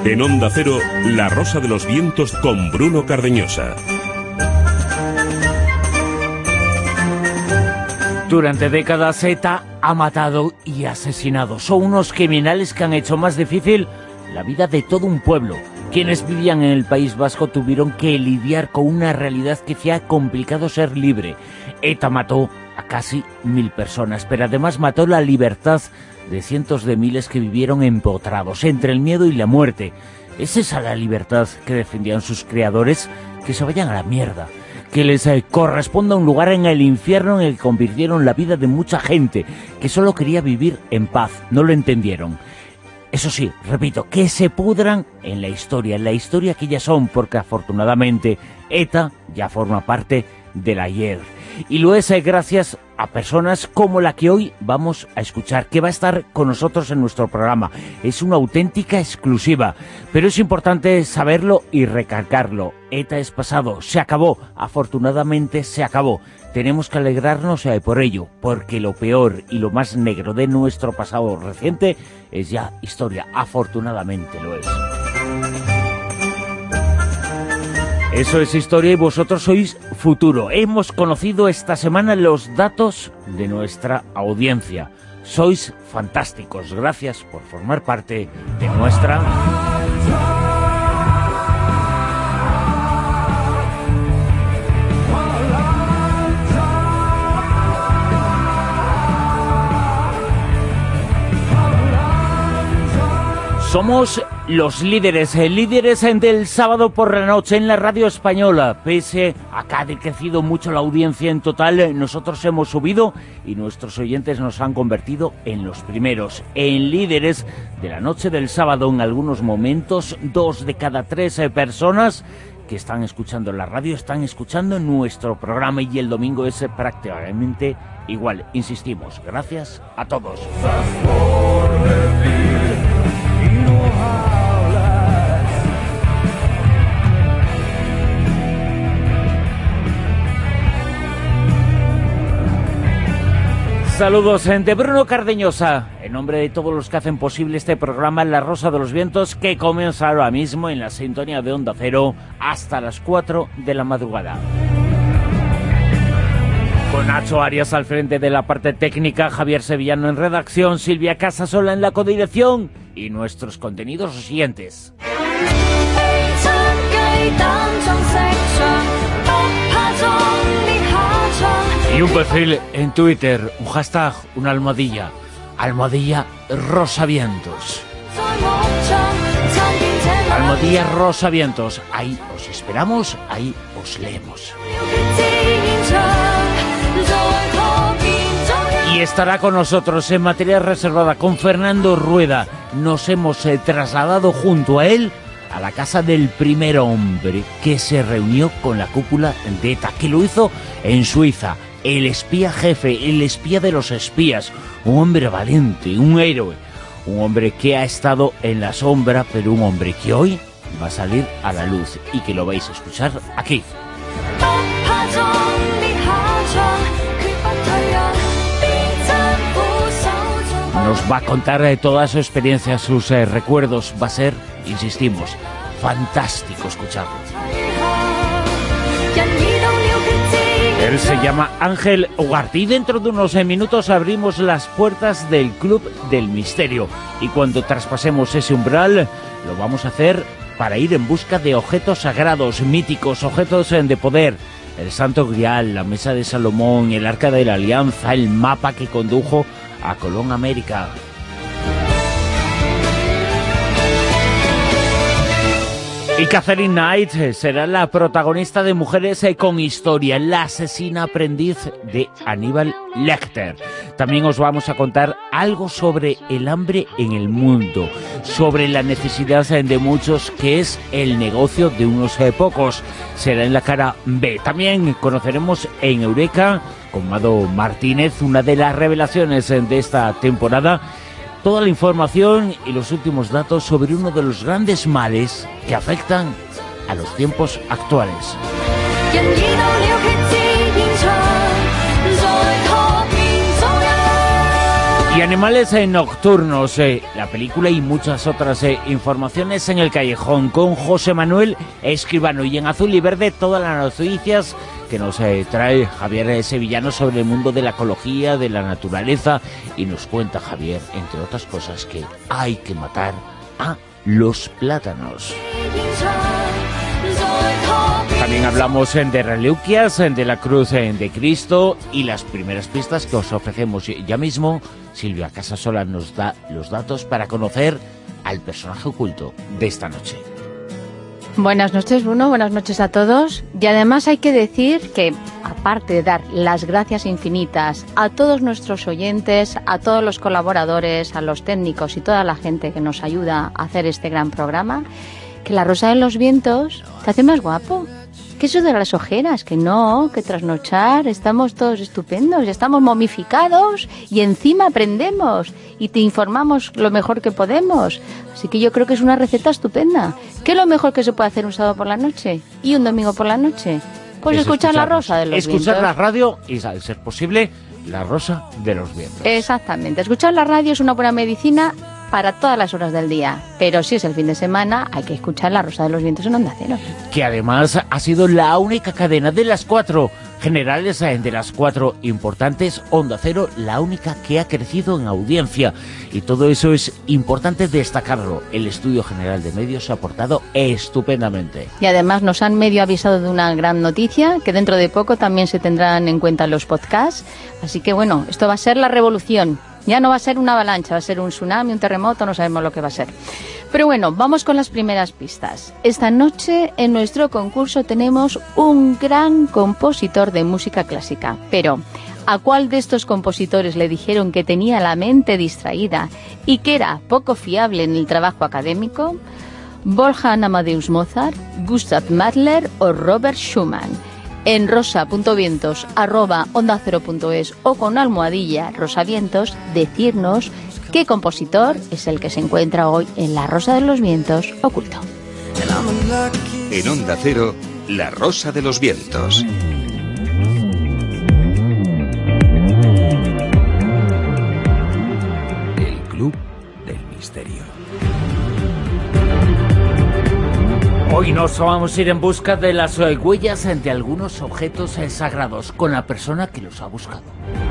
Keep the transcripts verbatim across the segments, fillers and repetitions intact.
En Onda Cero, La Rosa de los Vientos con Bruno Cardeñosa. Durante décadas ETA ha matado y asesinado. Son unos criminales que han hecho más difícil la vida de todo un pueblo. Quienes vivían en el País Vasco tuvieron que lidiar con una realidad que hacía complicado ser libre. ETA mató a casi mil personas, pero además mató la libertad de cientos de miles que vivieron empotrados entre el miedo y la muerte. ¿Es esa la libertad que defendían sus creadores? Que se vayan a la mierda. Que les eh, corresponda un lugar en el infierno en el que convirtieron la vida de mucha gente que solo quería vivir en paz. No lo entendieron. Eso sí, repito, que se pudran en la historia, en la historia que ya son, porque afortunadamente ETA ya forma parte del ayer. Y lo es eh, gracias a personas como la que hoy vamos a escuchar, que va a estar con nosotros en nuestro programa. Es una auténtica exclusiva, pero es importante saberlo y recalcarlo. ETA es pasado, se acabó, afortunadamente se acabó. Tenemos que alegrarnos eh, por ello, porque lo peor y lo más negro de nuestro pasado reciente es ya historia, afortunadamente lo es. Eso es historia y vosotros sois futuro. Hemos conocido esta semana los datos de nuestra audiencia. Sois fantásticos. Gracias por formar parte de nuestra... Somos los líderes, eh, líderes del sábado por la noche en la radio española. Pese a que ha decrecido mucho la audiencia en total, nosotros hemos subido y nuestros oyentes nos han convertido en los primeros, en líderes de la noche del sábado. En algunos momentos, dos de cada tres eh, personas que están escuchando la radio están escuchando nuestro programa, y el domingo es eh, prácticamente igual. Insistimos, gracias a todos. Saludos de Bruno Cardeñosa, en nombre de todos los que hacen posible este programa La Rosa de los Vientos, que comienza ahora mismo en la sintonía de Onda Cero hasta las cuatro de la madrugada. Con Nacho Arias al frente de la parte técnica, Javier Sevillano en redacción, Silvia Casasola en la codirección y nuestros contenidos siguientes. Y un perfil en Twitter, un hashtag, una almohadilla, almohadilla Rosavientos. Almohadilla Rosavientos, ahí os esperamos, ahí os leemos. Y estará con nosotros en materia reservada con Fernando Rueda. Nos hemos eh, trasladado junto a él a la casa del primer hombre que se reunió con la cúpula de ETA, que lo hizo en Suiza. El espía jefe, el espía de los espías, un hombre valiente, un héroe, un hombre que ha estado en la sombra, pero un hombre que hoy va a salir a la luz y que lo vais a escuchar aquí. Nos va a contar eh, toda su experiencia, sus eh, recuerdos. Va a ser, insistimos, fantástico escucharlo. Él se llama Ángel Ugarte y dentro de unos minutos abrimos las puertas del Club del Misterio. Y cuando traspasemos ese umbral, lo vamos a hacer para ir en busca de objetos sagrados, míticos, objetos de poder. El Santo Grial, la Mesa de Salomón, el Arca de la Alianza, el mapa que condujo a Colón América. Y Catherine Knight será la protagonista de Mujeres con Historia, la asesina aprendiz de Aníbal Lecter. También os vamos a contar algo sobre el hambre en el mundo, sobre la necesidad de muchos, que es el negocio de unos pocos. Será en la cara B. También conoceremos en Eureka, con Mado Martínez, una de las revelaciones de esta temporada, toda la información y los últimos datos sobre uno de los grandes males que afectan a los tiempos actuales. Y Y Animales eh, Nocturnos, eh, la película y muchas otras eh, informaciones en El Callejón con José Manuel Escribano. Y en Azul y Verde todas las noticias que nos eh, trae Javier Sevillano sobre el mundo de la ecología, de la naturaleza. Y nos cuenta Javier, entre otras cosas, que hay que matar a los plátanos. También hablamos de reliquias, de la cruz de Cristo y las primeras pistas que os ofrecemos ya mismo. Silvia Casasola nos da los datos para conocer al personaje oculto de esta noche. Buenas noches, Bruno, buenas noches a todos. Y además hay que decir que, aparte de dar las gracias infinitas a todos nuestros oyentes, a todos los colaboradores, a los técnicos y toda la gente que nos ayuda a hacer este gran programa, que La Rosa de los Vientos te hace más guapo. Que eso de las ojeras, que no, que trasnochar, estamos todos estupendos, estamos momificados y encima aprendemos y te informamos lo mejor que podemos. Así que yo creo que es una receta estupenda. ¿Qué es lo mejor que se puede hacer un sábado por la noche y un domingo por la noche? Pues es escuchar La Rosa de los Vientos. Escuchar la radio y, al ser posible, La Rosa de los Vientos. Exactamente. Escuchar la radio es una buena medicina para todas las horas del día, pero si es el fin de semana hay que escuchar La Rosa de los Vientos en Onda Cero. Que además ha sido la única cadena de las cuatro generales, de las cuatro importantes, Onda Cero, la única que ha crecido en audiencia. Y todo eso es importante destacarlo. El Estudio General de Medios se ha portado estupendamente. Y además nos han medio avisado de una gran noticia, que dentro de poco también se tendrán en cuenta los podcasts. Así que bueno, esto va a ser la revolución. Ya no va a ser una avalancha, va a ser un tsunami, un terremoto, no sabemos lo que va a ser. Pero bueno, vamos con las primeras pistas. Esta noche en nuestro concurso tenemos un gran compositor de música clásica. Pero, ¿a cuál de estos compositores le dijeron que tenía la mente distraída y que era poco fiable en el trabajo académico? ¿Wolfgang Amadeus Mozart, Gustav Mahler o Robert Schumann? En rosa.vientos arroba onda cero punto es o con almohadilla rosavientos, decirnos qué compositor es el que se encuentra hoy en La Rosa de los Vientos oculto. En Onda Cero, La Rosa de los Vientos. El Club del Misterio. Hoy nos vamos a ir en busca de las huellas de algunos objetos sagrados con la persona que los ha buscado.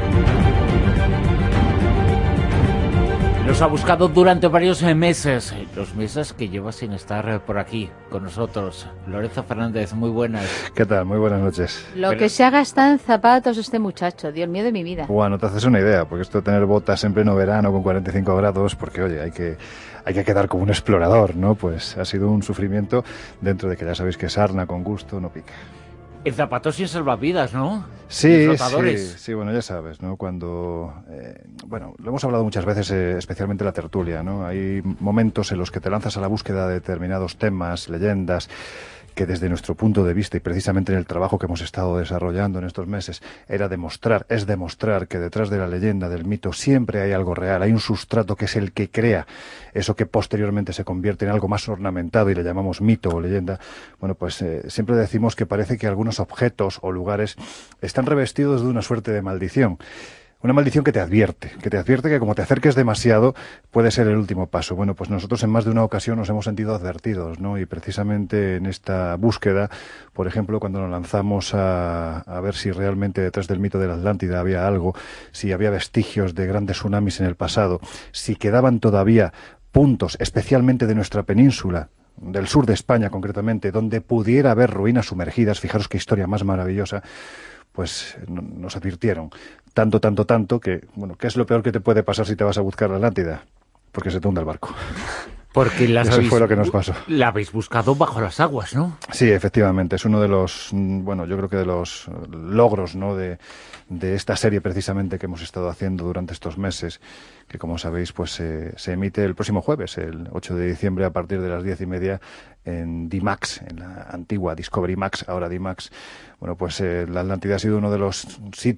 Los ha buscado durante varios meses, los meses que lleva sin estar por aquí con nosotros. Lorenzo Fernández, muy buenas. ¿Qué tal? Muy buenas noches. Lo Pero... que se haga está en zapatos este muchacho, Dios mío de mi vida. Bueno, no te haces una idea, porque esto de tener botas en pleno verano con cuarenta y cinco grados, porque oye, hay que... hay que quedar como un explorador, ¿no? Pues ha sido un sufrimiento dentro de que ya sabéis que sarna con gusto no pica. El zapato sin salvavidas, ¿no? Sí, sí, sí, bueno, ya sabes, ¿no? Cuando, eh, bueno, lo hemos hablado muchas veces, eh, especialmente la tertulia, ¿no? Hay momentos en los que te lanzas a la búsqueda de determinados temas, leyendas, que desde nuestro punto de vista y precisamente en el trabajo que hemos estado desarrollando en estos meses era demostrar, es demostrar que detrás de la leyenda, del mito, siempre hay algo real, hay un sustrato que es el que crea eso que posteriormente se convierte en algo más ornamentado y le llamamos mito o leyenda. Bueno, pues eh, siempre decimos que parece que algunos objetos o lugares están revestidos de una suerte de maldición. Una maldición que te advierte, que te advierte que como te acerques demasiado puede ser el último paso. Bueno, pues nosotros en más de una ocasión nos hemos sentido advertidos, ¿no? Y precisamente en esta búsqueda, por ejemplo, cuando nos lanzamos a, a ver si realmente detrás del mito de la Atlántida había algo, si había vestigios de grandes tsunamis en el pasado, si quedaban todavía puntos, especialmente de nuestra península, del sur de España concretamente, donde pudiera haber ruinas sumergidas, fijaros qué historia más maravillosa, pues nos advirtieron. Tanto, tanto, tanto que, bueno, ¿qué es lo peor que te puede pasar si te vas a buscar la Atlántida? Porque se te hunde el barco. Porque las Eso habéis, fue lo que nos pasó. La habéis buscado bajo las aguas, ¿no? Sí, efectivamente. Es uno de los, bueno, yo creo que de los logros, ¿no?, de, de esta serie precisamente que hemos estado haciendo durante estos meses, que como sabéis, pues eh, se emite el próximo jueves, el ocho de diciembre, a partir de las diez y media en D Max, en la antigua Discovery Max, ahora D Max. Bueno, pues eh, la Atlántida ha sido uno de los sitios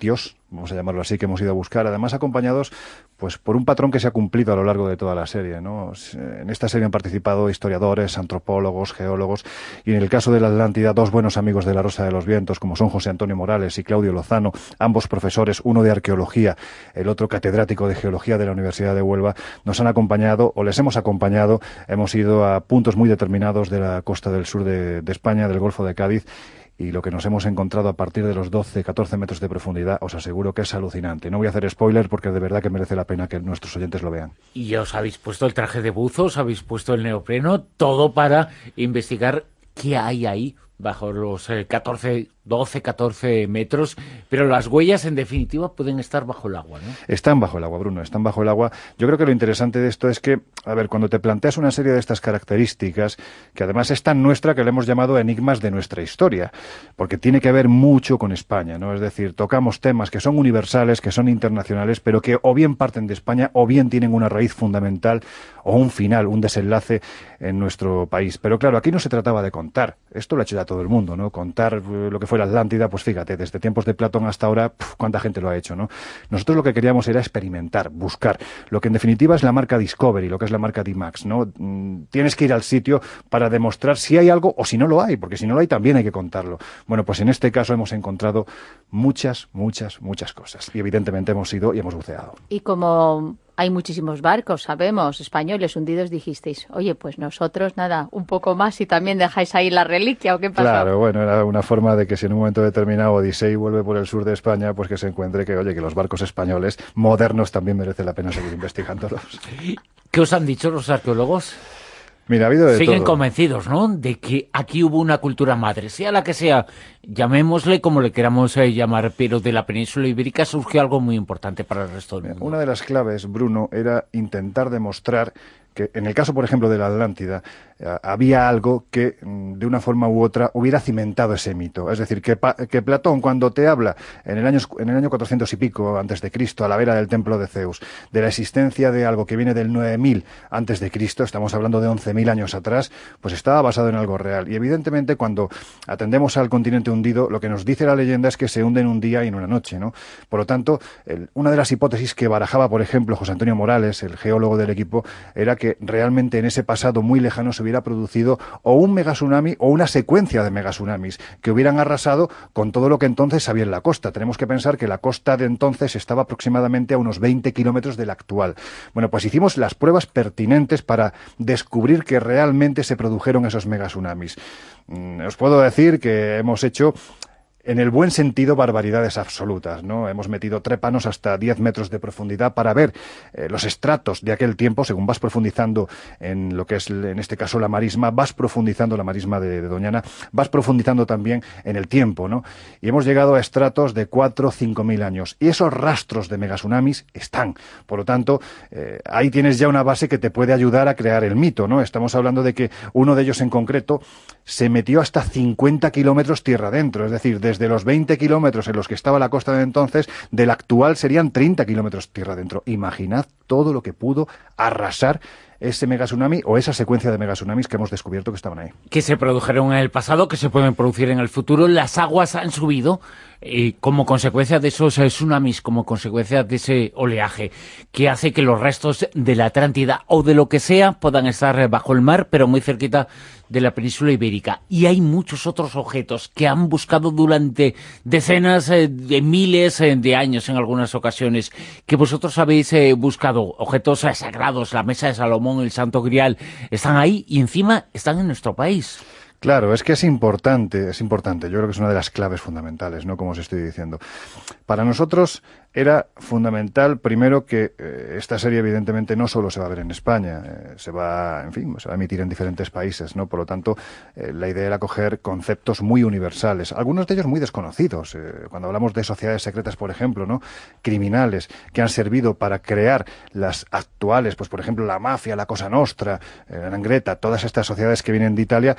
vamos a llamarlo así, que hemos ido a buscar, además acompañados pues por un patrón que se ha cumplido a lo largo de toda la serie, ¿no? En esta serie han participado historiadores, antropólogos, geólogos, y en el caso de la Atlántida, dos buenos amigos de La Rosa de los Vientos, como son José Antonio Morales y Claudio Lozano, ambos profesores, uno de arqueología, el otro catedrático de geología de la Universidad de Huelva, nos han acompañado, o les hemos acompañado, hemos ido a puntos muy determinados de la costa del sur de, de España, del Golfo de Cádiz, y lo que nos hemos encontrado a partir de los doce, catorce metros de profundidad, os aseguro que es alucinante. No voy a hacer spoiler porque de verdad que merece la pena que nuestros oyentes lo vean. Y ya os habéis puesto el traje de buzo, os habéis puesto el neopreno, todo para investigar qué hay ahí bajo los eh, catorce, doce, catorce metros, pero las huellas en definitiva pueden estar bajo el agua, ¿no? Están bajo el agua, Bruno, están bajo el agua. Yo creo que lo interesante de esto es que, a ver, cuando te planteas una serie de estas características, que además es tan nuestra que le hemos llamado enigmas de nuestra historia, porque tiene que ver mucho con España, ¿no? Es decir, tocamos temas que son universales, que son internacionales, pero que o bien parten de España o bien tienen una raíz fundamental o un final, un desenlace en nuestro país. Pero claro, aquí no se trataba de contar, esto lo ha hecho ya todo el mundo, ¿no? Contar lo que fue la Atlántida, pues fíjate, desde tiempos de Platón hasta ahora, puf, cuánta gente lo ha hecho, ¿no? Nosotros lo que queríamos era experimentar, buscar, lo que en definitiva es la marca Discovery, lo que es la marca D-Max, ¿no? Mm, tienes que ir al sitio para demostrar si hay algo o si no lo hay, porque si no lo hay también hay que contarlo. Bueno, pues en este caso hemos encontrado muchas, muchas, muchas cosas, y evidentemente hemos ido y hemos buceado. Y como hay muchísimos barcos, sabemos, españoles hundidos, dijisteis, oye, pues nosotros, nada, un poco más y también dejáis ahí la reliquia, ¿o qué pasa? Claro, bueno, era una forma de que si en un momento determinado Odisei vuelve por el sur de España, pues que se encuentre que, oye, que los barcos españoles modernos también merece la pena seguir investigándolos. ¿Qué os han dicho los arqueólogos? Mira, ha habido de Siguen todo. convencidos, ¿no?, de que aquí hubo una cultura madre, sea la que sea, llamémosle como le queramos eh, llamar, pero de la península ibérica surgió algo muy importante para el resto del mundo. Una de las claves, Bruno, era intentar demostrar que en el caso, por ejemplo, de la Atlántida, eh, había algo que, de una forma u otra, hubiera cimentado ese mito. Es decir, que, pa que Platón, cuando te habla en el, año, en el año cuatrocientos y pico antes de Cristo, a la vera del templo de Zeus, de la existencia de algo que viene del nueve mil antes de Cristo, estamos hablando de once mil años atrás, pues estaba basado en algo real. Y evidentemente, cuando atendemos al continente hundido, lo que nos dice la leyenda es que se hunde en un día y en una noche, ¿no? Por lo tanto, el, una de las hipótesis que barajaba, por ejemplo, José Antonio Morales, el geólogo del equipo, era que realmente en ese pasado muy lejano se hubiera producido o un megatsunami o una secuencia de megatsunamis que hubieran arrasado con todo lo que entonces había en la costa. Tenemos que pensar que la costa de entonces estaba aproximadamente a unos veinte kilómetros de la actual. Bueno, pues hicimos las pruebas pertinentes para descubrir que realmente se produjeron esos megatsunamis. Mm, os puedo decir que hemos hecho, en el buen sentido, barbaridades absolutas, ¿no? Hemos metido trépanos hasta diez metros de profundidad para ver eh, los estratos de aquel tiempo. Según vas profundizando en lo que es, en este caso, la marisma, vas profundizando la marisma de, de Doñana, vas profundizando también en el tiempo, ¿no? Y hemos llegado a estratos de cuatro o cinco mil años. Y esos rastros de megatsunamis están. Por lo tanto, eh, ahí tienes ya una base que te puede ayudar a crear el mito, ¿no? Estamos hablando de que uno de ellos en concreto se metió hasta cincuenta kilómetros tierra adentro, es decir, desde los veinte kilómetros en los que estaba la costa de entonces, del actual serían treinta kilómetros tierra adentro. Imaginad todo lo que pudo arrasar ese megatsunami o esa secuencia de megatsunamis que hemos descubierto que estaban ahí. Que se produjeron en el pasado, que se pueden producir en el futuro. Las aguas han subido eh, como consecuencia de esos eh, tsunamis, como consecuencia de ese oleaje, que hace que los restos de la Atlántida o de lo que sea puedan estar eh, bajo el mar, pero muy cerquita de la península ibérica. Y hay muchos otros objetos que han buscado durante decenas eh, de miles eh, de años en algunas ocasiones, que vosotros habéis eh, buscado, objetos eh, sagrados, la mesa de Salomón, el Santo Grial, están ahí y encima están en nuestro país. Claro, es que es importante, es importante. Yo creo que es una de las claves fundamentales, ¿no? Como os estoy diciendo. Para nosotros era fundamental, primero, que eh, esta serie evidentemente no solo se va a ver en España, eh, se va, en fin, se va a emitir en diferentes países, ¿no? Por lo tanto, eh, la idea era coger conceptos muy universales, algunos de ellos muy desconocidos. Eh, cuando hablamos de sociedades secretas, por ejemplo, ¿no? Criminales, que han servido para crear las actuales, pues por ejemplo, la mafia, la Cosa Nostra, eh, la Ndrangheta, todas estas sociedades que vienen de Italia, pues resulta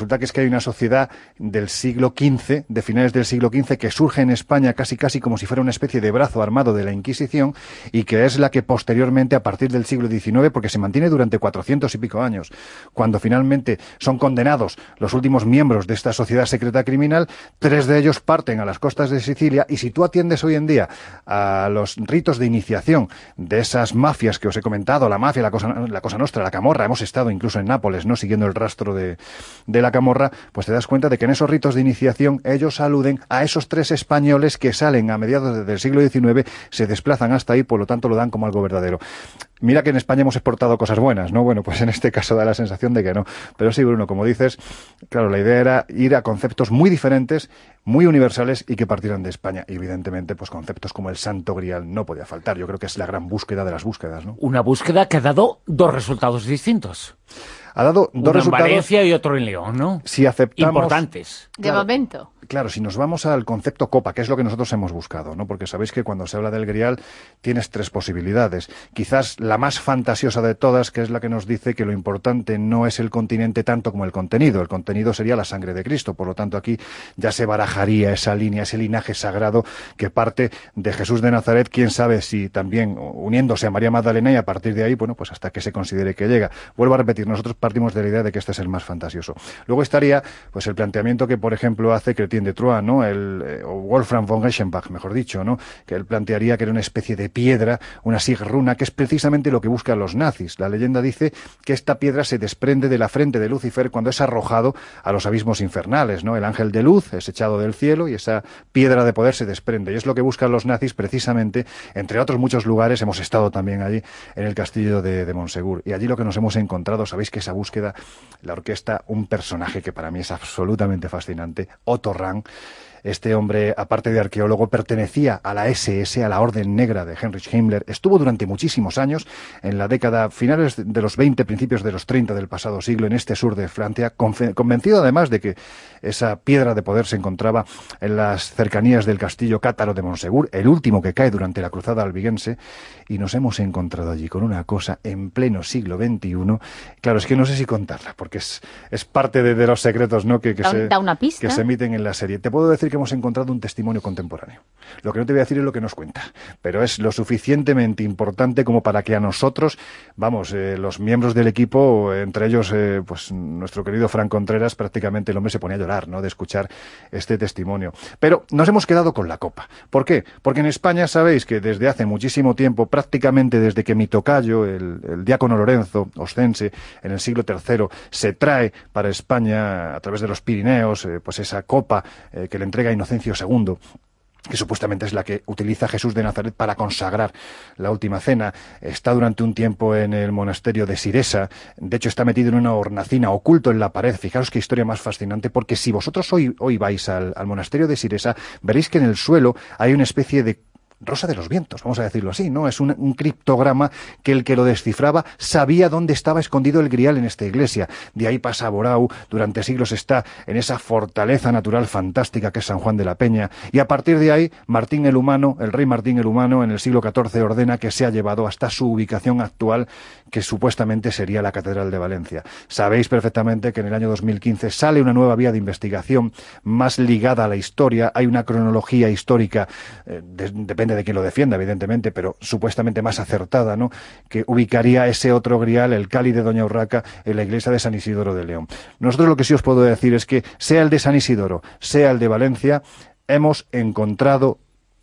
resulta que es que hay una sociedad del siglo quince, de finales del siglo quince, que surge en España casi casi como si fuera una especie de brazo armado de la Inquisición y que es la que posteriormente, a partir del siglo diecinueve, porque se mantiene durante cuatrocientos y pico años, cuando finalmente son condenados los últimos miembros de esta sociedad secreta criminal, tres de ellos parten a las costas de Sicilia, y si tú atiendes hoy en día a los ritos de iniciación de esas mafias que os he comentado, la mafia, la cosa, la cosa nostra, la camorra, hemos estado incluso en Nápoles, ¿no?, siguiendo el rastro de, de la camorra, pues te das cuenta de que en esos ritos de iniciación ellos aluden a esos tres españoles que salen a mediados del siglo diecinueve, se desplazan hasta ahí, por lo tanto lo dan como algo verdadero. Mira que en España hemos exportado cosas buenas, ¿no? Bueno, pues en este caso da la sensación de que no. Pero sí, Bruno, como dices, claro, la idea era ir a conceptos muy diferentes, muy universales y que partieran de España. Y evidentemente, pues conceptos como el Santo Grial no podía faltar. Yo creo que es la gran búsqueda de las búsquedas, ¿no? Una búsqueda que ha dado dos resultados distintos. Ha dado dos Uno resultados. en Valencia y otro en León, ¿no? Si aceptamos. Importantes. De Claro. momento. Claro, si nos vamos al concepto copa, que es lo que nosotros hemos buscado, ¿no? Porque sabéis que cuando se habla del Grial tienes tres posibilidades. Quizás la más fantasiosa de todas, que es la que nos dice que lo importante no es el continente tanto como el contenido. El contenido sería la sangre de Cristo. Por lo tanto, aquí ya se barajaría esa línea, ese linaje sagrado que parte de Jesús de Nazaret. Quién sabe si también uniéndose a María Magdalena, y a partir de ahí, bueno, pues hasta que se considere que llega. Vuelvo a repetir, nosotros partimos de la idea de que este es el más fantasioso. Luego estaría, pues, el planteamiento que, por ejemplo, hace Chrétien de Troyes, ¿no? El, eh, o Wolfram von Eschenbach, mejor dicho, ¿no? Que él plantearía que era una especie de piedra, una sigruna, que es precisamente lo que buscan los nazis. La leyenda dice que esta piedra se desprende de la frente de Lucifer cuando es arrojado a los abismos infernales, ¿no? El ángel de luz es echado del cielo y esa piedra de poder se desprende. Y es lo que buscan los nazis precisamente, entre otros muchos lugares. Hemos estado también allí en el castillo de, de Montsegur. Y allí lo que nos hemos encontrado, sabéis que esa búsqueda, la orquesta, un personaje que para mí es absolutamente fascinante, Otto Rahn. Este hombre, aparte de arqueólogo, pertenecía a la ese ese, a la Orden Negra de Heinrich Himmler. Estuvo durante muchísimos años, en la década finales de los veinte, principios de los treinta del pasado siglo, en este sur de Francia, convencido además de que esa piedra de poder se encontraba en las cercanías del castillo cátaro de Montsegur, el último que cae durante la cruzada albigense, y nos hemos encontrado allí con una cosa en pleno siglo veintiuno. Claro, es que no sé si contarla, porque es, es parte de, de los secretos, ¿no?, que, que, da, se, da una pista. que se emiten en la serie. Te puedo decir que hemos encontrado un testimonio contemporáneo. Lo que no te voy a decir es lo que nos cuenta, pero es lo suficientemente importante como para que a nosotros, vamos, eh, los miembros del equipo, entre ellos, eh, pues nuestro querido Fran Contreras, prácticamente el hombre se ponía a llorar, ¿no?, de escuchar este testimonio. Pero nos hemos quedado con la copa. ¿Por qué? Porque en España sabéis que desde hace muchísimo tiempo, prácticamente desde que mi tocayo, el, el diácono Lorenzo Oscense, en el siglo tercero, se trae para España, a través de los Pirineos, eh, pues esa copa eh, que le entrega Inocencio segundo, que supuestamente es la que utiliza Jesús de Nazaret para consagrar la última cena. Está durante un tiempo en el monasterio de Siresa, de hecho está metido en una hornacina, oculto en la pared. Fijaros qué historia más fascinante, porque si vosotros hoy, hoy vais al, al monasterio de Siresa, veréis que en el suelo hay una especie de Rosa de los Vientos, vamos a decirlo así, ¿no? Es un, un criptograma que el que lo descifraba sabía dónde estaba escondido el Grial en esta iglesia. De ahí pasa Borau, durante siglos está en esa fortaleza natural fantástica que es San Juan de la Peña, y a partir de ahí Martín el Humano, el rey Martín el Humano, en el siglo catorce ordena que sea llevado hasta su ubicación actual, que supuestamente sería la Catedral de Valencia. Sabéis perfectamente que en el año dos mil quince sale una nueva vía de investigación más ligada a la historia. Hay una cronología histórica, eh, de, depende de quien lo defienda, evidentemente, pero supuestamente más acertada, ¿no?, que ubicaría ese otro Grial, el cáliz de Doña Urraca, en la iglesia de San Isidoro de León. Nosotros lo que sí os puedo decir es que, sea el de San Isidoro, sea el de Valencia, hemos encontrado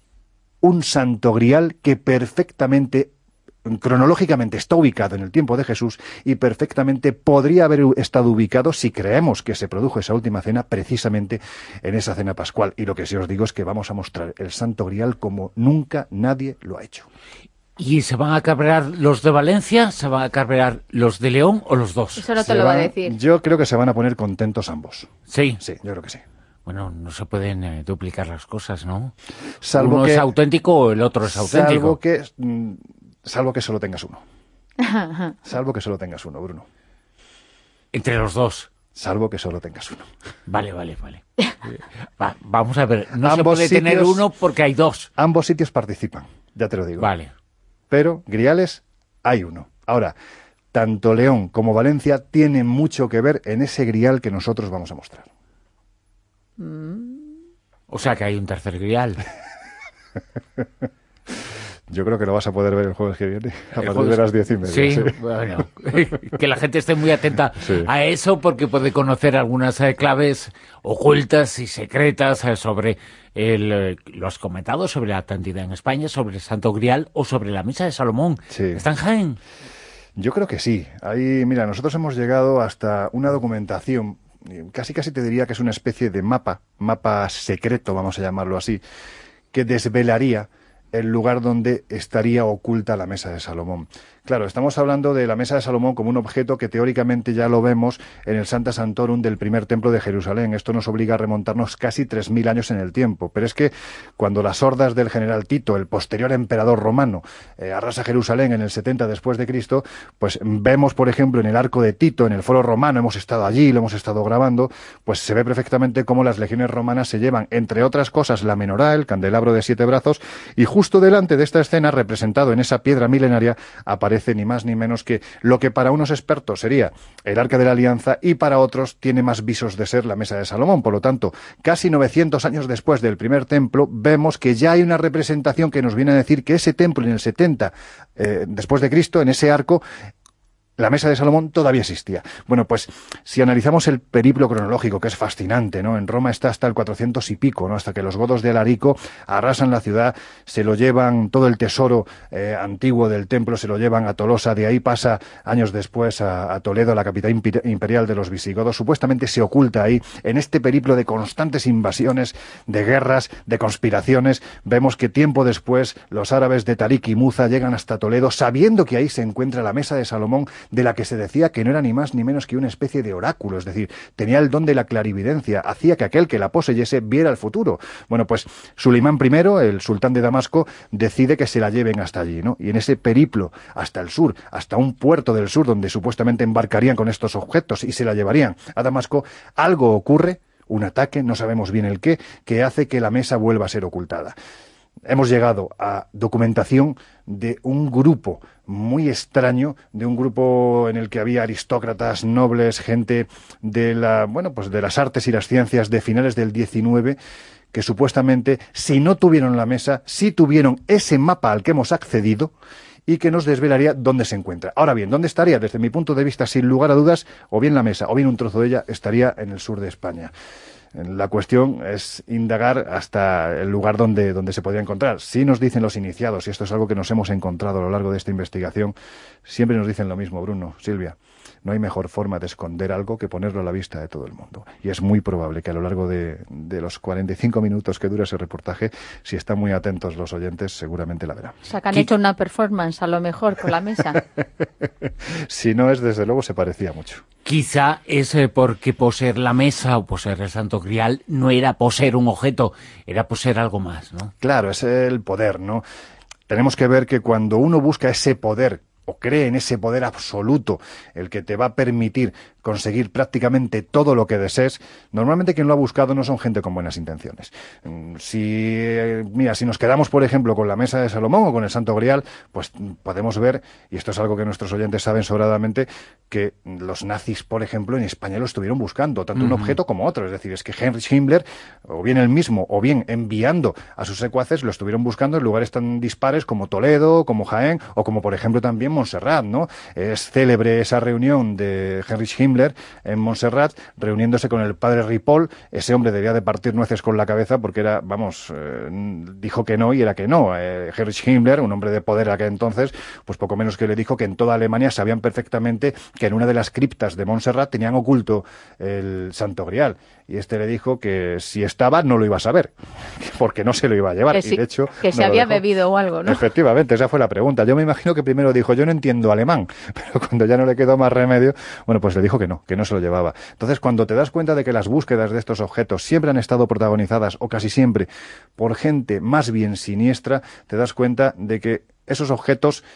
un santo Grial que perfectamente, cronológicamente, está ubicado en el tiempo de Jesús y perfectamente podría haber estado ubicado, si creemos que se produjo esa última cena, precisamente en esa cena pascual. Y lo que sí os digo es que vamos a mostrar el Santo Grial como nunca nadie lo ha hecho. ¿Y se van a cabrear los de Valencia, se van a cabrear los de León o los dos? Eso no te Se lo va a van- decir. Yo creo que se van a poner contentos ambos. Sí. Sí, yo creo que sí. Bueno, no se pueden eh, duplicar las cosas, ¿no? Salvo Uno que, es auténtico o el otro es auténtico. salvo que, mm, salvo que solo tengas uno. Salvo que solo tengas uno, Bruno. Entre los dos. Salvo que solo tengas uno. Vale, vale, vale. Va, vamos a ver, no se Ambos puede tener sitios- uno porque hay dos. Ambos sitios participan, ya te lo digo. Vale. Pero griales hay uno. Ahora, tanto León como Valencia tienen mucho que ver en ese grial que nosotros vamos a mostrar. O sea que hay un tercer grial. Yo creo que lo vas a poder ver el jueves que viene, a El partir jueves... de las diez y media. Sí, sí. Bueno, que la gente esté muy atenta sí. a eso, porque puede conocer algunas eh, claves ocultas y secretas eh, sobre el, eh, los comentados sobre la Atlántida en España, sobre el Santo Grial o sobre la Mesa de Salomón. Sí. ¿Está en Jaén? Yo creo que sí. Ahí, mira, nosotros hemos llegado hasta una documentación, casi casi te diría que es una especie de mapa, mapa secreto, vamos a llamarlo así, que desvelaría el lugar donde estaría oculta la Mesa de Salomón. Claro, estamos hablando de la Mesa de Salomón como un objeto que teóricamente ya lo vemos en el Sancta Sanctorum del primer templo de Jerusalén. Esto nos obliga a remontarnos casi tres mil años en el tiempo. Pero es que cuando las hordas del general Tito, el posterior emperador romano, eh, arrasa Jerusalén en el setenta después de Cristo, pues vemos, por ejemplo, en el Arco de Tito, en el Foro Romano, hemos estado allí, lo hemos estado grabando, pues se ve perfectamente cómo las legiones romanas se llevan, entre otras cosas, la menorá, el candelabro de siete brazos, y justo delante de esta escena, representado en esa piedra milenaria, aparece ni más ni menos que lo que para unos expertos sería el Arca de la Alianza y para otros tiene más visos de ser la Mesa de Salomón. Por lo tanto, casi novecientos años después del primer templo, vemos que ya hay una representación que nos viene a decir que ese templo en el setenta eh, después de Cristo, en ese arco, la Mesa de Salomón todavía existía. Bueno, pues si analizamos el periplo cronológico, que es fascinante, ¿no? En Roma está hasta el cuatrocientos y pico, ¿no? Hasta que los godos de Alarico arrasan la ciudad, se lo llevan todo el tesoro eh, antiguo del templo, se lo llevan a Tolosa, de ahí pasa años después a, a Toledo, la capital imperial de los visigodos, supuestamente se oculta ahí. En este periplo de constantes invasiones, de guerras, de conspiraciones, vemos que tiempo después los árabes de Tarik y Muza llegan hasta Toledo, sabiendo que ahí se encuentra la Mesa de Salomón, de la que se decía que no era ni más ni menos que una especie de oráculo, es decir, tenía el don de la clarividencia, hacía que aquel que la poseyese viera el futuro. Bueno, pues Suleimán primero, el sultán de Damasco, decide que se la lleven hasta allí, ¿no? Y en ese periplo hasta el sur, hasta un puerto del sur donde supuestamente embarcarían con estos objetos y se la llevarían a Damasco, algo ocurre, un ataque, no sabemos bien el qué, que hace que la mesa vuelva a ser ocultada. Hemos llegado a documentación de un grupo muy extraño, de un grupo en el que había aristócratas, nobles, gente de la, bueno, pues de las artes y las ciencias de finales del diecinueve, que supuestamente, si no tuvieron la mesa, sí tuvieron ese mapa al que hemos accedido y que nos desvelaría dónde se encuentra. Ahora bien, ¿dónde estaría? Desde mi punto de vista, sin lugar a dudas, o bien la mesa, o bien un trozo de ella, estaría en el sur de España. La cuestión es indagar hasta el lugar donde, donde se podría encontrar. Sí nos dicen los iniciados, y esto es algo que nos hemos encontrado a lo largo de esta investigación, siempre nos dicen lo mismo, Bruno, Silvia. No hay mejor forma de esconder algo que ponerlo a la vista de todo el mundo. Y es muy probable que a lo largo de, de los cuarenta y cinco minutos que dura ese reportaje, si están muy atentos los oyentes, seguramente la verán. O sea, que han hecho una performance a lo mejor con la mesa. Si no es, desde luego, se parecía mucho. Quizá es eh, porque poseer la mesa o poseer el Santo Grial no era poseer un objeto, era poseer algo más, ¿no? Claro, es el poder, ¿no? Tenemos que ver que cuando uno busca ese poder, o cree en ese poder absoluto, el que te va a permitir conseguir prácticamente todo lo que desees, normalmente quien lo ha buscado no son gente con buenas intenciones. Si, mira, si nos quedamos, por ejemplo, con la Mesa de Salomón o con el Santo Grial, pues podemos ver, y esto es algo que nuestros oyentes saben sobradamente, que los nazis, por ejemplo, en España lo estuvieron buscando, tanto uh-huh. un objeto como otro. Es decir, es que Heinrich Himmler, o bien él mismo, o bien enviando a sus secuaces, lo estuvieron buscando en lugares tan dispares como Toledo, como Jaén, o como, por ejemplo, también Montserrat, ¿no? Es célebre esa reunión de Heinrich Himmler en Montserrat, reuniéndose con el padre Ripoll. Ese hombre debía de partir nueces con la cabeza porque era, vamos, eh, dijo que no y era que no. Eh, Heinrich Himmler, un hombre de poder aquel entonces, pues poco menos que le dijo que en toda Alemania sabían perfectamente que en una de las criptas de Montserrat tenían oculto el Santo Grial. Y este le dijo que si estaba no lo iba a saber, porque no se lo iba a llevar. Que, sí, y de hecho, que se había bebido o algo, ¿no? Efectivamente, esa fue la pregunta. Yo me imagino que primero dijo, yo no entiendo alemán, pero cuando ya no le quedó más remedio, bueno, pues le dijo que no, que no se lo llevaba. Entonces, cuando te das cuenta de que las búsquedas de estos objetos siempre han estado protagonizadas, o casi siempre, por gente más bien siniestra, te das cuenta de que esos objetos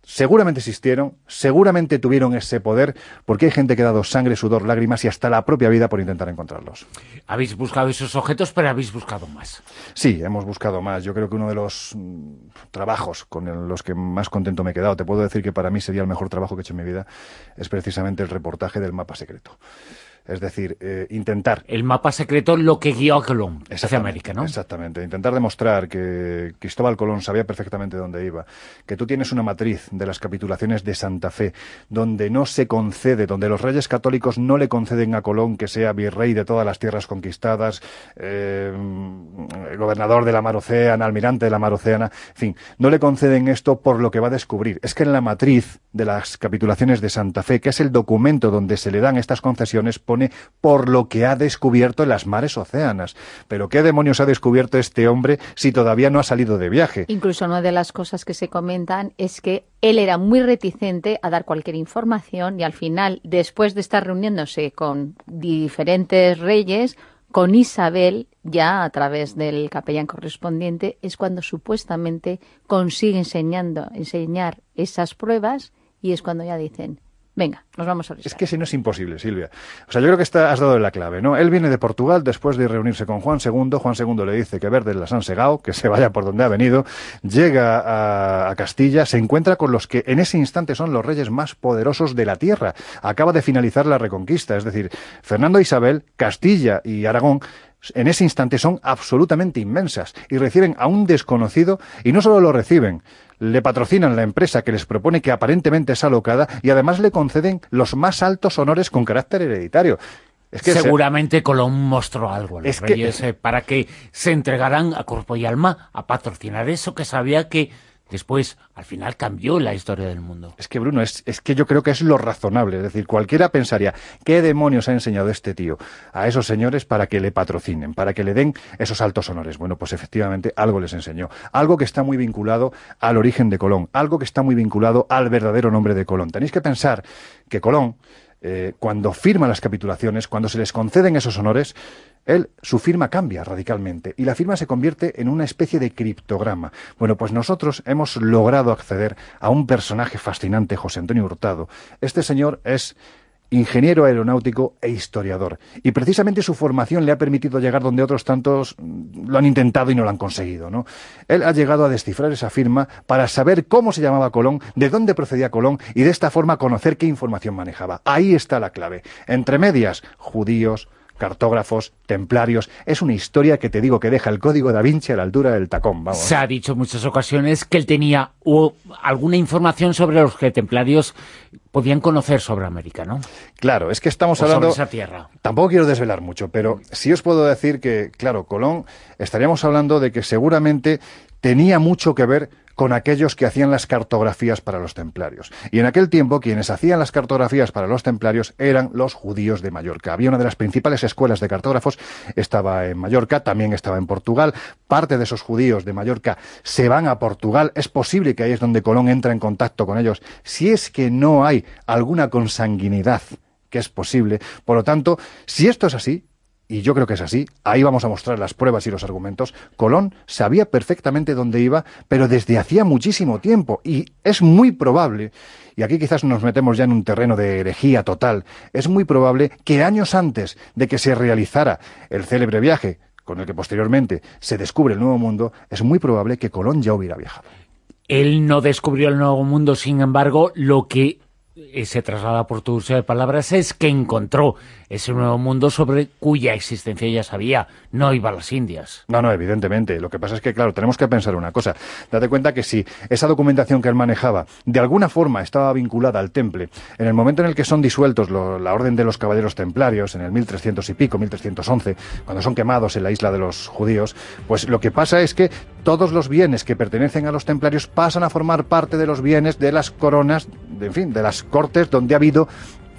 seguramente existieron, seguramente tuvieron ese poder, porque hay gente que ha dado sangre, sudor, lágrimas y hasta la propia vida por intentar encontrarlos. Habéis buscado esos objetos, pero habéis buscado más. Sí, hemos buscado más. Yo creo que uno de los mm, trabajos con el, los que más contento me he quedado, te puedo decir que para mí sería el mejor trabajo que he hecho en mi vida, es precisamente el reportaje del mapa secreto. Es decir, eh, intentar... El mapa secreto, lo que guió a Colón hacia América, ¿no? Exactamente. Intentar demostrar que Cristóbal Colón sabía perfectamente dónde iba. Que tú tienes una matriz de las capitulaciones de Santa Fe, donde no se concede, donde los reyes católicos no le conceden a Colón que sea virrey de todas las tierras conquistadas, eh, gobernador de la mar Océana, almirante de la mar Océana, en fin, no le conceden esto por lo que va a descubrir. Es que en la matriz de las capitulaciones de Santa Fe, que es el documento donde se le dan estas concesiones, pone por lo que ha descubierto en las mares océanas. Pero ¿qué demonios ha descubierto este hombre si todavía no ha salido de viaje? Incluso una de las cosas que se comentan es que él era muy reticente a dar cualquier información y al final, después de estar reuniéndose con diferentes reyes, con Isabel, ya a través del capellán correspondiente, es cuando supuestamente consigue enseñando, enseñar esas pruebas y es cuando ya dicen... Venga, nos vamos a revisar. Es que si no es imposible, Silvia. O sea, yo creo que está, has dado la clave, ¿no? Él viene de Portugal después de reunirse con Juan segundo. Juan segundo le dice que verdes las han segado, que se vaya por donde ha venido. Llega a, a Castilla, se encuentra con los que en ese instante son los reyes más poderosos de la tierra. Acaba de finalizar la Reconquista, es decir, Fernando e Isabel, Castilla y Aragón, en ese instante son absolutamente inmensas y reciben a un desconocido y no solo lo reciben, le patrocinan la empresa que les propone que aparentemente es alocada y además le conceden los más altos honores con carácter hereditario. Es que seguramente se... Colón mostró algo a los es reyes que... eh, para que se entregaran a cuerpo y alma a patrocinar eso que sabía que después, al final, cambió la historia del mundo. Es que, Bruno, es, es que yo creo que es lo razonable. Es decir, cualquiera pensaría, ¿qué demonios ha enseñado este tío a esos señores para que le patrocinen, para que le den esos altos honores? Bueno, pues efectivamente algo les enseñó. Algo que está muy vinculado al origen de Colón. Algo que está muy vinculado al verdadero nombre de Colón. Tenéis que pensar que Colón, eh, cuando firma las capitulaciones, cuando se les conceden esos honores, él, su firma cambia radicalmente y la firma se convierte en una especie de criptograma. Bueno, pues nosotros hemos logrado acceder a un personaje fascinante, José Antonio Hurtado. Este señor es ingeniero aeronáutico e historiador. Y precisamente su formación le ha permitido llegar donde otros tantos lo han intentado y no lo han conseguido, ¿no? Él ha llegado a descifrar esa firma para saber cómo se llamaba Colón, de dónde procedía Colón y de esta forma conocer qué información manejaba. Ahí está la clave. Entre medias, judíos, cartógrafos, templarios, es una historia que te digo que deja el código da Vinci a la altura del tacón, vamos. Se ha dicho en muchas ocasiones que él tenía o, alguna información sobre los que templarios podían conocer sobre América, ¿no? Claro, es que estamos o hablando... sobre esa tierra. Tampoco quiero desvelar mucho, pero sí os puedo decir que, claro, Colón, estaríamos hablando de que seguramente tenía mucho que ver con aquellos que hacían las cartografías para los templarios. Y en aquel tiempo, quienes hacían las cartografías para los templarios eran los judíos de Mallorca. Había una de las principales escuelas de cartógrafos, estaba en Mallorca, también estaba en Portugal. Parte de esos judíos de Mallorca se van a Portugal. Es posible que ahí es donde Colón entra en contacto con ellos, si es que no hay alguna consanguinidad, que es posible. Por lo tanto, si esto es así, y yo creo que es así, ahí vamos a mostrar las pruebas y los argumentos, Colón sabía perfectamente dónde iba, pero desde hacía muchísimo tiempo, y es muy probable, y aquí quizás nos metemos ya en un terreno de herejía total, es muy probable que años antes de que se realizara el célebre viaje, con el que posteriormente se descubre el Nuevo Mundo, es muy probable que Colón ya hubiera viajado. Él no descubrió el Nuevo Mundo, sin embargo, lo que se traslada por tu uso de palabras es que encontró ese nuevo mundo sobre cuya existencia ya sabía, no iba a las Indias. No, no, evidentemente. Lo que pasa es que, claro, tenemos que pensar una cosa. Date cuenta que si esa documentación que él manejaba de alguna forma estaba vinculada al temple, en el momento en el que son disueltos lo, la orden de los caballeros templarios, en el mil trescientos y pico, mil trescientos once, cuando son quemados en la isla de los judíos, pues lo que pasa es que todos los bienes que pertenecen a los templarios pasan a formar parte de los bienes de las coronas, de, en fin, de las cortes donde ha habido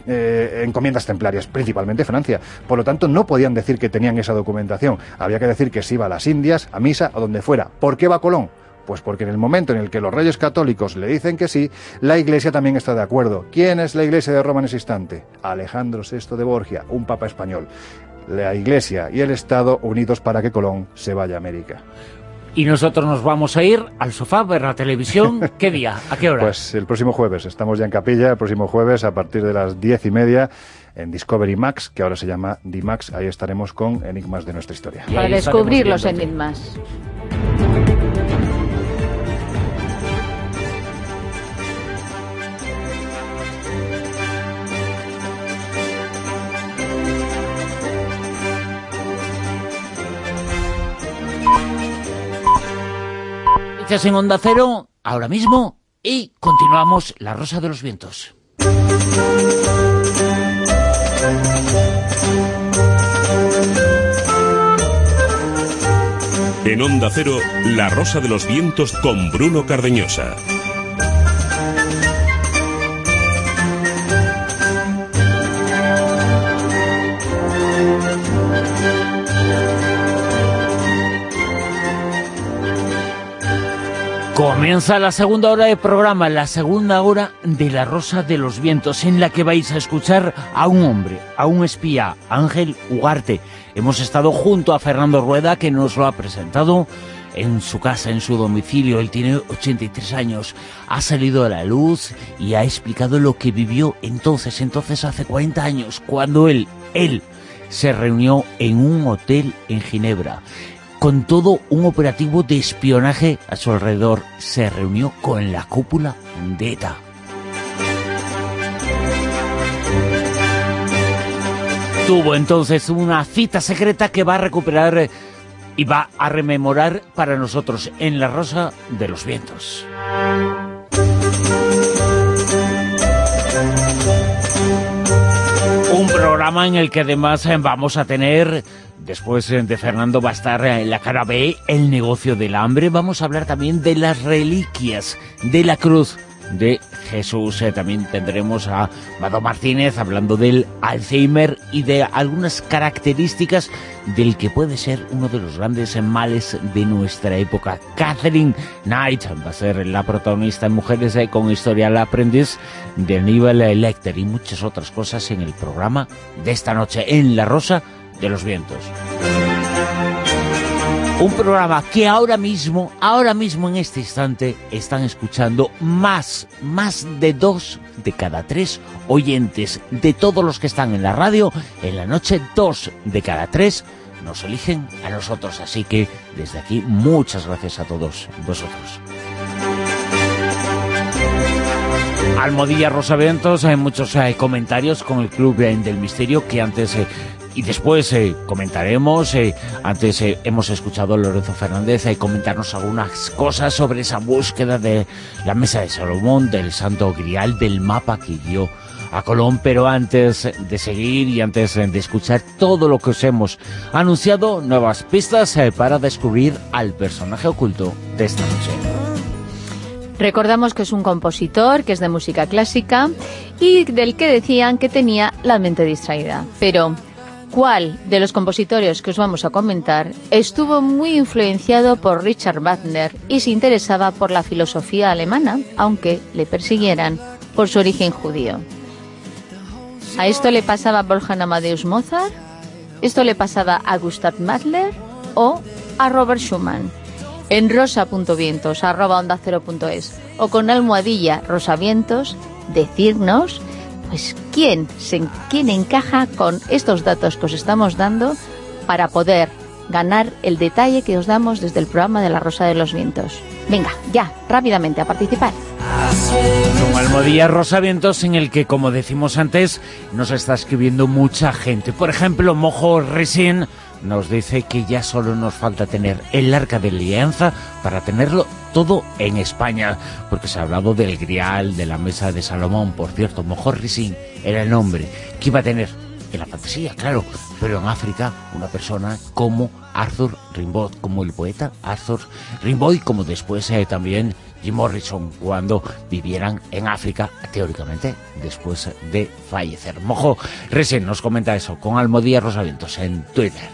Eh, encomiendas templarias, principalmente Francia. Por lo tanto, no podían decir que tenían esa documentación. Había que decir que se iba a las Indias, a misa, a donde fuera. ¿Por qué va Colón? Pues porque en el momento en el que los reyes católicos le dicen que sí, la Iglesia también está de acuerdo. ¿Quién es la Iglesia de Roma en ese instante? Alejandro sexto de Borgia, un papa español. La Iglesia y el Estado unidos para que Colón se vaya a América. Y nosotros nos vamos a ir al sofá, ver la televisión. ¿Qué día? ¿A qué hora? Pues el próximo jueves. Estamos ya en Capilla, el próximo jueves a partir de las diez y media en Discovery Max, que ahora se llama D-Max. Ahí estaremos con enigmas de nuestra historia. Para descubrir los enigmas. En Onda Cero, ahora mismo, y continuamos La Rosa de los Vientos. En Onda Cero, La Rosa de los Vientos con Bruno Cardeñosa. Comienza la segunda hora de programa, la segunda hora de La Rosa de los Vientos, en la que vais a escuchar a un hombre, a un espía, Ángel Ugarte. Hemos estado junto a Fernando Rueda, que nos lo ha presentado en su casa, en su domicilio. Él tiene ochenta y tres años, ha salido a la luz y ha explicado lo que vivió entonces, entonces hace cuarenta años, cuando él, él se reunió en un hotel en Ginebra, con todo un operativo de espionaje a su alrededor. Se reunió con la cúpula de ETA. Tuvo entonces una cita secreta que va a recuperar y va a rememorar para nosotros en La Rosa de los Vientos. Un programa en el que además vamos a tener... Después de Fernando va a estar en la cara B, el negocio del hambre. Vamos a hablar también de las reliquias de la cruz de Jesús. Eh, también tendremos a Mado Martínez hablando del Alzheimer y de algunas características del que puede ser uno de los grandes males de nuestra época. Catherine Knight va a ser la protagonista en Mujeres eh, con Historia al Aprendiz de Aníbal Lecter y muchas otras cosas en el programa de esta noche en La Rosa de los Vientos. Un programa que ahora mismo, ahora mismo en este instante, están escuchando más, más de dos de cada tres oyentes de todos los que están en la radio. En la noche, dos de cada tres nos eligen a nosotros. Así que desde aquí, muchas gracias a todos vosotros. Almohadilla Rosavientos, hay muchos hay comentarios con el Club del Misterio que antes... Eh, Y después eh, comentaremos, eh, antes eh, hemos escuchado a Lorenzo Fernández eh, comentarnos algunas cosas sobre esa búsqueda de la Mesa de Salomón, del Santo Grial, del mapa que dio a Colón. Pero antes de seguir y antes de escuchar todo lo que os hemos anunciado, nuevas pistas eh, para descubrir al personaje oculto de esta noche. Recordamos que es un compositor, que es de música clásica y del que decían que tenía la mente distraída. Pero... ¿cuál de los compositores que os vamos a comentar estuvo muy influenciado por Richard Wagner y se interesaba por la filosofía alemana, aunque le persiguieran por su origen judío? ¿A esto le pasaba a Wolfgang Amadeus Mozart? ¿Esto le pasaba a Gustav Mahler o a Robert Schumann? En rosa.vientos arroba onda cero punto es o con almohadilla rosavientos, decirnos pues quién, se, quién encaja con estos datos que os estamos dando para poder ganar el detalle que os damos desde el programa de La Rosa de los Vientos. Venga, ya, rápidamente, a participar. Un almohadilla Rosavientos en el que, como decimos antes, nos está escribiendo mucha gente. Por ejemplo, Mojo Resin nos dice que ya solo nos falta tener el Arca de la Alianza para tenerlo todo en España, porque se ha hablado del Grial, de la Mesa de Salomón. Por cierto, Mojo Resin era el nombre que iba a tener en la fantasía, claro, pero en África una persona como Arthur Rimbaud, como el poeta Arthur Rimbaud, y como después eh, también Jim Morrison, cuando vivieran en África, teóricamente, después de fallecer. Mojo Resin nos comenta eso con Almohadilla Rosavientos en Twitter.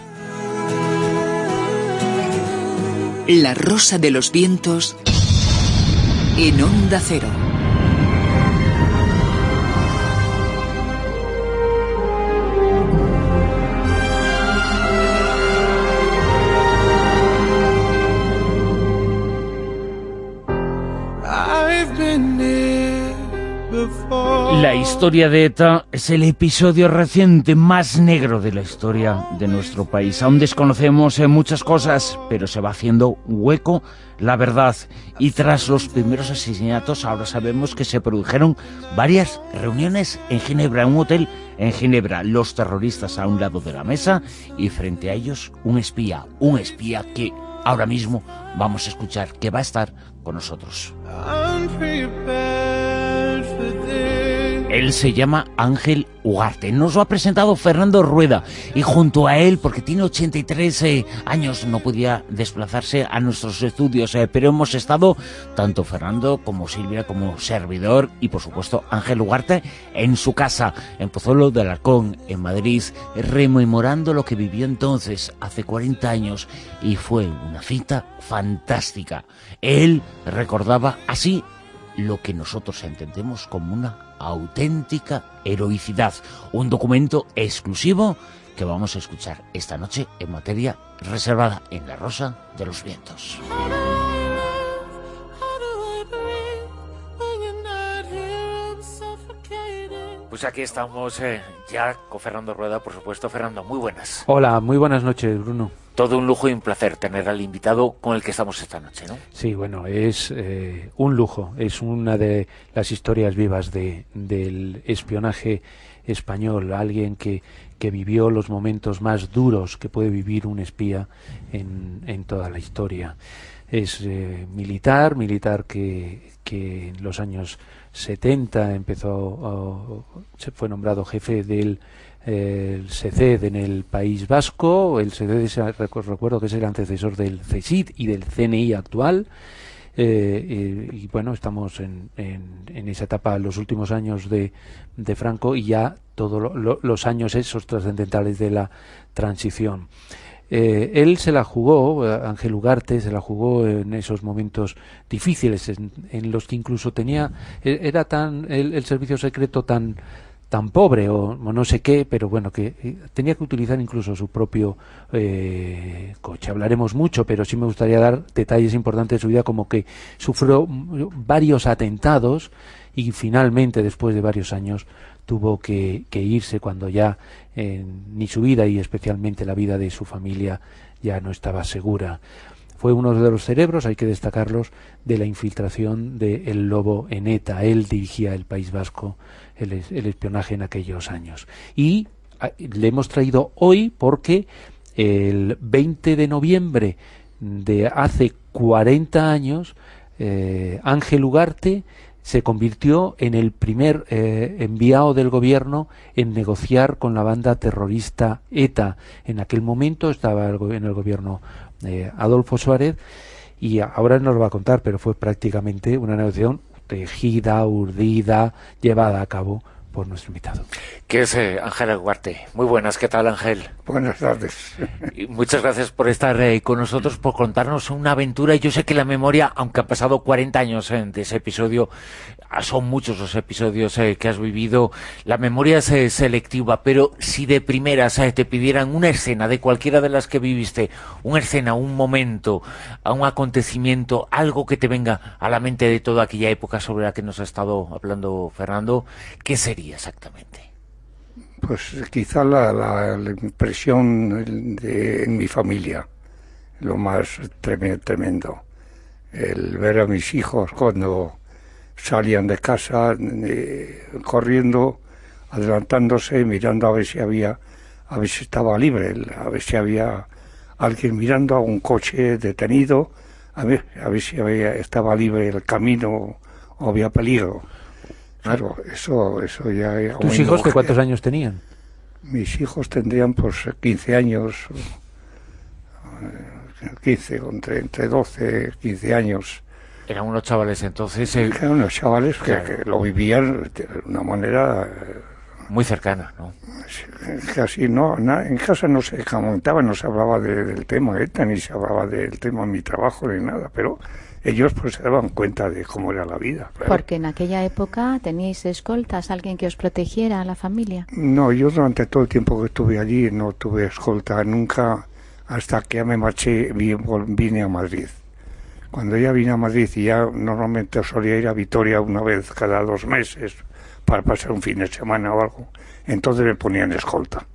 La Rosa de los Vientos en Onda Cero. La historia de ETA es el episodio reciente más negro de la historia de nuestro país. Aún desconocemos muchas cosas, pero se va haciendo hueco la verdad. Y tras los primeros asesinatos, ahora sabemos que se produjeron varias reuniones en Ginebra, en un hotel en Ginebra. Los terroristas a un lado de la mesa y frente a ellos un espía, un espía que ahora mismo vamos a escuchar, que va a estar con nosotros. Él se llama Ángel Ugarte. Nos lo ha presentado Fernando Rueda y junto a él, porque tiene ochenta y tres eh, años, no podía desplazarse a nuestros estudios, eh, pero hemos estado, tanto Fernando como Silvia, como servidor y por supuesto Ángel Ugarte en su casa, en Pozuelo de Alarcón, en Madrid, rememorando lo que vivió entonces, hace cuarenta años, y fue una cita fantástica. Él recordaba así lo que nosotros entendemos como una auténtica heroicidad, un documento exclusivo que vamos a escuchar esta noche en materia reservada en La Rosa de los Vientos. Pues aquí estamos eh, ya con Fernando Rueda, por supuesto. Fernando, muy buenas. Hola, muy buenas noches, Bruno. Todo un lujo y un placer tener al invitado con el que estamos esta noche, ¿no? Sí, bueno, es eh, un lujo, es una de las historias vivas de, del espionaje español, alguien que, que vivió los momentos más duros que puede vivir un espía en, en toda la historia. Es eh, militar, militar que, que en los años setenta empezó, uh, se fue nombrado jefe del el C C D en el País Vasco. El C C D recuerdo que es el antecesor del C S I D y del C N I actual, eh, y, y bueno, estamos en, en, en esa etapa, los últimos años de, de Franco y ya todos lo, lo, los años esos trascendentales de la transición. Eh, él se la jugó, Ángel Ugarte se la jugó en esos momentos difíciles en, en los que incluso tenía, era tan el, el servicio secreto tan tan pobre o, o no sé qué, pero bueno, que eh, tenía que utilizar incluso su propio eh, coche. Hablaremos mucho, pero sí me gustaría dar detalles importantes de su vida, como que sufrió varios atentados y finalmente, después de varios años, tuvo que, que irse cuando ya eh, ni su vida y especialmente la vida de su familia ya no estaba segura. Fue uno de los cerebros, hay que destacarlos, de la infiltración de El Lobo en ETA. Él dirigía el País Vasco, el, el espionaje en aquellos años. Y a, le hemos traído hoy porque el veinte de noviembre de hace cuarenta años, eh, Ángel Ugarte se convirtió en el primer eh, enviado del gobierno en negociar con la banda terrorista ETA. En aquel momento estaba el, en el gobierno eh, Adolfo Suárez, y ahora nos lo va a contar, pero fue prácticamente una negociación tejida, urdida, llevada a cabo por nuestro invitado. ¿Qué es eh, Ángel Ugarte? Muy buenas, ¿qué tal, Ángel? Buenas tardes. Y muchas gracias por estar eh, con nosotros, por contarnos una aventura. Yo sé que la memoria, aunque han pasado cuarenta años eh, de ese episodio, son muchos los episodios eh, que has vivido, la memoria es eh, selectiva, pero si de primeras eh, te pidieran una escena de cualquiera de las que viviste, una escena, un momento, un acontecimiento, algo que te venga a la mente de toda aquella época sobre la que nos ha estado hablando Fernando, ¿qué sería exactamente? Pues quizá la, la, la impresión de, en mi familia, lo más tremendo, el ver a mis hijos cuando salían de casa eh, corriendo, adelantándose, mirando a ver si había, a ver si estaba libre, a ver si había alguien mirando a un coche detenido, a ver, a ver si había, estaba libre el camino o había peligro. Claro, eso, eso ya... ¿Tus hijos de cuántos años tenían? Mis hijos tendrían pues quince años, quince, entre, entre doce, quince años. Eran unos chavales entonces... Eh... Eran unos chavales que, claro, que lo vivían de una manera... muy cercana, ¿no? Casi no, na, en casa no se comentaba, no se hablaba de, del tema ETA, ni se hablaba del tema mi trabajo, ni nada, pero... ellos pues se daban cuenta de cómo era la vida. Claro. Porque en aquella época teníais escoltas, alguien que os protegiera a la familia. No, yo durante todo el tiempo que estuve allí no tuve escolta nunca, hasta que ya me marché, vine a Madrid. cuando ya vine a Madrid y ya normalmente solía ir a Vitoria una vez cada dos meses para pasar un fin de semana o algo, entonces me ponían escolta.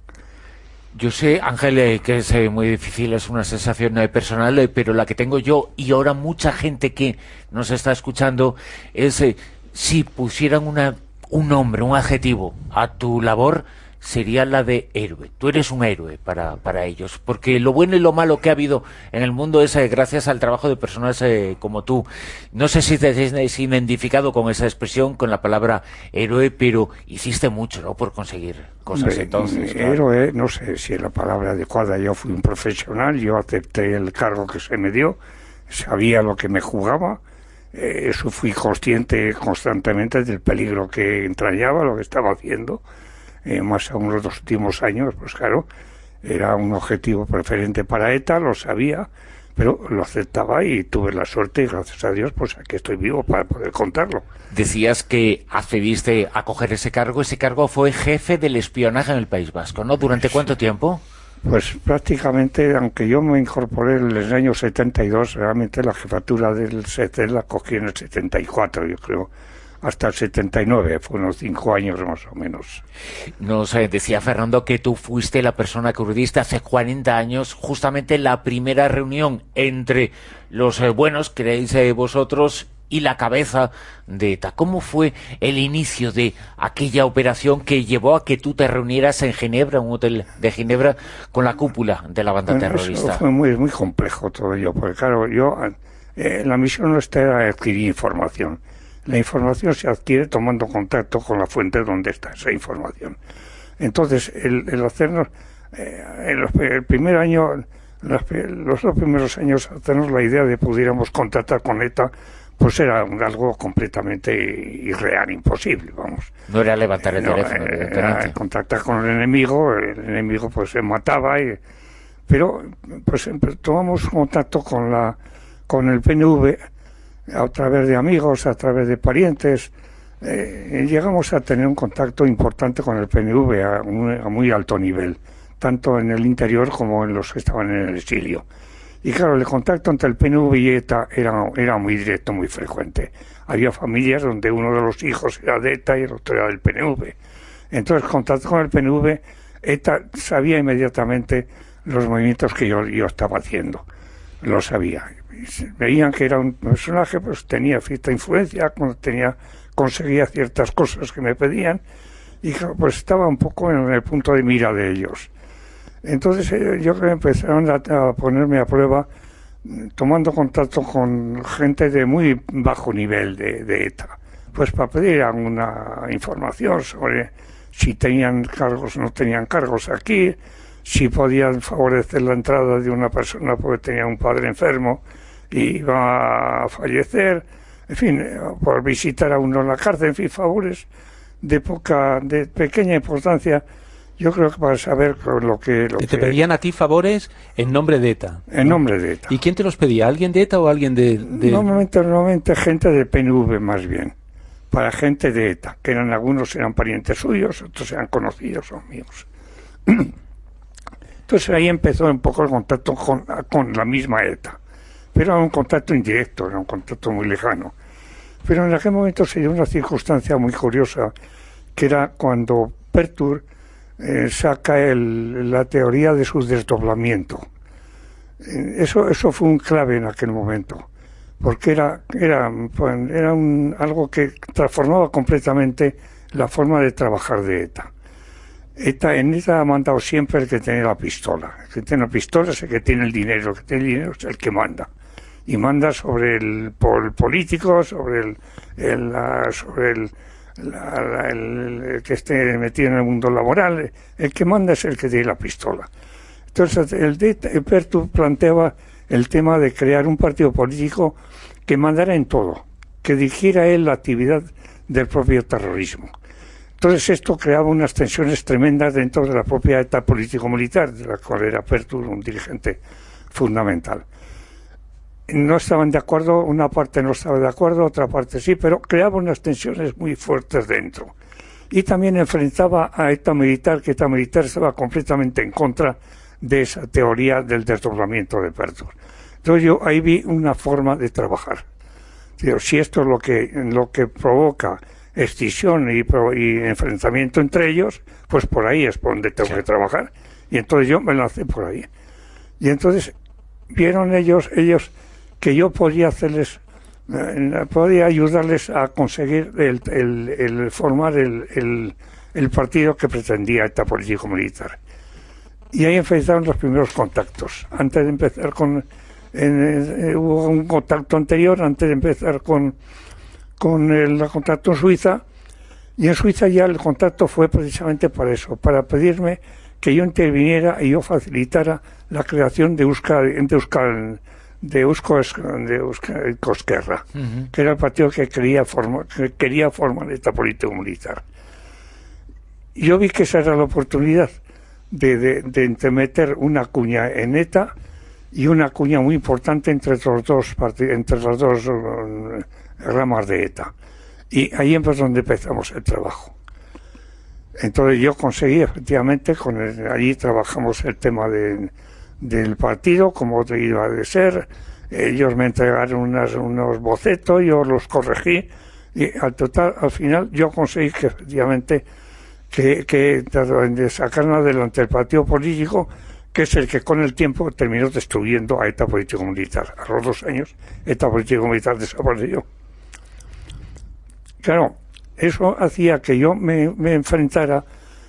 Yo sé, Ángel, eh, que es eh, muy difícil, es una sensación eh, personal, eh, pero la que tengo yo y ahora mucha gente que nos está escuchando es, eh, si pusieran una, un nombre, un adjetivo a tu labor, sería la de héroe. Tú eres un héroe para, para ellos, porque lo bueno y lo malo que ha habido en el mundo es eh, gracias al trabajo de personas eh, como tú. No sé si te has identificado con esa expresión, con la palabra héroe, pero hiciste mucho, ¿no?, por conseguir cosas. Hombre, entonces. Claro. Héroe, no sé si es la palabra adecuada. Yo fui un profesional, yo acepté el cargo que se me dio, sabía lo que me jugaba, eh, eso fui consciente constantemente del peligro que entrañaba lo que estaba haciendo. Eh, más aún los dos últimos años, pues claro, era un objetivo preferente para ETA, lo sabía, pero lo aceptaba y tuve la suerte, y gracias a Dios, pues aquí estoy vivo para poder contarlo. Decías que accediste a coger ese cargo, ese cargo fue jefe del espionaje en el País Vasco, ¿no? ¿Durante cuánto tiempo? Pues prácticamente, aunque yo me incorporé en el año setenta y dos, realmente la jefatura del S E T la cogí en el setenta y cuatro, yo creo. Hasta el setenta y nueve, fue unos cinco años más o menos. Nos eh, decía Fernando que tú fuiste la persona que urdiste hace cuarenta años, justamente la primera reunión entre los eh, buenos, creéis eh, vosotros, y la cabeza de ETA. ¿Cómo fue el inicio de aquella operación que llevó a que tú te reunieras en Ginebra, un hotel de Ginebra, con la cúpula de la banda bueno, terrorista? Eso fue muy, muy complejo todo ello, porque claro, yo eh, la misión nuestra era adquirir información. La información se adquiere tomando contacto con la fuente donde está esa información. Entonces, el, el hacernos, eh, el, el primer año, los, los dos primeros años, hacernos la idea de pudiéramos contactar con ETA, pues era un, algo completamente irreal, imposible, vamos. No era levantar el no, teléfono, era contactar con el enemigo, el enemigo pues se mataba, y, pero pues tomamos contacto con la con el P N V, a través de amigos, a través de parientes, eh, llegamos a tener un contacto importante con el P N V a, un, a muy alto nivel, tanto en el interior como en los que estaban en el exilio. Y claro, el contacto entre el P N V y ETA era, era muy directo, muy frecuente. Había familias donde uno de los hijos era de ETA y el otro era del P N V. Entonces, contacto con el P N V, ETA sabía inmediatamente los movimientos que yo, yo estaba haciendo. Lo sabía. Veían que era un personaje, pues tenía cierta influencia, tenía, conseguía ciertas cosas que me pedían, y pues estaba un poco en el punto de mira de ellos. Entonces eh, yo creo que empezaron a, a ponerme a prueba, tomando contacto con gente de muy bajo nivel de, de ETA, pues para pedir alguna información sobre si tenían cargos o no tenían cargos aquí, si podían favorecer la entrada de una persona porque tenía un padre enfermo y iba a fallecer, en fin, por visitar a uno en la cárcel, en fin, favores de poca, de pequeña importancia, yo creo que para saber lo que... Lo ¿Te que, pedían a ti favores en nombre de ETA? En ¿no? nombre de ETA. ¿Y quién te los pedía? ¿Alguien de ETA o alguien de...? de... Normalmente, normalmente gente del P N V más bien, para gente de ETA, que eran algunos eran parientes suyos, otros eran conocidos o amigos. Entonces ahí empezó un poco el contacto con, con la misma ETA. Pero era un contacto indirecto, era un contacto muy lejano. Pero en aquel momento se dio una circunstancia muy curiosa, que era cuando Pertur eh, saca el, la teoría de su desdoblamiento. Eh, eso, eso fue un clave en aquel momento, porque era, era, pues, era un, algo que transformaba completamente la forma de trabajar de ETA. ETA, en ETA ha mandado siempre el que tiene la pistola. El que tiene la pistola es el que tiene el dinero, el que tiene el dinero es el que manda. Y manda sobre el, el político, sobre el, el, la, sobre el, la, la, el, el que esté metido en el mundo laboral. El que manda es el que tiene la pistola. Entonces, el, el Pertur planteaba el tema de crear un partido político que mandara en todo, que dirigiera él la actividad del propio terrorismo. Entonces esto creaba unas tensiones tremendas dentro de la propia ETA político-militar, de la cual era Pertur un dirigente fundamental. No estaban de acuerdo, una parte no estaba de acuerdo, otra parte sí, pero creaba unas tensiones muy fuertes dentro. Y también enfrentaba a ETA militar, que ETA militar estaba completamente en contra de esa teoría del desdoblamiento de Pertur. Entonces yo ahí vi una forma de trabajar. Digo, si esto es lo que, lo que provoca escisión y, y enfrentamiento entre ellos, pues por ahí es por donde tengo sí. que trabajar. Y entonces yo me lancé por ahí. Y entonces vieron ellos, ellos que yo podía hacerles, eh, podía ayudarles a conseguir el, el, el formar el, el, el partido que pretendía ETA político-militar. Y ahí empezaron los primeros contactos. Antes de empezar con... En, eh, hubo un contacto anterior, antes de empezar con, con el contacto en Suiza. Y en Suiza ya el contacto fue precisamente para eso, para pedirme que yo interviniera y yo facilitara la creación de Euskal, de Euskal, de Eusko, de Euskal Esquerra, uh-huh. que era el partido que quería formar, que quería formar esta política militar. Yo vi que esa era la oportunidad de, de, de entremeter una cuña en ETA y una cuña muy importante entre los dos partidos, entre las dos uh, ramas de ETA. Y ahí es donde empezamos el trabajo. Entonces yo conseguí efectivamente, con el, allí trabajamos el tema de, del partido, como iba de ser. Ellos me entregaron unas, unos bocetos, yo los corregí y al total, al final yo conseguí que efectivamente que, que sacaran adelante el partido político, que es el que con el tiempo terminó destruyendo a ETA político-militar. A los dos años ETA político-militar desapareció. Claro, eso hacía que yo me, me enfrentara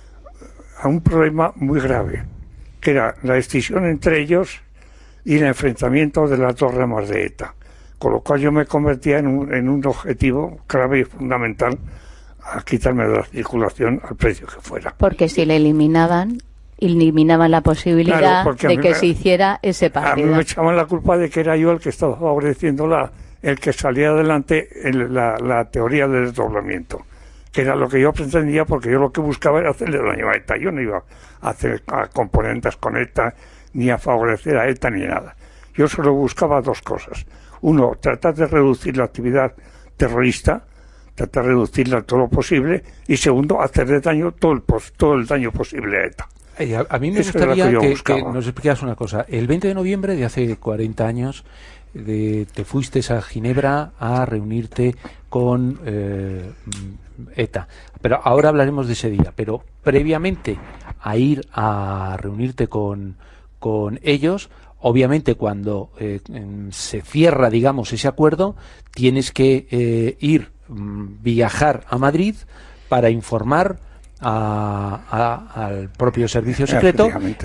a un problema muy grave, que era la escisión entre ellos y el enfrentamiento de las dos ramas de ETA, con lo cual yo me convertía en un, en un objetivo clave y fundamental a quitarme de la circulación al precio que fuera. Porque si le eliminaban, eliminaban la posibilidad claro, de que me, se hiciera ese partido. A mí me echaban la culpa de que era yo el que estaba favoreciendo la el que salía adelante en la, la teoría del desdoblamiento, que era lo que yo pretendía, porque yo lo que buscaba era hacerle daño a ETA. Yo no iba a hacer a componentes con ETA, ni a favorecer a ETA, ni nada. Yo solo buscaba dos cosas. Uno, tratar de reducir la actividad terrorista, tratar de reducirla todo lo posible, y segundo, hacerle daño, todo el, todo el daño posible a ETA. Hey, a, a mí me Eso gustaría que, que, que nos explicaras una cosa. El veinte de noviembre de hace cuarenta años, De, te fuiste a Ginebra a reunirte con eh, ETA. Pero ahora hablaremos de ese día. Pero previamente a ir a reunirte con, con ellos, obviamente cuando eh, se cierra, digamos, ese acuerdo, tienes que eh, ir, viajar a Madrid para informar a, a, al propio servicio secreto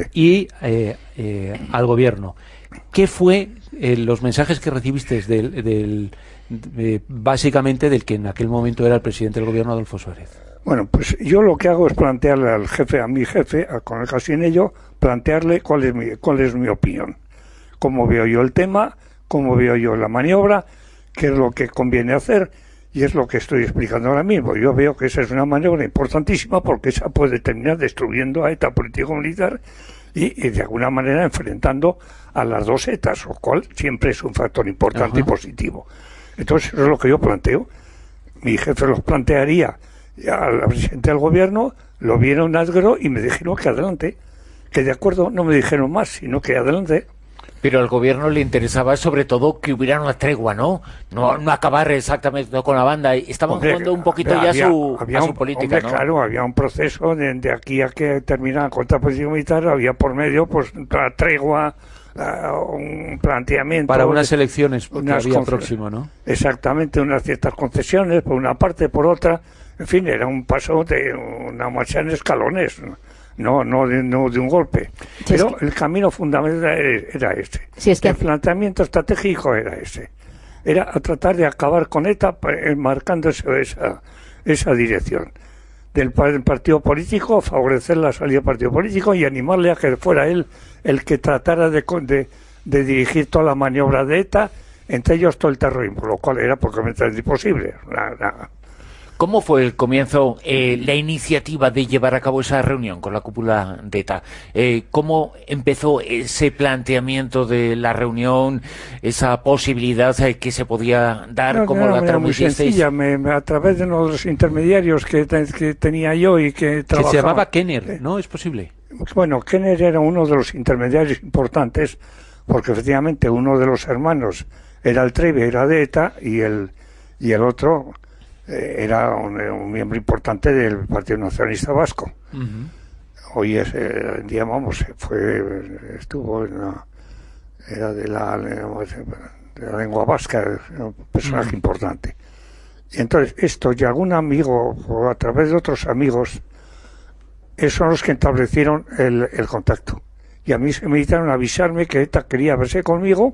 y eh, eh, al gobierno. ¿Qué fue eh, los mensajes que recibiste del, del de, básicamente del que en aquel momento era el presidente del gobierno, Adolfo Suárez? Bueno, pues yo lo que hago es plantearle al jefe, a mi jefe, a, con el caso en ello, plantearle cuál es mi, cuál es mi opinión, cómo veo yo el tema, cómo veo yo la maniobra, qué es lo que conviene hacer, y es lo que estoy explicando ahora mismo. Yo veo que esa es una maniobra importantísima porque esa puede terminar destruyendo a ETA político-militar y, y de alguna manera enfrentando a las dos ETAs, lo cual siempre es un factor importante Ajá. y positivo. Entonces, eso es lo que yo planteo. Mi jefe los plantearía al presidente del gobierno, lo vieron ásgaro y me dijeron que adelante, que de acuerdo, no me dijeron más, sino que adelante. Pero al gobierno le interesaba sobre todo que hubiera una tregua, ¿no? No, no acabar exactamente con la banda. Estaban hombre, jugando un poquito había, ya su, había a su un, política, hombre, ¿no? Claro, había un proceso de, de aquí a que terminara contra la política militar, había por medio pues la tregua, uh, un planteamiento. Para unas elecciones que había próximo, ¿no? Exactamente, unas ciertas concesiones, por una parte, por otra. En fin, era un paso de una marcha en escalones, ¿no? No, no de, no de un golpe. Si Pero es que... el camino fundamental era ese. Si es que... El planteamiento estratégico era ese. Era a tratar de acabar con ETA marcando esa, esa, esa dirección. Del, del partido político, favorecer la salida del partido político y animarle a que fuera él el que tratara de, de, de dirigir toda la maniobra de ETA, entre ellos todo el terrorismo, lo cual era porque me es imposible. La, la, ¿Cómo fue el comienzo, eh, la iniciativa de llevar a cabo esa reunión con la cúpula de ETA? Eh, ¿Cómo empezó ese planteamiento de la reunión, esa posibilidad eh, que se podía dar? No, ¿Cómo no, la transmitisteis? Muy sencilla, me, me, a través de uno de los intermediarios que, te, que tenía yo y que trabajaba. Que se llamaba Kenner, ¿no? ¿Es posible? Bueno, Kenner era uno de los intermediarios importantes porque efectivamente uno de los hermanos era el Trevi, era de ETA, y el, y el otro eh, era un, un miembro importante del Partido Nacionalista Vasco. Uh-huh. Hoy es, eh, digamos, fue, estuvo en la, era de la, de la lengua vasca, un personaje uh-huh. importante. Y entonces esto, y algún amigo, o a través de otros amigos, esos son los que establecieron el, el contacto. Y a mí se me invitaron a avisarme que ETA quería verse conmigo,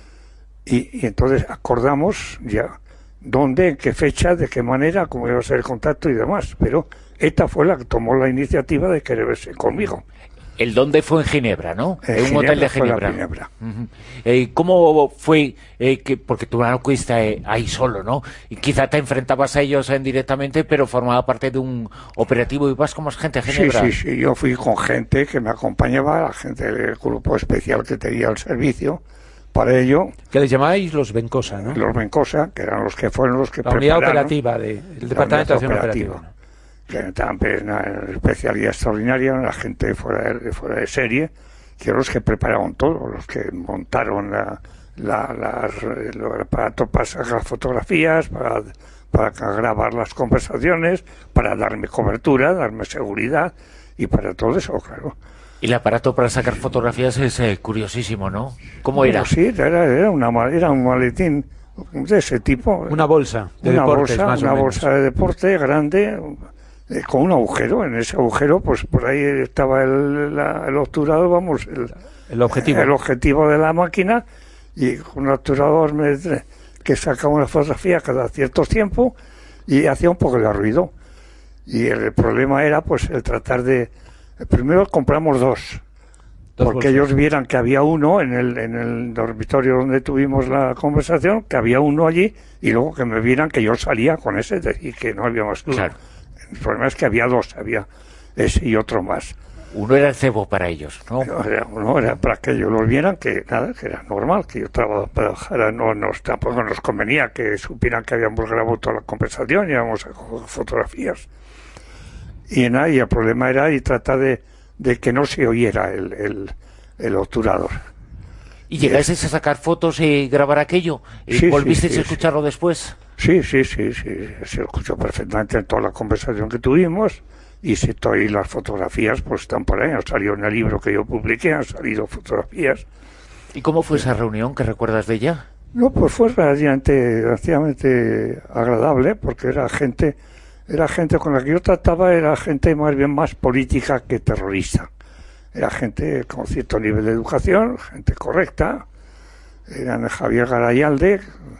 y, y entonces acordamos ya dónde, en qué fecha, de qué manera, cómo iba a ser el contacto y demás. Pero ETA fue la que tomó la iniciativa de querer verse conmigo. El dónde fue en Ginebra, ¿no? En en un Ginebra hotel de Ginebra. Ginebra. Uh-huh. eh, ¿Cómo fue? Eh, que, porque tú no acudiste eh, ahí solo, ¿no? Y quizá te enfrentabas a ellos eh, directamente, pero formaba parte de un operativo y vas con más gente a Ginebra. Sí, sí, sí. Yo fui con gente que me acompañaba, la gente del grupo especial que tenía el servicio. Para ello... Que les llamáis los Bencosa, ¿no? Los Bencosa, que eran los que fueron los que la unidad operativa del de, Departamento de Acción Operativa. operativa. Que también una especialidad extraordinaria, la gente fuera de, fuera de serie, que eran los que prepararon todo, los que montaron la, la, las, los aparatos para sacar fotografías, para, para grabar las conversaciones, para darme cobertura, darme seguridad, y para todo eso, claro. Y el aparato para sacar fotografías es eh, curiosísimo, ¿no? ¿Cómo bueno, era? Sí, era, era, una, era un maletín de ese tipo. Una bolsa de una deportes, bolsa, más una o menos. bolsa de deporte grande, eh, con un agujero. En ese agujero, pues por ahí estaba el, la, el obturador, vamos, el, el objetivo. el objetivo de la máquina, y un obturador me, que sacaba una fotografía cada cierto tiempo y hacía un poco de ruido. Y el problema era, pues, el tratar de... Primero compramos dos, dos porque bolsas. Ellos vieran que había uno en el, en el dormitorio donde tuvimos la conversación, que había uno allí, y luego que me vieran que yo salía con ese y que no había más duda. Claro. El problema es que había dos, había ese y otro más. Uno era el cebo para ellos, ¿no? Era, uno era para que ellos lo vieran, que nada, que era normal, que yo trabajara, no nos, tampoco nos convenía que supieran que habíamos grabado toda la conversación y íbamos a coger fotografías. Y nada, y el problema era y tratar de, de que no se oyera el, el, el obturador. ¿Y llegasteis a sacar fotos y grabar aquello? ¿Y sí, volvisteis sí, sí, a escucharlo sí. después? Sí, sí, sí, sí, se escuchó perfectamente en toda la conversación que tuvimos, y si estoy las fotografías pues están por ahí, han salido en el libro que yo publiqué, han salido fotografías. ¿Y cómo fue esa reunión? ¿Qué recuerdas de ella? No, pues fue relativamente, relativamente agradable, porque era gente... Era gente con la que yo trataba, era gente más bien más política que terrorista. Era gente con cierto nivel de educación, gente correcta. Eran Javier Garayalde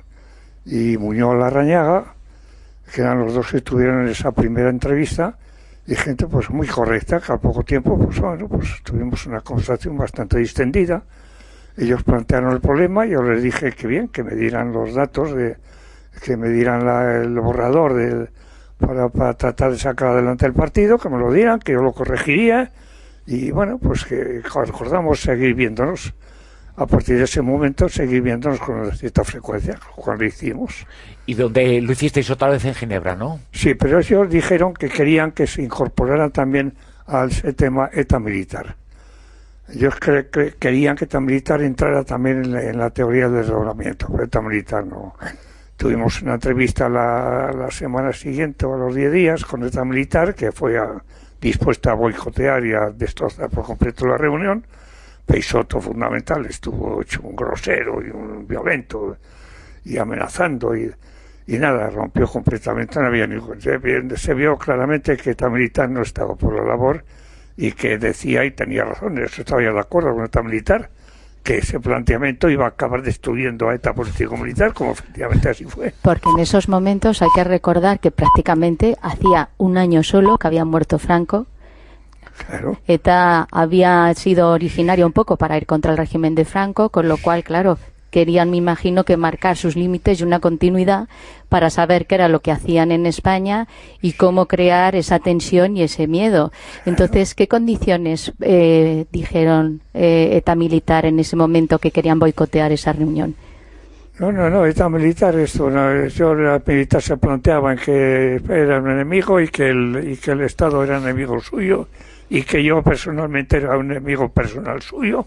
y Muñoz Larrañaga, que eran los dos que estuvieron en esa primera entrevista, y gente pues muy correcta, que al poco tiempo, pues bueno, pues tuvimos una conversación bastante distendida. Ellos plantearon el problema, yo les dije que bien, que me dieran los datos, de que me dieran la, el borrador del... Para, para tratar de sacar adelante el partido, que me lo dieran, que yo lo corregiría, y bueno, pues que acordamos seguir viéndonos. A partir de ese momento, seguir viéndonos con cierta frecuencia, cuando lo hicimos. ¿Y donde lo hicisteis otra vez en Ginebra, no? Sí, pero ellos dijeron que querían que se incorporara también al tema ETA militar. Ellos cre cre querían que ETA militar entrara también en la, en la teoría del desdoblamiento, pero ETA militar no... Tuvimos una entrevista la, la semana siguiente o a los diez días con ETA militar, que fue a, dispuesta a boicotear y a destrozar por completo la reunión. Peixoto, fundamental, estuvo hecho un grosero y un violento y amenazando y, y nada, rompió completamente. No había ningún, se vio claramente que ETA militar no estaba por la labor y que decía, y tenía razón, eso estaba ya de acuerdo con ETA militar, que ese planteamiento iba a acabar destruyendo a ETA político-militar, como efectivamente así fue. Porque en esos momentos hay que recordar que prácticamente hacía un año solo que había muerto Franco. Claro. ETA había sido originaria un poco para ir contra el régimen de Franco, con lo cual, claro, querían, me imagino, que marcar sus límites y una continuidad para saber qué era lo que hacían en España y cómo crear esa tensión y ese miedo. Entonces, ¿qué condiciones eh, dijeron eh, ETA militar en ese momento que querían boicotear esa reunión? No, no, no, ETA militar, esto, no, yo, la militar se planteaba en que era un enemigo y que, el, y que el Estado era enemigo suyo y que yo personalmente era un enemigo personal suyo,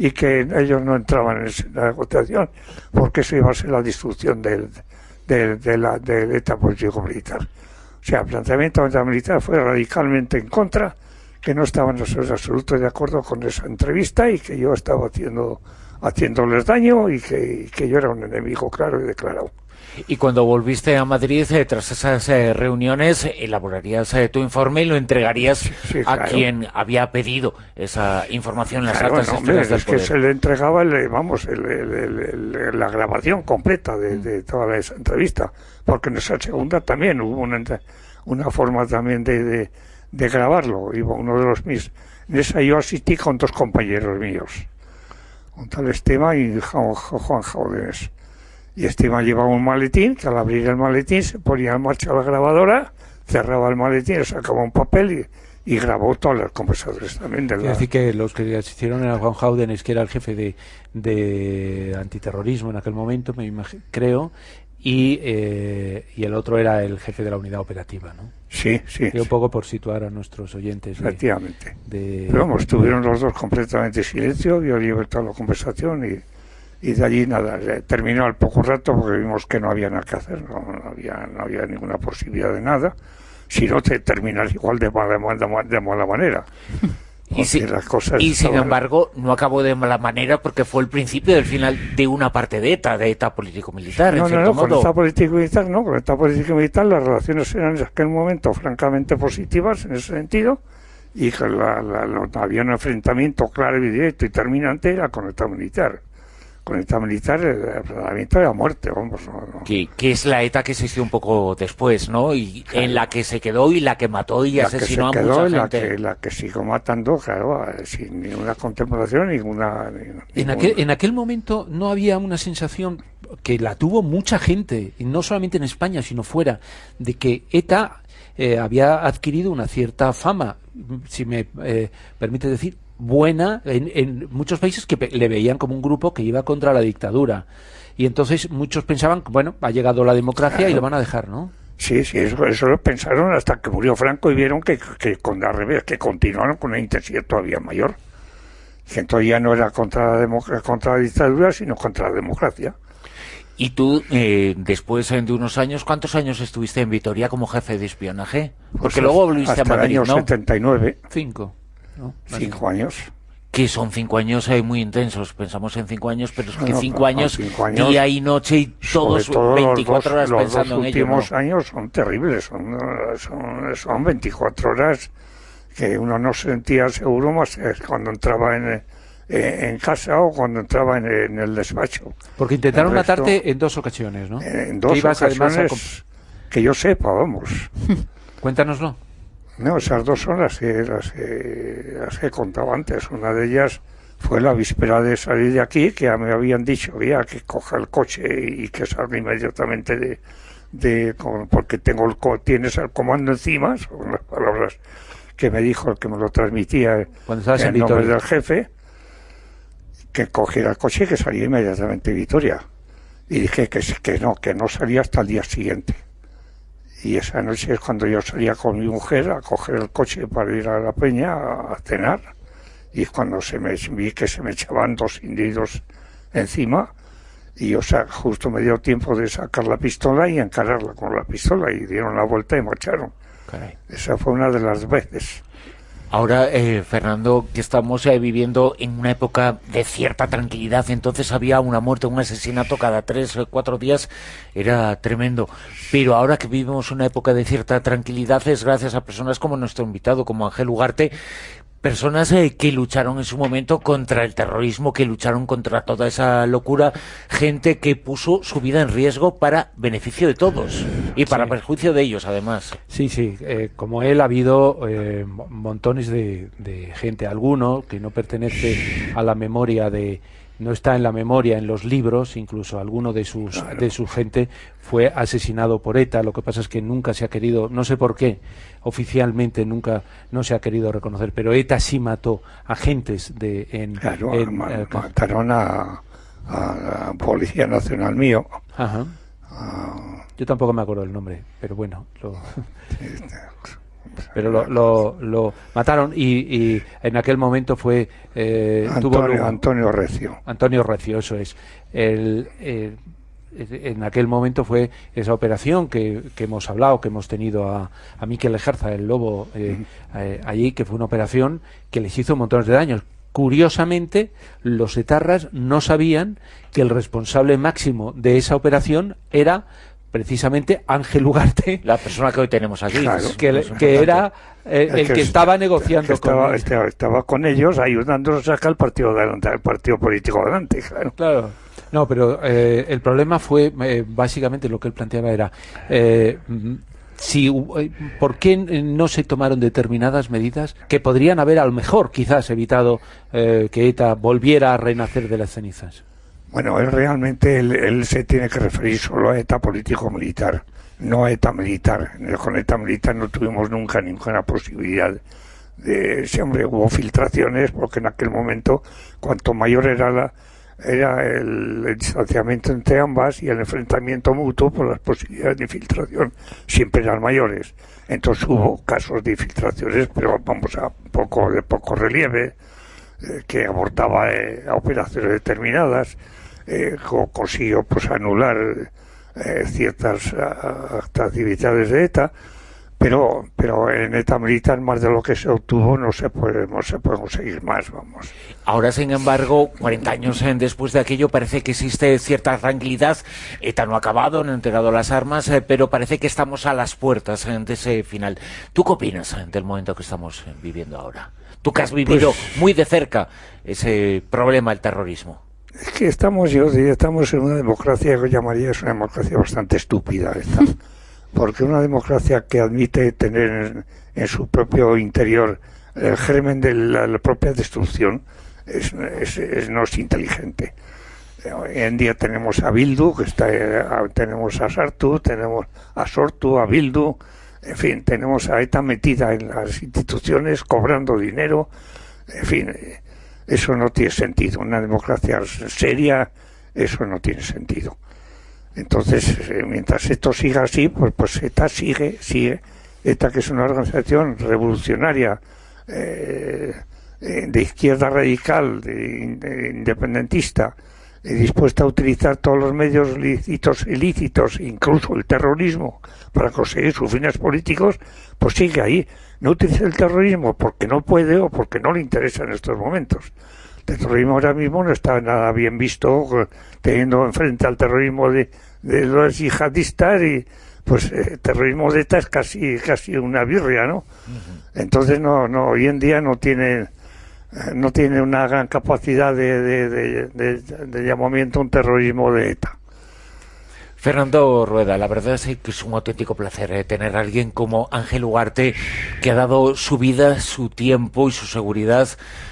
y que ellos no entraban en esa negociación, porque eso iba a ser la destrucción del, del, de la, del ETA político-militar. O sea, el planteamiento militar fue radicalmente en contra, que no estaban en absoluto de acuerdo con esa entrevista y que yo estaba haciendo, haciéndoles daño y que, y que yo era un enemigo claro y declarado. Y cuando volviste a Madrid, eh, tras esas eh, reuniones, elaborarías eh, tu informe y lo entregarías sí, sí, a claro. quien había pedido esa información, las claro, altas no, esferas del es poder. Que se le entregaba, el, vamos, el, el, el, el, la grabación completa de, de toda esa entrevista, porque en esa segunda también hubo una, una forma también de, de, de grabarlo. Iba uno de los mis, en esa yo asistí con dos compañeros míos, un tal Esteban y Juan, Juan Jóvenes. Y Esteban llevaba un maletín, que al abrir el maletín se ponía en marcha la grabadora, cerraba el maletín, sacaba un papel y, y grabó todas las conversaciones también. De la... Quiero decir que los que asistieron era Juan Jóvenes, que era el jefe de, de antiterrorismo en aquel momento, me imagino, creo, y, eh, y el otro era el jefe de la unidad operativa, ¿no? Sí, sí. Y un poco por situar a nuestros oyentes. De, Efectivamente. De... Pero vamos, estuvieron los dos completamente en silencio, yo llevé toda la conversación y... Y de allí nada, terminó al poco rato porque vimos que no había nada que hacer, no, no había no había ninguna posibilidad de nada, si no te terminas igual de mala, de, de mala manera. Y, si, las cosas y sin estaban... embargo, no acabó de mala manera porque fue el principio del final de una parte de ETA, de ETA político-militar, no, en no, cierto no, modo. con ETA político-militar no, con ETA político-militar las relaciones eran en aquel momento francamente positivas en ese sentido, y que la, la, la, había un enfrentamiento claro y directo y terminante era con ETA militar. Con ETA militar, el enfrentamiento de la muerte, vamos. No, no. Que, que es la ETA que existió un poco después, ¿no? Y claro. En la que se quedó y la que mató y la asesinó que se a quedó, mucha la gente. Que, la que siguió matando, claro, sin ninguna contemplación, ninguna... ninguna en, aquel, en aquel momento no había una sensación que la tuvo mucha gente, y no solamente en España, sino fuera, de que ETA eh, había adquirido una cierta fama, si me eh, permite decir, buena en, en muchos países que le veían como un grupo que iba contra la dictadura, y entonces muchos pensaban, bueno, ha llegado la democracia claro. y lo van a dejar, ¿no? Sí, sí, eso, eso lo pensaron hasta que murió Franco y vieron que, que con al revés, que continuaron con una intensidad todavía mayor, que entonces ya no era contra la, democ- contra la dictadura, sino contra la democracia. Y tú, eh, después de unos años, ¿cuántos años estuviste en Vitoria como jefe de espionaje? Porque pues luego volviste hasta a Madrid, el año ¿no? setenta y nueve. Cinco. ¿No? Cinco años. Que son cinco años eh, muy intensos. Pensamos en cinco años, pero es que no, cinco, años, cinco años, día y noche y todos veinticuatro los dos, horas pensando en ello. Los últimos ¿no? años son terribles, son, son, son veinticuatro horas que uno no se sentía seguro más cuando entraba en, en casa o cuando entraba en, en el despacho. Porque intentaron resto, matarte en dos ocasiones, ¿no? En dos ocasiones que yo sepa, vamos. Cuéntanoslo. No, esas dos son las que, las, que, las que he contado antes. Una de ellas fue la víspera de salir de aquí, que ya me habían dicho ya que coja el coche y que salga inmediatamente de, de con, porque tengo el tienes el comando encima, son las palabras que me dijo el que me lo transmitía cuando en el nombre del jefe, que cogiera el coche y que salía inmediatamente de Vitoria. Y dije que, que no, que no salía hasta el día siguiente. Y esa noche es cuando yo salía con mi mujer a coger el coche para ir a la peña a cenar. Y es cuando se me vi que se me echaban dos individuos encima. Y o sea, justo me dio tiempo de sacar la pistola y encararla con la pistola. Y dieron la vuelta y marcharon. Caray. Esa fue una de las veces. Ahora, eh, Fernando, que estamos eh, viviendo en una época de cierta tranquilidad, entonces había una muerte, un asesinato cada tres o cuatro días, era tremendo. Pero ahora que vivimos una época de cierta tranquilidad es gracias a personas como nuestro invitado, como Ángel Ugarte, personas eh, que lucharon en su momento contra el terrorismo, que lucharon contra toda esa locura, gente que puso su vida en riesgo para beneficio de todos y para sí. perjuicio de ellos, además. Sí, sí, eh, como él ha habido eh, montones de, de gente, alguno que no pertenece a la memoria de... no está en la memoria, en los libros, incluso alguno de sus claro. de su gente fue asesinado por ETA. Lo que pasa es que nunca se ha querido, no sé por qué, oficialmente nunca no se ha querido reconocer, pero ETA sí mató agentes de en, claro, en, ma eh, mataron a, a la Policía Nacional mío. Ajá. A... Yo tampoco me acuerdo el nombre, pero bueno. Lo... pero lo, lo, lo mataron y, y en aquel momento fue eh, Antonio, tuvo, Antonio Recio. Antonio Recio, eso es. El, el, en aquel momento fue esa operación que, que hemos hablado, que hemos tenido a, a Miquel Lejarza, el Lobo, eh, uh-huh. eh, allí, que fue una operación que les hizo montones de daños. Curiosamente, los etarras no sabían que el responsable máximo de esa operación era precisamente Ángel Ugarte, la persona que hoy tenemos aquí, claro, que, que era eh, el, el que, que estaba negociando que estaba, con estaba, estaba con ellos, ayudándolos a sacar el partido adelante, el partido político adelante, claro. Claro. No, pero eh, el problema fue, eh, básicamente lo que él planteaba era, eh, si, ¿por qué no se tomaron determinadas medidas que podrían haber a lo mejor quizás evitado eh, que ETA volviera a renacer de las cenizas? Bueno, él realmente él, él se tiene que referir solo a ETA político-militar, no a ETA militar. Con ETA militar no tuvimos nunca ninguna posibilidad de... Siempre hubo filtraciones, porque en aquel momento, cuanto mayor era la era el, el distanciamiento entre ambas y el enfrentamiento mutuo, por las posibilidades de infiltración siempre eran mayores. Entonces hubo casos de infiltraciones, pero vamos a poco de poco relieve, eh, que abortaba eh, a operaciones determinadas, eh, co consiguió pues anular eh, ciertas a, actividades de ETA, pero pero en ETA militar más de lo que se obtuvo no se puede no se puede conseguir más, vamos. Ahora, sin embargo, cuarenta años después de aquello, parece que existe cierta tranquilidad. ETA no ha acabado, no ha entregado las armas, eh, pero parece que estamos a las puertas eh, de ese final. ¿Tú qué opinas eh, del momento que estamos eh, viviendo ahora? Tú que has vivido pues, muy de cerca ese problema del terrorismo. Es que estamos, yo diría, estamos en una democracia que yo llamaría es una democracia bastante estúpida esta. Porque una democracia que admite tener en, en su propio interior el germen de la, la propia destrucción es, es, es no es inteligente. Hoy en día tenemos a Bildu, que está, tenemos a Sartu, tenemos a Sortu, a Bildu, en fin, tenemos a ETA metida en las instituciones, cobrando dinero, en fin, eso no tiene sentido. Una democracia seria, eso no tiene sentido. Entonces, eh, mientras esto siga así, pues, pues ETA sigue, sigue. ETA, que es una organización revolucionaria, eh, de izquierda radical, de, de independentista, eh, dispuesta a utilizar todos los medios lícitos, ilícitos, incluso el terrorismo, para conseguir sus fines políticos, pues sigue ahí. No utiliza el terrorismo porque no puede o porque no le interesa en estos momentos. El terrorismo ahora mismo no está nada bien visto, teniendo enfrente al terrorismo de, de los yihadistas, y pues el terrorismo de ETA es casi casi una birria, ¿no? Entonces no no hoy en día no tiene no tiene una gran capacidad de, de, de, de, de llamamiento a un terrorismo de ETA. Fernando Rueda, la verdad es que es un auténtico placer eh, tener a alguien como Ángel Ugarte, que ha dado su vida, su tiempo y su seguridad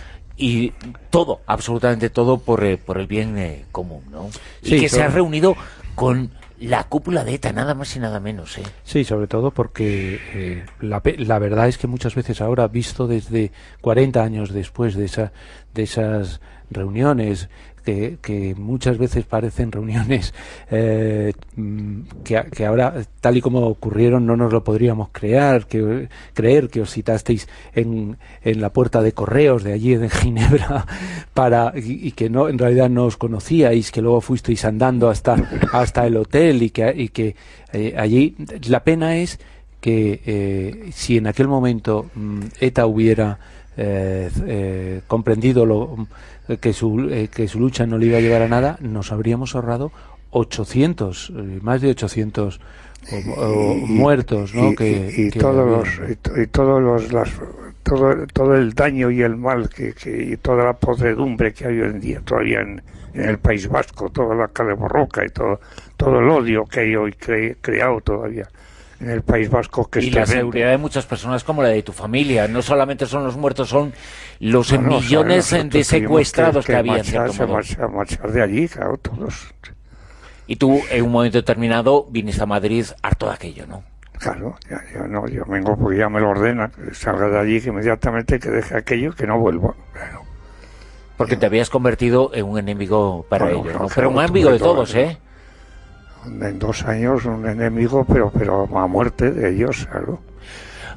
y todo, absolutamente todo, por, eh, por el bien eh, común, ¿no? Y sí, que todo. Se ha reunido con la cúpula de ETA, nada más y nada menos, ¿eh? Sí, sobre todo porque eh, la, la verdad es que muchas veces ahora, visto desde cuarenta años después de, esa, de esas reuniones, que, que muchas veces parecen reuniones eh, que, que ahora, tal y como ocurrieron, no nos lo podríamos creer, que, creer que os citasteis en, en la puerta de correos de allí de Ginebra, para y, y que no en realidad no os conocíais, que luego fuisteis andando hasta, hasta el hotel, y que, y que eh, allí la pena es que eh, si en aquel momento mm, ETA hubiera eh, eh, comprendido lo que su, eh, que su lucha no le iba a llevar a nada, nos habríamos ahorrado ochocientos, eh, más de ochocientos o, o y, muertos, ¿no? Y, que, y, y que todos los, y, y todos los las, todo, todo el daño y el mal que, que y toda la podredumbre que hay hoy en día todavía en, en el País Vasco, toda la cale borroca y todo todo el odio que hay hoy cre, creado todavía en el País Vasco, que y la seguridad de muchas personas como la de tu familia. No solamente son los muertos, son los no, no, millones o sea, de secuestrados que, que, que había, marchar, en cierto modo. Marchar, marchar de allí, claro, todos. Y tú, en un momento determinado, viniste a Madrid harto de aquello, ¿no? Claro, ya, yo no, yo vengo porque ya me lo ordena, que salga de allí, que inmediatamente que deje aquello, que no vuelva. Claro. Porque yo, te habías convertido en un enemigo para bueno, ellos, ¿no? Claro, pero un enemigo de todos, ¿eh? En dos años un enemigo, pero pero a muerte de ellos, claro.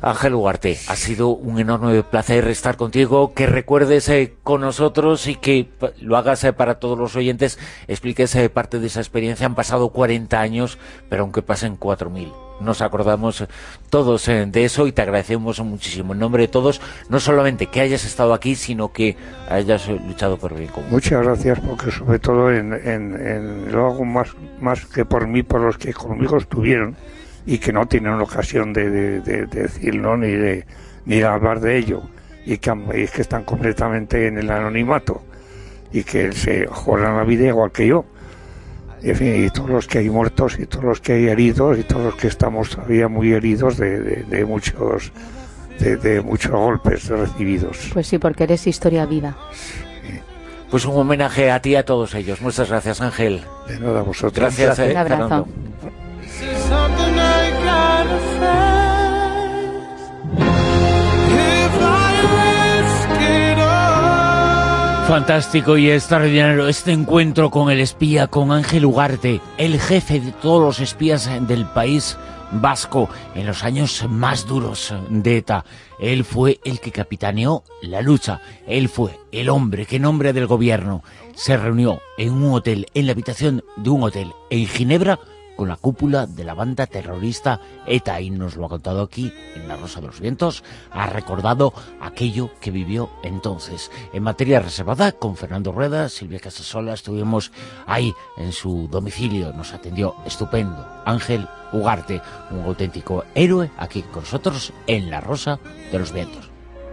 Ángel Ugarte, ha sido un enorme placer estar contigo, que recuerdes eh, con nosotros y que lo hagas eh, para todos los oyentes, expliques eh, parte de esa experiencia. Han pasado cuarenta años, pero aunque pasen cuatro mil, nos acordamos todos eh, de eso, y te agradecemos muchísimo en nombre de todos, no solamente que hayas estado aquí, sino que hayas luchado por el bien común. Muchas gracias, porque sobre todo en, en, en, lo hago más, más que por mí, por los que conmigo estuvieron y que no tienen ocasión de, de, de, de decirlo ni de, ni de hablar de ello, y que, y que están completamente en el anonimato y que se juegan la vida igual que yo. Y, en fin, y todos los que hay muertos y todos los que hay heridos y todos los que estamos todavía muy heridos de, de, de muchos de, de muchos golpes recibidos. Pues sí, porque eres historia viva. Sí. Pues un homenaje a ti y a todos ellos. Muchas gracias, Ángel. De nada, a vosotros. Gracias, eh, un abrazo. Fernando. Fantástico y extraordinario este encuentro con el espía, con Ángel Ugarte, el jefe de todos los espías del País Vasco en los años más duros de ETA. Él fue el que capitaneó la lucha, él fue el hombre que en nombre del gobierno se reunió en un hotel, en la habitación de un hotel en Ginebra, con la cúpula de la banda terrorista ETA, y nos lo ha contado aquí en La Rosa de los Vientos. Ha recordado aquello que vivió entonces. En materia reservada, con Fernando Rueda, Silvia Casasola, estuvimos ahí en su domicilio, nos atendió estupendo Ángel Ugarte, un auténtico héroe, aquí con nosotros en La Rosa de los Vientos.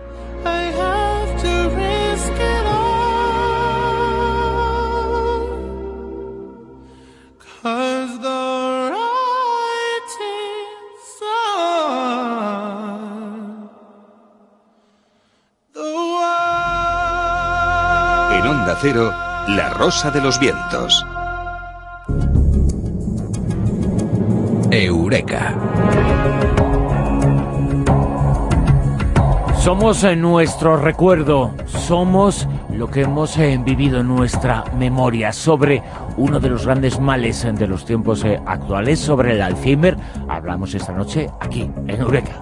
En Onda Cero, La Rosa de los Vientos. Eureka. Somos eh, nuestro recuerdo, somos lo que hemos eh, vivido en nuestra memoria sobre uno de los grandes males eh, de los tiempos eh, actuales, sobre el Alzheimer. Hablamos esta noche aquí, en Eureka.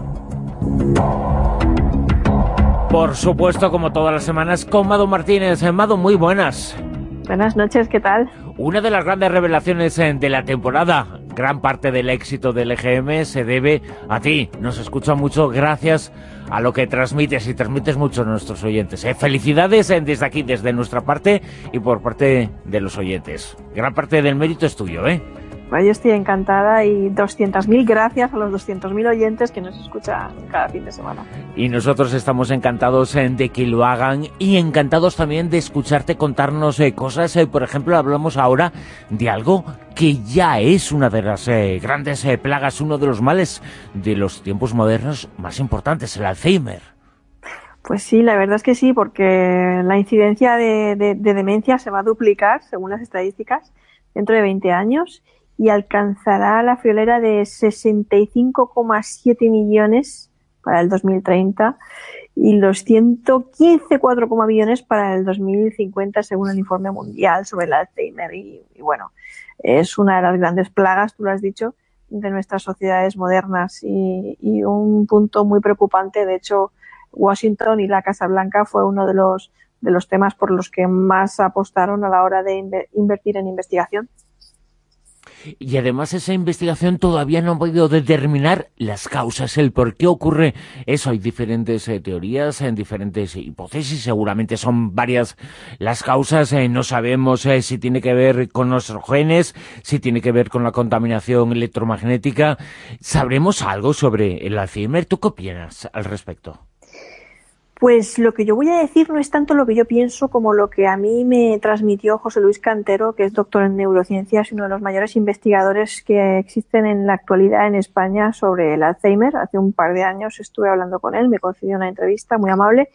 Por supuesto, como todas las semanas, con Mado Martínez. Mado, muy buenas. Buenas noches, ¿qué tal? Una de las grandes revelaciones eh, de la temporada, gran parte del éxito del E G M se debe a ti. Nos escucha mucho gracias a lo que transmites, y transmites mucho a nuestros oyentes. ¿eh? Felicidades eh, desde aquí, desde nuestra parte y por parte de los oyentes. Gran parte del mérito es tuyo, ¿eh? Bueno, yo estoy encantada, y doscientas mil gracias a los doscientos mil oyentes que nos escuchan cada fin de semana. Y nosotros estamos encantados eh, de que lo hagan, y encantados también de escucharte contarnos eh, cosas. Eh, por ejemplo, hablamos ahora de algo que ya es una de las eh, grandes eh, plagas, uno de los males de los tiempos modernos más importantes, el Alzheimer. Pues sí, la verdad es que sí, porque la incidencia de, de, de demencia se va a duplicar, según las estadísticas, dentro de veinte años. Y alcanzará la friolera de sesenta y cinco coma siete millones para el dos mil treinta y los ciento quince coma cuatro millones para el dos mil cincuenta, según el informe mundial sobre el Alzheimer. Y, y bueno, es una de las grandes plagas, tú lo has dicho, de nuestras sociedades modernas, y, y un punto muy preocupante. De hecho, Washington y la Casa Blanca fue uno de los, de los temas por los que más apostaron a la hora de inver- invertir en investigación. Y además esa investigación todavía no ha podido determinar las causas, el por qué ocurre eso. Hay diferentes eh, teorías, en diferentes hipótesis, seguramente son varias las causas. Eh, no sabemos eh, si tiene que ver con nuestros genes, si tiene que ver con la contaminación electromagnética. ¿Sabremos algo sobre el Alzheimer? ¿Tú qué opinas al respecto? Pues lo que yo voy a decir no es tanto lo que yo pienso como lo que a mí me transmitió José Luis Cantero, que es doctor en neurociencias y uno de los mayores investigadores que existen en la actualidad en España sobre el Alzheimer. Hace un par de años estuve hablando con él, me concedió una entrevista muy amable.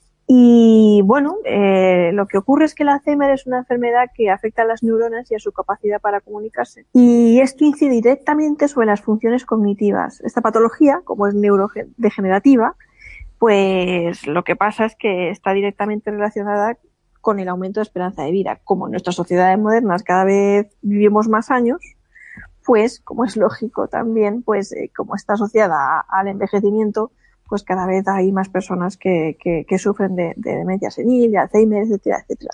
Y bueno, eh, lo que ocurre es que el Alzheimer es una enfermedad que afecta a las neuronas y a su capacidad para comunicarse. Y esto incide directamente sobre las funciones cognitivas. Esta patología, como es neurodegenerativa, pues lo que pasa es que está directamente relacionada con el aumento de esperanza de vida. Como en nuestras sociedades modernas cada vez vivimos más años, pues, como es lógico también, pues eh, como está asociada a, al envejecimiento, pues cada vez hay más personas que, que, que sufren de, de demencia senil, de Alzheimer, etcétera, etcétera.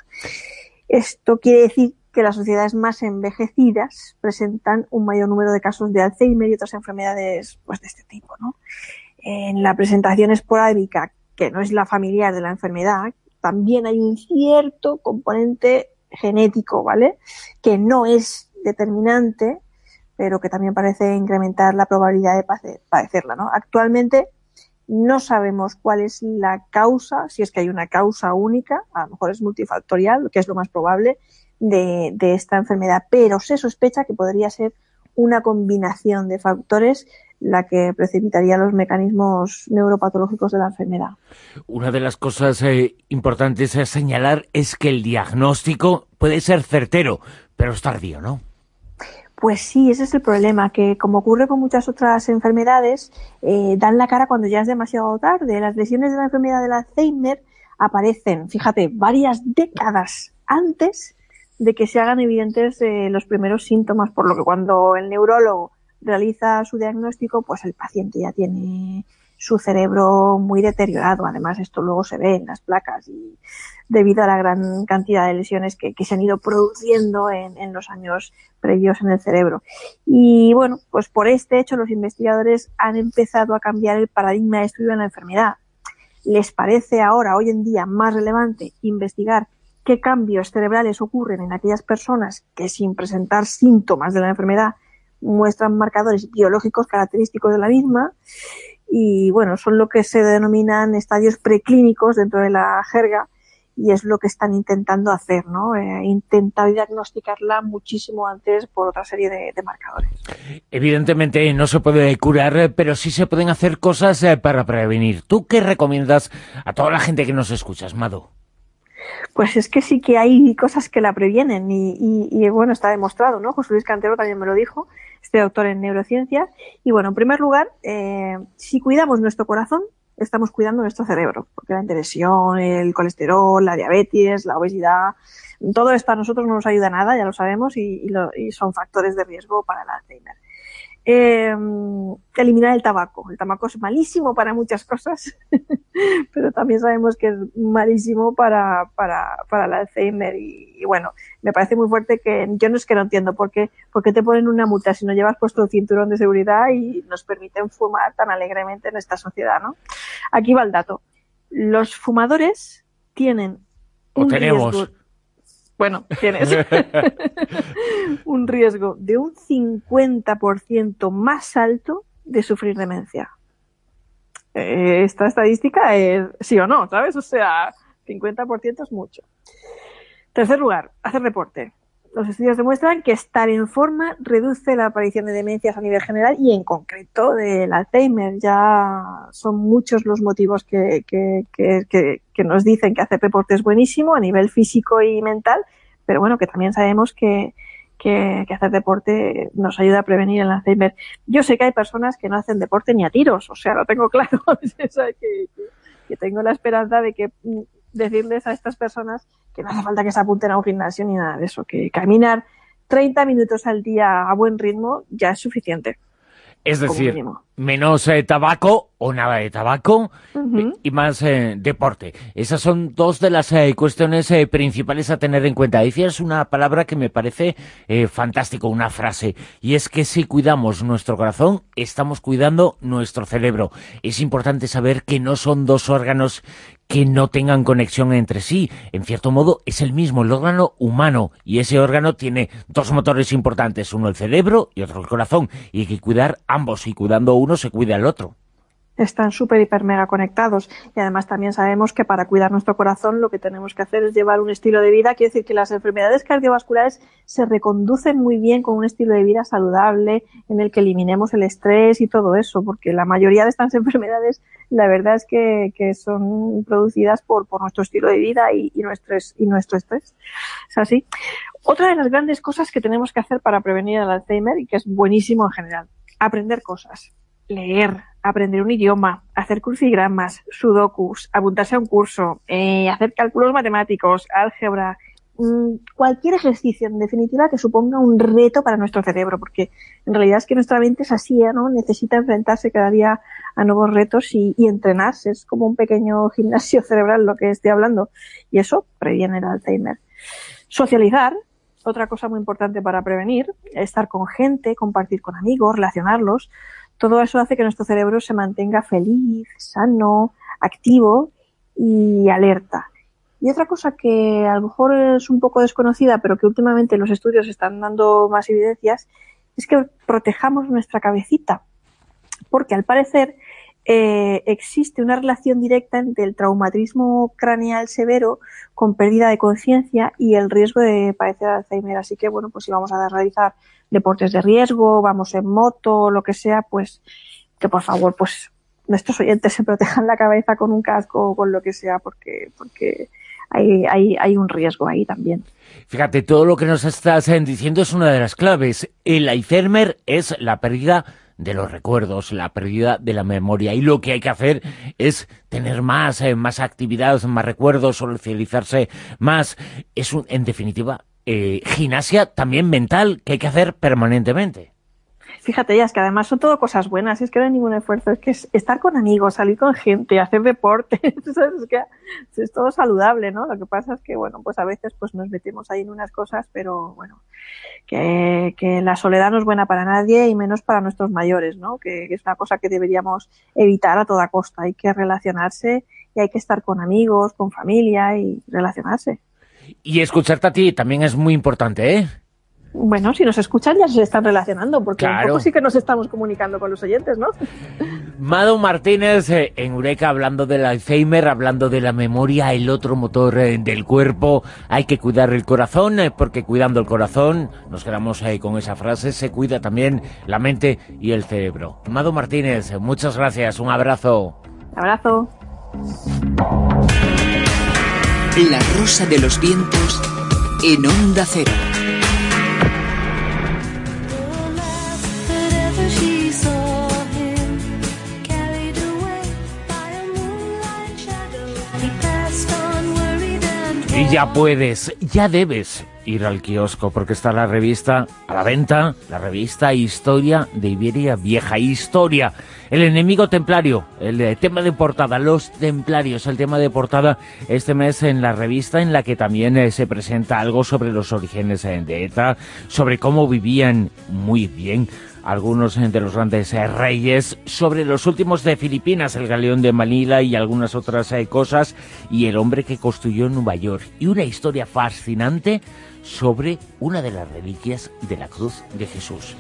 Esto quiere decir que las sociedades más envejecidas presentan un mayor número de casos de Alzheimer y otras enfermedades pues de este tipo, ¿no? En la presentación esporádica, que no es la familiar de la enfermedad, también hay un cierto componente genético, ¿vale? Que no es determinante, pero que también parece incrementar la probabilidad de padecerla, ¿no? Actualmente no sabemos cuál es la causa, si es que hay una causa única, a lo mejor es multifactorial, que es lo más probable, de, de esta enfermedad, pero se sospecha que podría ser una combinación de factores la que precipitaría los mecanismos neuropatológicos de la enfermedad. Una de las cosas eh, importantes a señalar es que el diagnóstico puede ser certero, pero es tardío, ¿no? Pues sí, ese es el problema, que como ocurre con muchas otras enfermedades, eh, dan la cara cuando ya es demasiado tarde. Las lesiones de la enfermedad del Alzheimer aparecen, fíjate, varias décadas antes de que se hagan evidentes eh, los primeros síntomas, por lo que cuando el neurólogo realiza su diagnóstico, pues el paciente ya tiene su cerebro muy deteriorado. Además, esto luego se ve en las placas y debido a la gran cantidad de lesiones que, que se han ido produciendo en, en los años previos en el cerebro. Y bueno, pues por este hecho los investigadores han empezado a cambiar el paradigma de estudio de la enfermedad. Les parece ahora, hoy en día, más relevante investigar qué cambios cerebrales ocurren en aquellas personas que sin presentar síntomas de la enfermedad muestran marcadores biológicos característicos de la misma y bueno, son lo que se denominan estadios preclínicos dentro de la jerga y es lo que están intentando hacer, ¿no? Eh, intentar diagnosticarla muchísimo antes por otra serie de, de marcadores. Evidentemente no se puede curar, pero sí se pueden hacer cosas para prevenir. ¿Tú qué recomiendas a toda la gente que nos escuchas, Mado? Pues es que sí que hay cosas que la previenen y, y, y bueno, está demostrado, ¿no? José Luis Cantero también me lo dijo, este doctor en neurociencia. Y bueno, en primer lugar, eh, si cuidamos nuestro corazón, estamos cuidando nuestro cerebro, porque la hipertensión, el colesterol, la diabetes, la obesidad, todo esto a nosotros no nos ayuda nada, ya lo sabemos, y, y, lo, y son factores de riesgo para el Alzheimer. Eh, eliminar el tabaco. El tabaco es malísimo para muchas cosas, pero también sabemos que es malísimo para, para, para el Alzheimer y, y bueno, me parece muy fuerte que yo no es que no entiendo por qué, por qué te ponen una multa si no llevas puesto el cinturón de seguridad y nos permiten fumar tan alegremente en esta sociedad, ¿no? Aquí va el dato. Los fumadores tienen un o tenemos riesgo, bueno, tienes un riesgo de un cincuenta por ciento más alto de sufrir demencia. Eh, esta estadística es sí o no, ¿sabes? O sea, cincuenta por ciento es mucho. Tercer lugar, hacer deporte. Los estudios demuestran que estar en forma reduce la aparición de demencias a nivel general y en concreto del Alzheimer. Ya son muchos los motivos que, que, que, que, que nos dicen que hacer deporte es buenísimo a nivel físico y mental, pero bueno, que también sabemos que, que, que hacer deporte nos ayuda a prevenir el Alzheimer. Yo sé que hay personas que no hacen deporte ni a tiros, o sea, lo tengo claro, que, que, que tengo la esperanza de que decirles a estas personas que no hace falta que se apunten a un gimnasio ni nada de eso, que caminar treinta minutos al día a buen ritmo ya es suficiente. Es decir, menos eh, tabaco o nada de tabaco uh-huh. y más eh, deporte. Esas son dos de las eh, cuestiones eh, principales a tener en cuenta. Decías una palabra que me parece eh, fantástico, una frase, y es que si cuidamos nuestro corazón, estamos cuidando nuestro cerebro. Es importante saber que no son dos órganos que no tengan conexión entre sí. En cierto modo, es el mismo, el órgano humano, y ese órgano tiene dos motores importantes, uno el cerebro y otro el corazón, y hay que cuidar ambos, y cuidando uno se cuida el otro. Están súper, hiper, mega conectados. Y además también sabemos que para cuidar nuestro corazón lo que tenemos que hacer es llevar un estilo de vida. Quiere decir que las enfermedades cardiovasculares se reconducen muy bien con un estilo de vida saludable en el que eliminemos el estrés y todo eso, porque la mayoría de estas enfermedades la verdad es que, que son producidas por, por nuestro estilo de vida y, y, nuestro, y nuestro estrés. Es así. Otra de las grandes cosas que tenemos que hacer para prevenir el Alzheimer, y que es buenísimo en general, aprender cosas. Leer, aprender un idioma, hacer crucigramas, sudokus, apuntarse a un curso, eh, hacer cálculos matemáticos, álgebra, cualquier ejercicio, en definitiva, que suponga un reto para nuestro cerebro, porque en realidad es que nuestra mente es así, ¿no? Necesita enfrentarse cada día a nuevos retos y, y entrenarse. Es como un pequeño gimnasio cerebral lo que estoy hablando, y eso previene el Alzheimer. Socializar, otra cosa muy importante para prevenir, estar con gente, compartir con amigos, relacionarlos. Todo eso hace que nuestro cerebro se mantenga feliz, sano, activo y alerta. Y otra cosa que a lo mejor es un poco desconocida, pero que últimamente los estudios están dando más evidencias, es que protejamos nuestra cabecita. Porque al parecer eh, existe una relación directa entre el traumatismo craneal severo con pérdida de conciencia y el riesgo de padecer Alzheimer. Así que, bueno, pues si vamos a realizar deportes de riesgo, vamos en moto, lo que sea, pues que por favor, pues nuestros oyentes se protejan la cabeza con un casco o con lo que sea, porque porque Hay, hay, hay un riesgo ahí también. Fíjate, todo lo que nos estás diciendo es una de las claves. El Alzheimer es la pérdida de los recuerdos, la pérdida de la memoria. Y lo que hay que hacer es tener más, eh, más actividades, más recuerdos, socializarse más. Es, un, en definitiva, eh, gimnasia también mental que hay que hacer permanentemente. Fíjate, ya es que además son todo cosas buenas, es que no hay ningún esfuerzo, es que es estar con amigos, salir con gente, hacer deporte, es que es todo saludable, ¿no? Lo que pasa es que, bueno, pues a veces pues nos metemos ahí en unas cosas, pero bueno, que, que la soledad no es buena para nadie y menos para nuestros mayores, ¿no? Que, que es una cosa que deberíamos evitar a toda costa, hay que relacionarse y hay que estar con amigos, con familia y relacionarse. Y escucharte a ti también es muy importante, ¿eh? Bueno, si nos escuchan ya se están relacionando, porque claro. Un poco sí que nos estamos comunicando con los oyentes, ¿no? Mado Martínez, eh, en Eureka, hablando del Alzheimer, hablando de la memoria, el otro motor eh, del cuerpo. Hay que cuidar el corazón, eh, porque cuidando el corazón, nos quedamos eh, con esa frase, se cuida también la mente y el cerebro. Mado Martínez, muchas gracias, un abrazo. Abrazo. La Rosa de los Vientos en Onda Cero. Y ya puedes, ya debes ir al kiosco, porque está la revista a la venta, la revista Historia de Iberia Vieja. Historia, el enemigo templario, el tema de portada, los templarios, el tema de portada este mes en la revista, en la que también eh, se presenta algo sobre los orígenes eh, de ETA, sobre cómo vivían muy bien algunos de los grandes eh, reyes, sobre los últimos de Filipinas, el galeón de Manila y algunas otras eh, cosas, y el hombre que construyó Nueva York, y una historia fascinante sobre una de las reliquias de la cruz de Jesús.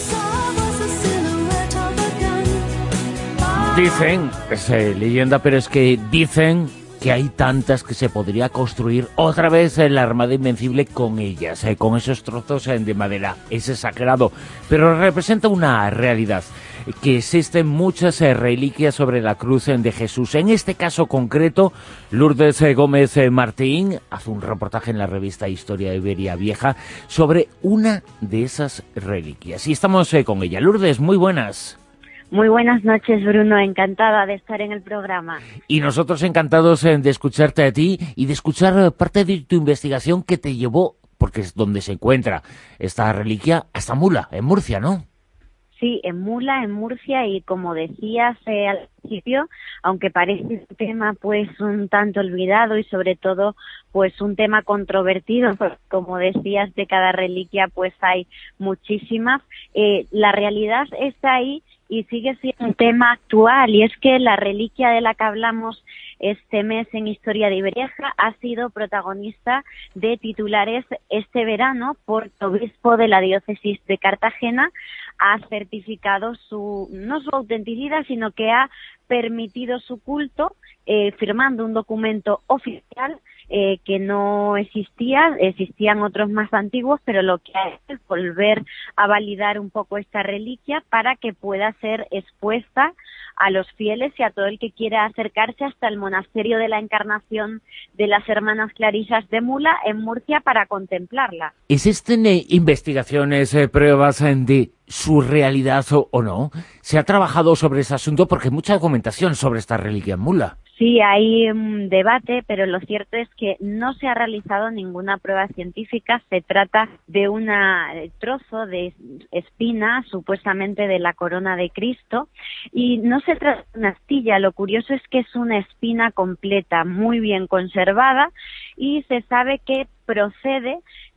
Dicen, es eh, leyenda, pero es que dicen que hay tantas que se podría construir otra vez en la Armada Invencible con ellas, eh, con esos trozos eh, de madera. Es exagerado, pero representa una realidad, que existen muchas eh, reliquias sobre la cruz eh, de Jesús. En este caso concreto, Lourdes eh, Gómez eh, Martín hace un reportaje en la revista Historia de Iberia Vieja sobre una de esas reliquias. Y estamos eh, con ella. Lourdes, muy buenas. Muy buenas noches, Bruno. Encantada de estar en el programa. Y nosotros encantados de escucharte a ti y de escuchar parte de tu investigación que te llevó, porque es donde se encuentra esta reliquia, hasta Mula, en Murcia, ¿no? Sí, en Mula, en Murcia, y como decías eh, al principio, aunque parece un tema pues un tanto olvidado y sobre todo pues un tema controvertido, pues, como decías, de cada reliquia pues hay muchísimas, eh, la realidad está ahí y sigue siendo un tema actual, y es que la reliquia de la que hablamos este mes en Historia de Iberia ha sido protagonista de titulares este verano, porque el obispo de la diócesis de Cartagena ha certificado su no su autenticidad, sino que ha permitido su culto, eh, firmando un documento oficial eh, que no existía, existían otros más antiguos, pero lo que ha hecho es volver a validar un poco esta reliquia para que pueda ser expuesta a los fieles y a todo el que quiera acercarse hasta el monasterio de la Encarnación de las Hermanas Clarisas de Mula, en Murcia, para contemplarla. ¿Existen eh, investigaciones, eh, pruebas eh, de su realidad o, o no? ¿Se ha trabajado sobre ese asunto? Porque hay mucha documentación sobre esta reliquia en Mula. Sí, hay un debate, pero lo cierto es que no se ha realizado ninguna prueba científica. Se trata de un trozo de espina, supuestamente de la corona de Cristo, y no se trata de una astilla. Lo curioso es que es una espina completa, muy bien conservada, y se sabe que procede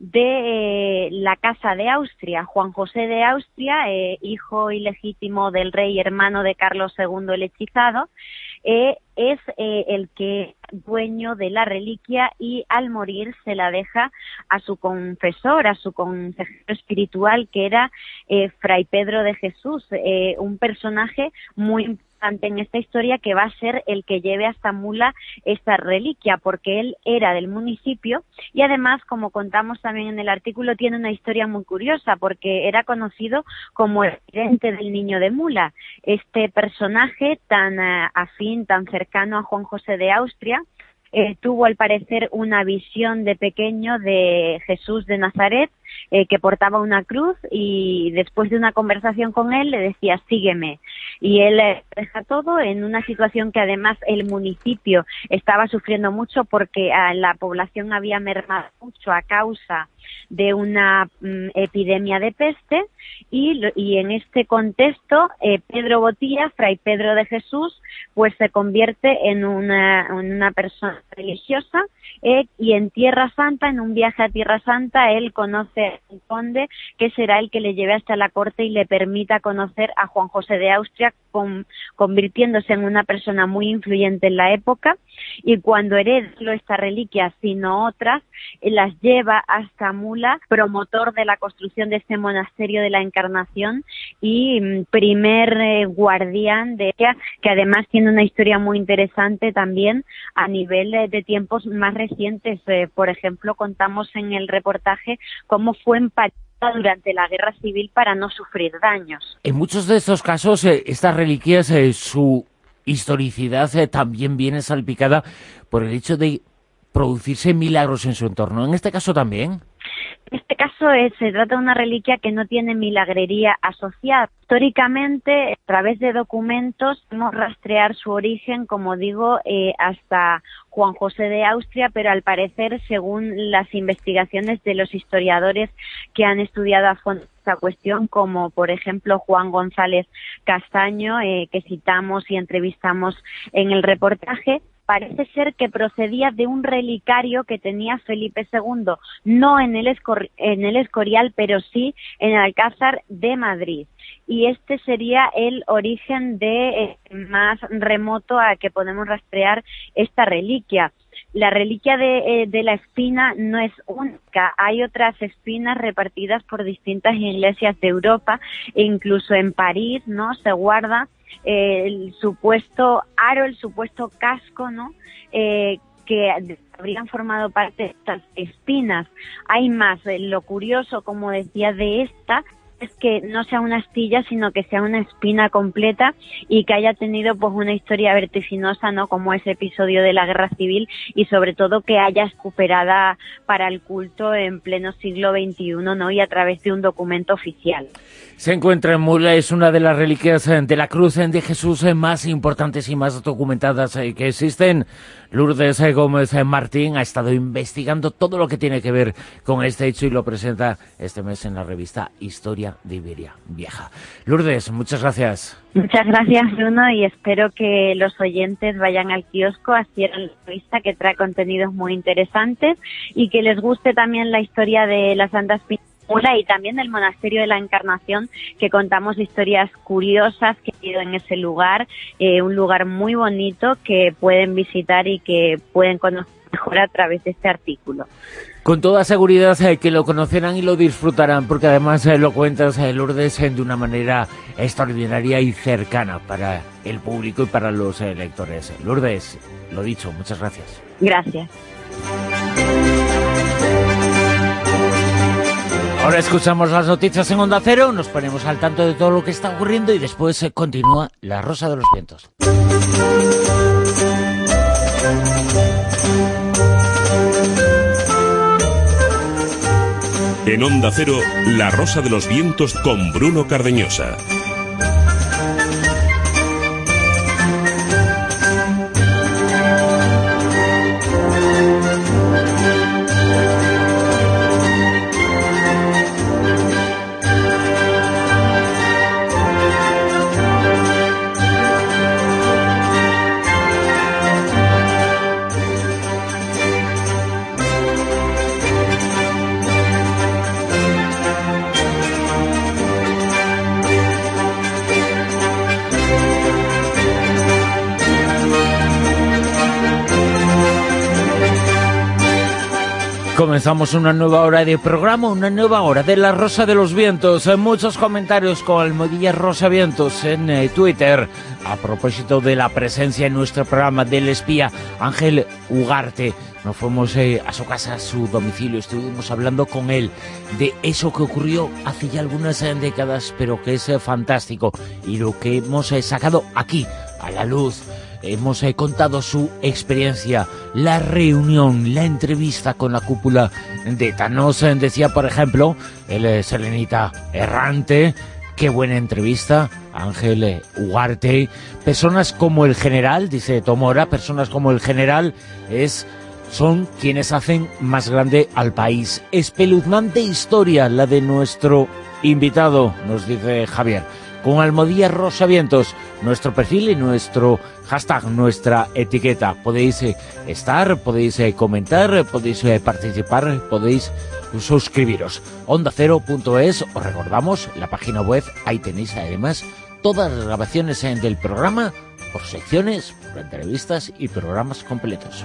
de eh, la casa de Austria. Juan José de Austria, eh, hijo ilegítimo del rey, hermano de Carlos segundo el Hechizado, eh, es eh, el que dueño de la reliquia, y al morir se la deja a su confesor, a su consejero espiritual, que era eh, Fray Pedro de Jesús, eh, un personaje muy importante en esta historia, que va a ser el que lleve hasta Mula esta reliquia, porque él era del municipio, y además, como contamos también en el artículo, tiene una historia muy curiosa, porque era conocido como el vidente del Niño de Mula. Este personaje tan uh, afín, tan cercano a Juan José de Austria, eh, tuvo al parecer una visión de pequeño de Jesús de Nazaret, eh, que portaba una cruz, y después de una conversación con él le decía: sígueme. Y él eh, deja todo en una situación que además el municipio estaba sufriendo mucho, porque a la población había mermado mucho a causa de una mm, epidemia de peste, y, y en este contexto eh, Pedro Botía, Fray Pedro de Jesús, pues se convierte en una, en una persona religiosa, eh, y en Tierra Santa, en un viaje a Tierra Santa, él conoce a un conde que será el que le lleve hasta la corte y le permita conocer a Juan José de Austria, con, convirtiéndose en una persona muy influyente en la época, y cuando hereda no esta reliquia sino otras, eh, las lleva hasta Mula, promotor de la construcción de este monasterio de la Encarnación, y mm, primer eh, guardián de ella, que además tiene una historia muy interesante también a nivel eh, de tiempos más recientes. Eh, por ejemplo, contamos en el reportaje cómo fue empatizada durante la Guerra Civil para no sufrir daños. En muchos de estos casos, eh, estas reliquias, eh, su historicidad eh, también viene salpicada por el hecho de producirse milagros en su entorno. ¿En este caso también? En este caso eh, se trata de una reliquia que no tiene milagrería asociada. Históricamente, a través de documentos, podemos rastrear su origen, como digo, eh, hasta Juan José de Austria, pero al parecer, según las investigaciones de los historiadores que han estudiado a fondo esta cuestión, como por ejemplo Juan González Castaño, eh, que citamos y entrevistamos en el reportaje, parece ser que procedía de un relicario que tenía Felipe segundo, no en el, Escor- en el Escorial, pero sí en el Alcázar de Madrid. Y este sería el origen de eh, más remoto a que podemos rastrear esta reliquia. La reliquia de, eh, de la espina no es única, hay otras espinas repartidas por distintas iglesias de Europa, e incluso en París, ¿no?, se guarda eh, el supuesto aro, el supuesto casco, ¿no?, eh, que habrían formado parte de estas espinas. Hay más. Lo curioso, como decía, de esta es que no sea una astilla, sino que sea una espina completa, y que haya tenido pues una historia vertiginosa, ¿no?, como ese episodio de la Guerra Civil, y sobre todo que haya superada para el culto en pleno siglo veintiuno, ¿no?, y a través de un documento oficial. Se encuentra en Mula, es una de las reliquias de la Cruz de Jesús más importantes y más documentadas que existen. Lourdes Gómez Martín ha estado investigando todo lo que tiene que ver con este hecho y lo presenta este mes en la revista Historia de Iberia Vieja. Lourdes, muchas gracias. Muchas gracias, Bruno, y espero que los oyentes vayan al kiosco, adquieran la revista, que trae contenidos muy interesantes, y que les guste también la historia de la Santa Espina Mula y también del Monasterio de la Encarnación, que contamos historias curiosas que ha habido en ese lugar, eh, un lugar muy bonito que pueden visitar y que pueden conocer mejor a través de este artículo. Con toda seguridad eh, que lo conocerán y lo disfrutarán, porque además eh, lo cuentas, eh, Lourdes, eh, de una manera extraordinaria y cercana para el público y para los eh, lectores. Lourdes, lo dicho, muchas gracias. Gracias. Ahora escuchamos las noticias en Onda Cero, nos ponemos al tanto de todo lo que está ocurriendo y después eh, continúa La Rosa de los Vientos. En Onda Cero, La Rosa de los Vientos con Bruno Cardeñosa. Comenzamos una nueva hora de programa, una nueva hora de La Rosa de los Vientos. Muchos comentarios con Almohadilla Rosa Vientos en eh, Twitter a propósito de la presencia en nuestro programa del espía Ángel Ugarte. Nos fuimos eh, a su casa, a su domicilio, estuvimos hablando con él de eso que ocurrió hace ya algunas eh, décadas, pero que es eh, fantástico, y lo que hemos eh, sacado aquí a la luz. Hemos eh, contado su experiencia, la reunión, la entrevista con la cúpula de ETA. Nos eh, decía, por ejemplo, el eh, selenita errante, qué buena entrevista, Ángel eh, Ugarte. Personas como el general, dice Tomora, personas como el general es... son quienes hacen más grande al país. Espeluznante historia la de nuestro invitado, nos dice Javier. Con Almohadilla Rosa Vientos, nuestro perfil y nuestro hashtag, nuestra etiqueta. Podéis eh, estar, podéis eh, comentar, podéis eh, participar, podéis suscribiros. onda cero punto es, os recordamos, la página web, ahí tenéis además todas las grabaciones eh, del programa, por secciones, por entrevistas y programas completos.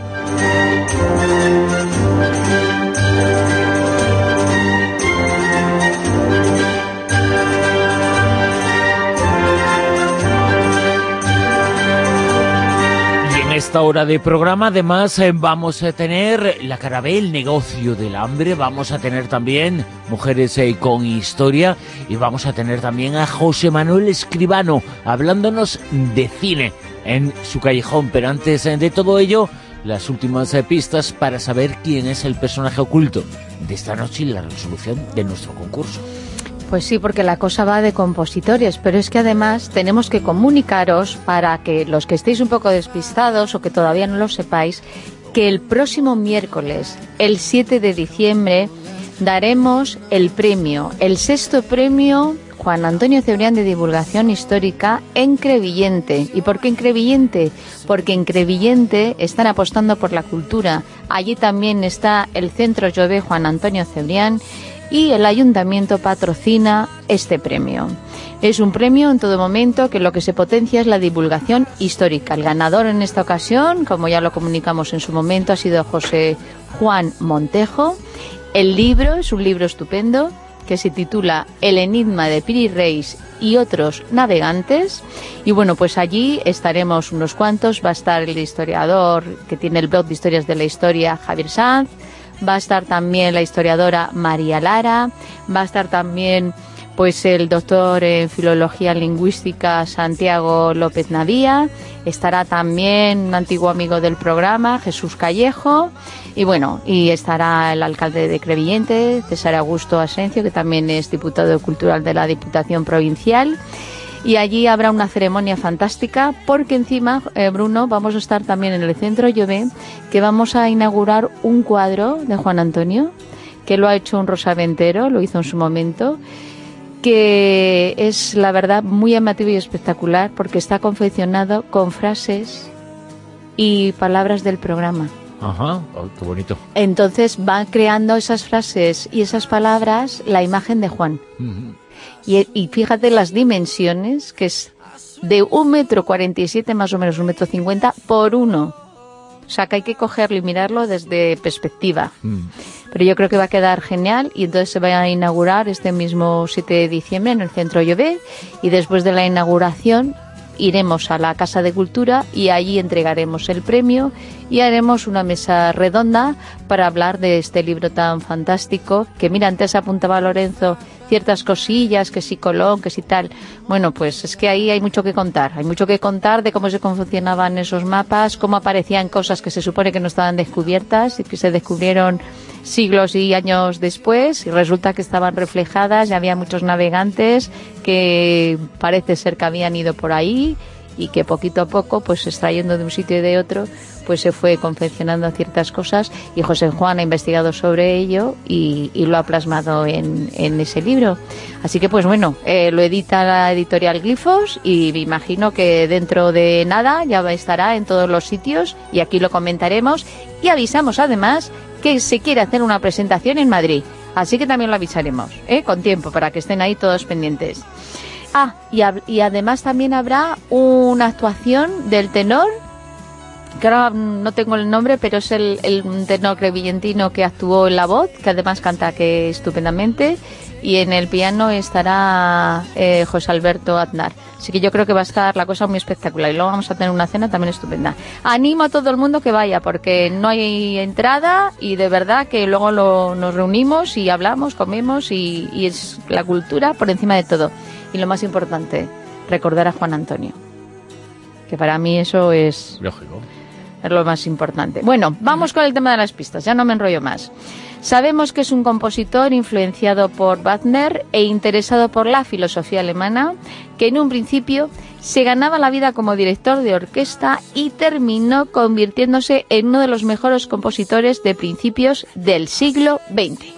Esta hora de programa, además, eh, vamos a tener la cara B, el negocio del hambre, vamos a tener también Mujeres eh, con Historia, y vamos a tener también a José Manuel Escribano hablándonos de cine en su callejón. Pero antes eh, de todo ello, las últimas eh, pistas para saber quién es el personaje oculto de esta noche y la resolución de nuestro concurso. Pues sí, porque la cosa va de compositores, pero es que además tenemos que comunicaros, para que los que estéis un poco despistados o que todavía no lo sepáis, que el próximo miércoles, el siete de diciembre, daremos el premio, el sexto premio Juan Antonio Cebrián de Divulgación Histórica en Crevillente. ¿Y por qué en Crevillente? Porque en Crevillente están apostando por la cultura. Allí también está el Centro Jove Juan Antonio Cebrián, y el ayuntamiento patrocina este premio. Es un premio en todo momento que lo que se potencia es la divulgación histórica. El ganador en esta ocasión, como ya lo comunicamos en su momento, ha sido José Juan Montejo. El libro es un libro estupendo que se titula El enigma de Piri Reis y otros navegantes. Y bueno, pues allí estaremos unos cuantos. Va a estar el historiador que tiene el blog de historias de la historia, Javier Sanz. Va a estar también la historiadora María Lara, va a estar también pues el doctor en Filología Lingüística Santiago López Navía, estará también un antiguo amigo del programa, Jesús Callejo, y bueno, y estará el alcalde de Crevillente, César Augusto Asencio, que también es diputado cultural de la Diputación Provincial. Y allí habrá una ceremonia fantástica, porque encima, eh, Bruno, vamos a estar también en el Centro Jove, que vamos a inaugurar un cuadro de Juan Antonio, que lo ha hecho un rosaventero, lo hizo en su momento, que es, la verdad, muy llamativo y espectacular, porque está confeccionado con frases y palabras del programa. Ajá, oh, qué bonito. Entonces van creando esas frases y esas palabras la imagen de Juan. Uh-huh. Y, y fíjate las dimensiones, que es de un metro cuarenta y siete, más o menos un metro cincuenta, por uno. O sea, que hay que cogerlo y mirarlo desde perspectiva. Mm. Pero yo creo que va a quedar genial, y entonces se va a inaugurar este mismo siete de diciembre en el Centro Jove, y después de la inauguración iremos a la Casa de Cultura y allí entregaremos el premio y haremos una mesa redonda para hablar de este libro tan fantástico, que mira, antes apuntaba Lorenzo ciertas cosillas, que si Colón, que si tal. Bueno, pues es que ahí hay mucho que contar, hay mucho que contar de cómo se confeccionaban esos mapas, cómo aparecían cosas que se supone que no estaban descubiertas y que se descubrieron siglos y años después, y resulta que estaban reflejadas, y había muchos navegantes que parece ser que habían ido por ahí, y que poquito a poco, pues extrayendo de un sitio y de otro, pues se fue confeccionando ciertas cosas, y José Juan ha investigado sobre ello y, y lo ha plasmado en, en ese libro. Así que pues bueno, eh, lo edita la editorial Glifos, y me imagino que dentro de nada ya estará en todos los sitios, y aquí lo comentaremos, y avisamos además que se quiere hacer una presentación en Madrid, así que también lo avisaremos, ¿eh? Con tiempo, para que estén ahí todos pendientes. Ah, y, y además también habrá una actuación del tenor que ahora no tengo el nombre, pero es el, el tenor crevillentino que actuó en la voz, que además canta que estupendamente, y en el piano estará eh, José Alberto Aznar. Así que yo creo que va a estar la cosa muy espectacular y luego vamos a tener una cena también estupenda. Animo a todo el mundo que vaya porque no hay entrada y de verdad que luego lo, nos reunimos y hablamos, comemos y, y es la cultura por encima de todo. Y lo más importante, recordar a Juan Antonio, que para mí eso es... Lógico. Es lo más importante. Bueno, vamos con el tema de las pistas, ya no me enrollo más. Sabemos que es un compositor influenciado por Wagner e interesado por la filosofía alemana, que en un principio se ganaba la vida como director de orquesta y terminó convirtiéndose en uno de los mejores compositores de principios del siglo veinte.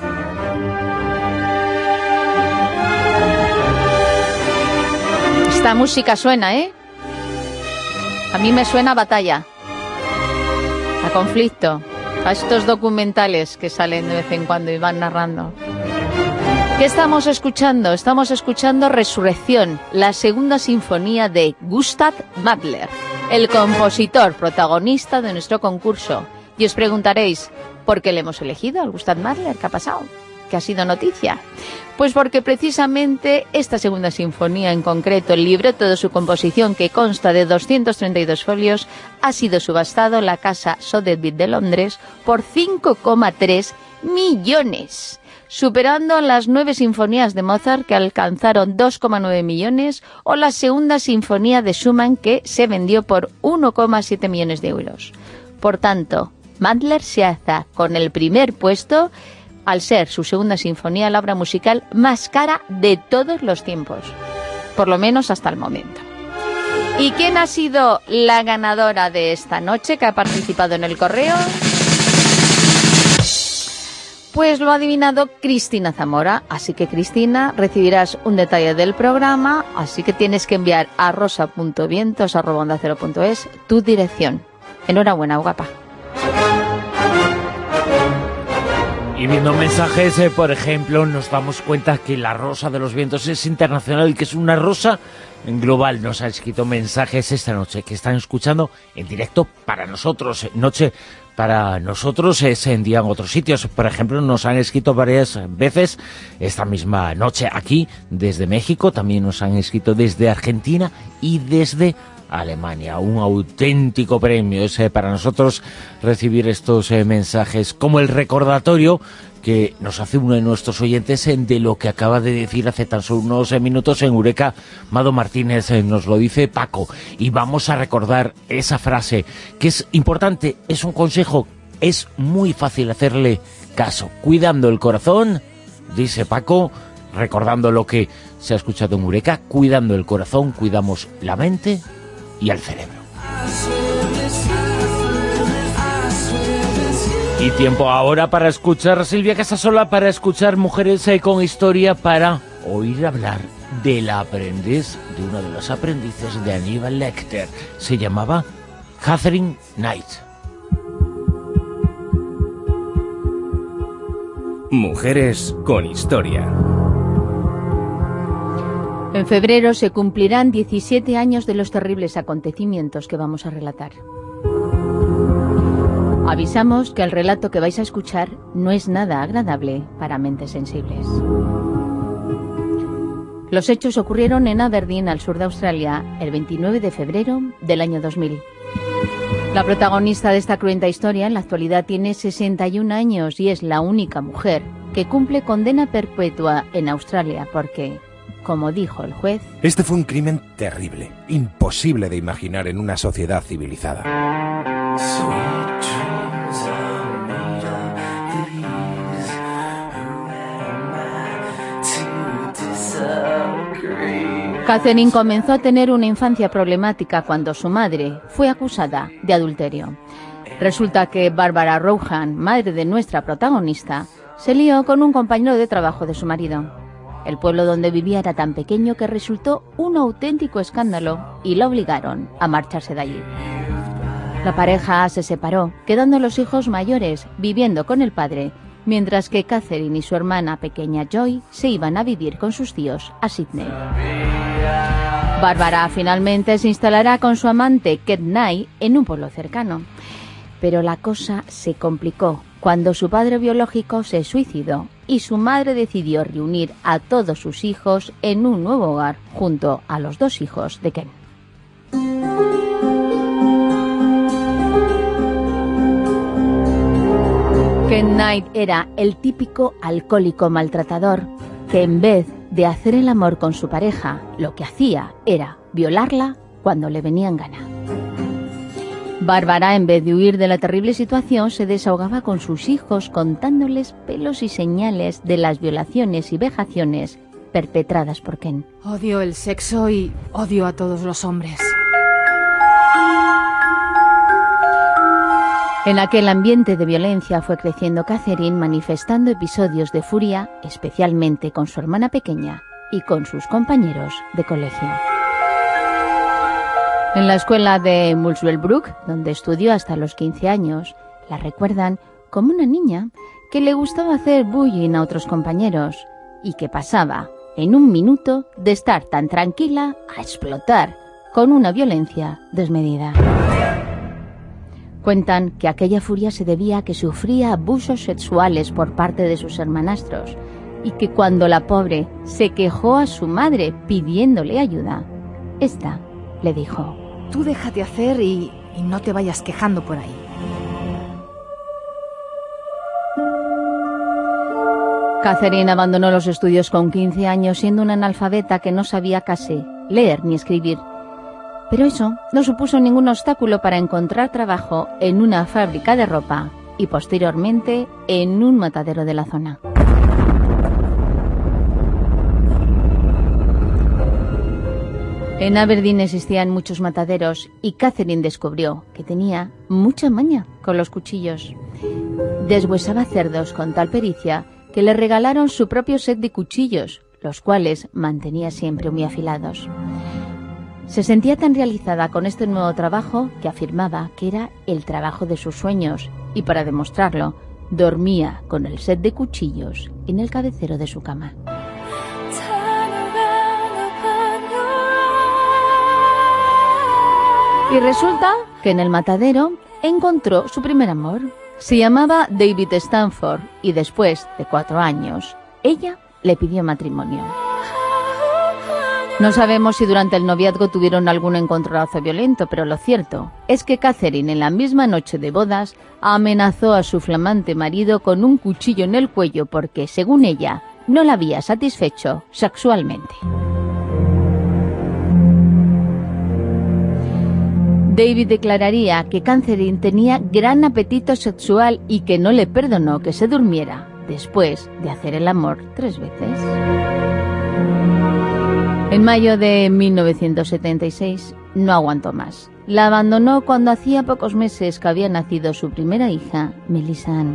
Esta música suena, ¿eh? A mí me suena a batalla, a conflicto, a estos documentales que salen de vez en cuando y van narrando. ¿Qué estamos escuchando? Estamos escuchando Resurrección, la segunda sinfonía de Gustav Mahler, el compositor protagonista de nuestro concurso. Y os preguntaréis, ¿por qué le hemos elegido al Gustav Mahler? ¿Qué ha pasado? ¿Qué ha sido noticia? Pues porque precisamente esta segunda sinfonía, en concreto el libreto de su composición, que consta de doscientos treinta y dos folios, ha sido subastado en la casa Sotheby's de Londres por cinco coma tres millones, superando las nueve sinfonías de Mozart, que alcanzaron dos coma nueve millones, o la segunda sinfonía de Schumann, que se vendió por uno coma siete millones de euros. Por tanto, Mahler se alza con el primer puesto, al ser su segunda sinfonía la obra musical más cara de todos los tiempos, por lo menos hasta el momento. ¿Y quién ha sido la ganadora de esta noche que ha participado en el correo? Pues lo ha adivinado Cristina Zamora, así que Cristina, recibirás un detalle del programa, así que tienes que enviar a rosa punto vientos arroba onda cero punto es tu dirección. Enhorabuena, guapa. Y viendo mensajes, eh, por ejemplo, nos damos cuenta que la Rosa de los Vientos es internacional y que es una rosa global. Nos ha escrito mensajes esta noche que están escuchando en directo para nosotros. Noche para nosotros es en día en otros sitios. Por ejemplo, nos han escrito varias veces esta misma noche aquí desde México. También nos han escrito desde Argentina y desde Alemania. Un auténtico premio es eh, para nosotros recibir estos eh, mensajes, como el recordatorio que nos hace uno de nuestros oyentes eh, de lo que acaba de decir hace tan solo unos eh, minutos en Eureka Mado Martínez. Eh, nos lo dice Paco y vamos a recordar esa frase que es importante, es un consejo, es muy fácil hacerle caso. Cuidando el corazón, dice Paco, recordando lo que se ha escuchado en Eureka, cuidando el corazón, cuidamos la mente y al cerebro. Y tiempo ahora para escuchar a Silvia Casasola, para escuchar Mujeres eh, con Historia, para oír hablar de la aprendiz, de una de las aprendices de Aníbal Lecter. Se llamaba Catherine Knight. Mujeres con Historia. En febrero se cumplirán diecisiete años de los terribles acontecimientos que vamos a relatar. Avisamos que el relato que vais a escuchar no es nada agradable para mentes sensibles. Los hechos ocurrieron en Aberdeen, al sur de Australia, el veintinueve de febrero del año dos mil. La protagonista de esta cruenta historia en la actualidad tiene sesenta y un años y es la única mujer que cumple condena perpetua en Australia porque, como dijo el juez, este fue un crimen terrible, imposible de imaginar en una sociedad civilizada. Catherine comenzó a tener una infancia problemática cuando su madre fue acusada de adulterio. Resulta que Barbara Rohan, madre de nuestra protagonista, se lió con un compañero de trabajo de su marido. El pueblo donde vivía era tan pequeño que resultó un auténtico escándalo y la obligaron a marcharse de allí. La pareja se separó, quedando los hijos mayores viviendo con el padre, mientras que Catherine y su hermana pequeña Joy se iban a vivir con sus tíos a Sydney. Bárbara finalmente se instalará con su amante Ken Knight en un pueblo cercano. Pero la cosa se complicó cuando su padre biológico se suicidó y su madre decidió reunir a todos sus hijos en un nuevo hogar junto a los dos hijos de Ken. Ken Knight era el típico alcohólico maltratador que en vez de hacer el amor con su pareja, lo que hacía era violarla cuando le venía en gana. Bárbara, en vez de huir de la terrible situación, se desahogaba con sus hijos contándoles pelos y señales de las violaciones y vejaciones perpetradas por Ken. Odio el sexo y odio a todos los hombres. En aquel ambiente de violencia fue creciendo Catherine, manifestando episodios de furia, especialmente con su hermana pequeña y con sus compañeros de colegio. En la escuela de Muswell-Brook, donde estudió hasta los quince años, la recuerdan como una niña que le gustaba hacer bullying a otros compañeros y que pasaba en un minuto de estar tan tranquila a explotar con una violencia desmedida. Cuentan que aquella furia se debía a que sufría abusos sexuales por parte de sus hermanastros y que cuando la pobre se quejó a su madre pidiéndole ayuda, esta le dijo: tú déjate hacer y, y no te vayas quejando por ahí. Catherine abandonó los estudios con quince años siendo una analfabeta que no sabía casi leer ni escribir. Pero eso no supuso ningún obstáculo para encontrar trabajo en una fábrica de ropa y posteriormente en un matadero de la zona. En Aberdeen existían muchos mataderos y Catherine descubrió que tenía mucha maña con los cuchillos. Deshuesaba cerdos con tal pericia que le regalaron su propio set de cuchillos, los cuales mantenía siempre muy afilados. Se sentía tan realizada con este nuevo trabajo que afirmaba que era el trabajo de sus sueños y para demostrarlo dormía con el set de cuchillos en el cabecero de su cama. Y resulta que en el matadero encontró su primer amor. Se llamaba David Stanford y después de cuatro años, ella le pidió matrimonio. No sabemos si durante el noviazgo tuvieron algún encontronazo violento, pero lo cierto es que Catherine en la misma noche de bodas amenazó a su flamante marido con un cuchillo en el cuello porque, según ella, no la había satisfecho sexualmente. David declararía que Catherine tenía gran apetito sexual y que no le perdonó que se durmiera después de hacer el amor tres veces. En mayo de mil novecientos setenta y seis no aguantó más. La abandonó cuando hacía pocos meses que había nacido su primera hija, Melissa Ann.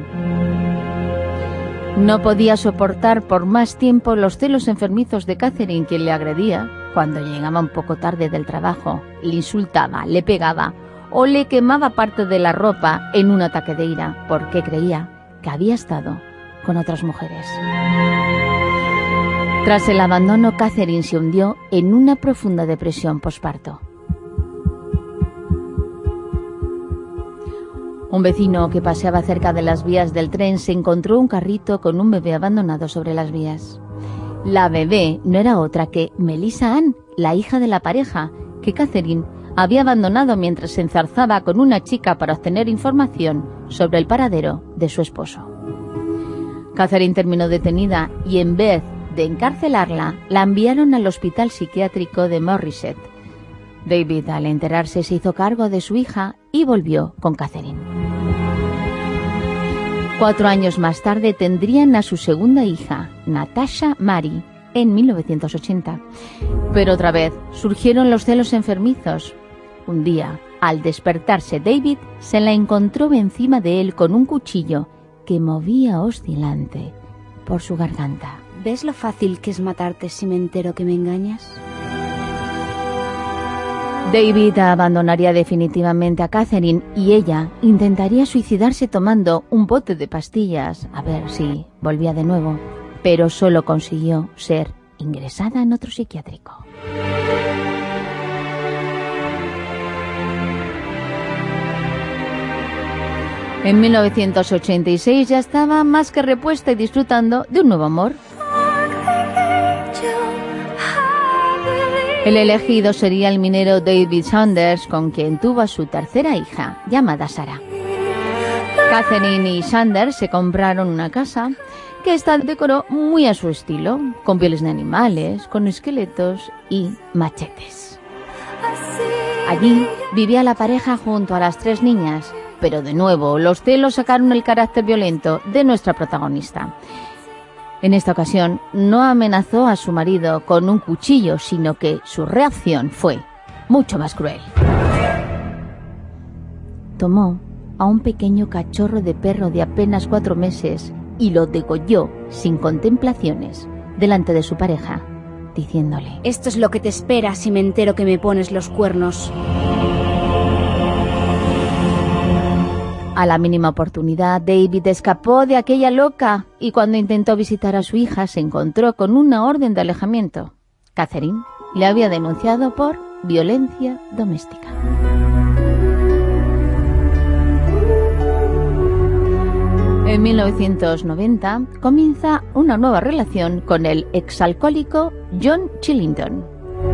No podía soportar por más tiempo los celos enfermizos de Catherine, quien le agredía cuando llegaba un poco tarde del trabajo, le insultaba, le pegaba o le quemaba parte de la ropa en un ataque de ira porque creía que había estado con otras mujeres. Tras el abandono, Catherine se hundió en una profunda depresión posparto. Un vecino que paseaba cerca de las vías del tren se encontró un carrito con un bebé abandonado sobre las vías. La bebé no era otra que Melissa Ann, la hija de la pareja, que Catherine había abandonado mientras se enzarzaba con una chica para obtener información sobre el paradero de su esposo. Catherine terminó detenida y en vez de encarcelarla, la enviaron al hospital psiquiátrico de Morisset. David, al enterarse, se hizo cargo de su hija y volvió con Catherine. Cuatro años más tarde tendrían a su segunda hija, Natasha Mary, en mil novecientos ochenta. Pero otra vez surgieron los celos enfermizos. Un día, al despertarse, David se la encontró encima de él con un cuchillo que movía oscilante por su garganta. ¿Ves lo fácil que es matarte si me entero que me engañas? David abandonaría definitivamente a Catherine y ella intentaría suicidarse tomando un bote de pastillas a ver si volvía de nuevo, pero solo consiguió ser ingresada en otro psiquiátrico. En mil novecientos ochenta y seis ya estaba más que repuesta y disfrutando de un nuevo amor. El elegido sería el minero David Sanders, con quien tuvo a su tercera hija, llamada Sarah. Catherine y Sanders se compraron una casa que ésta decoró muy a su estilo, con pieles de animales, con esqueletos y machetes. Allí vivía la pareja junto a las tres niñas, pero de nuevo los celos sacaron el carácter violento de nuestra protagonista. En esta ocasión no amenazó a su marido con un cuchillo, sino que su reacción fue mucho más cruel. Tomó a un pequeño cachorro de perro de apenas cuatro meses y lo degolló sin contemplaciones delante de su pareja, diciéndole: esto es lo que te espera si me entero que me pones los cuernos. A la mínima oportunidad, David escapó de aquella loca y cuando intentó visitar a su hija se encontró con una orden de alejamiento. Catherine le había denunciado por violencia doméstica. En mil novecientos noventa comienza una nueva relación con el exalcohólico John Chillington.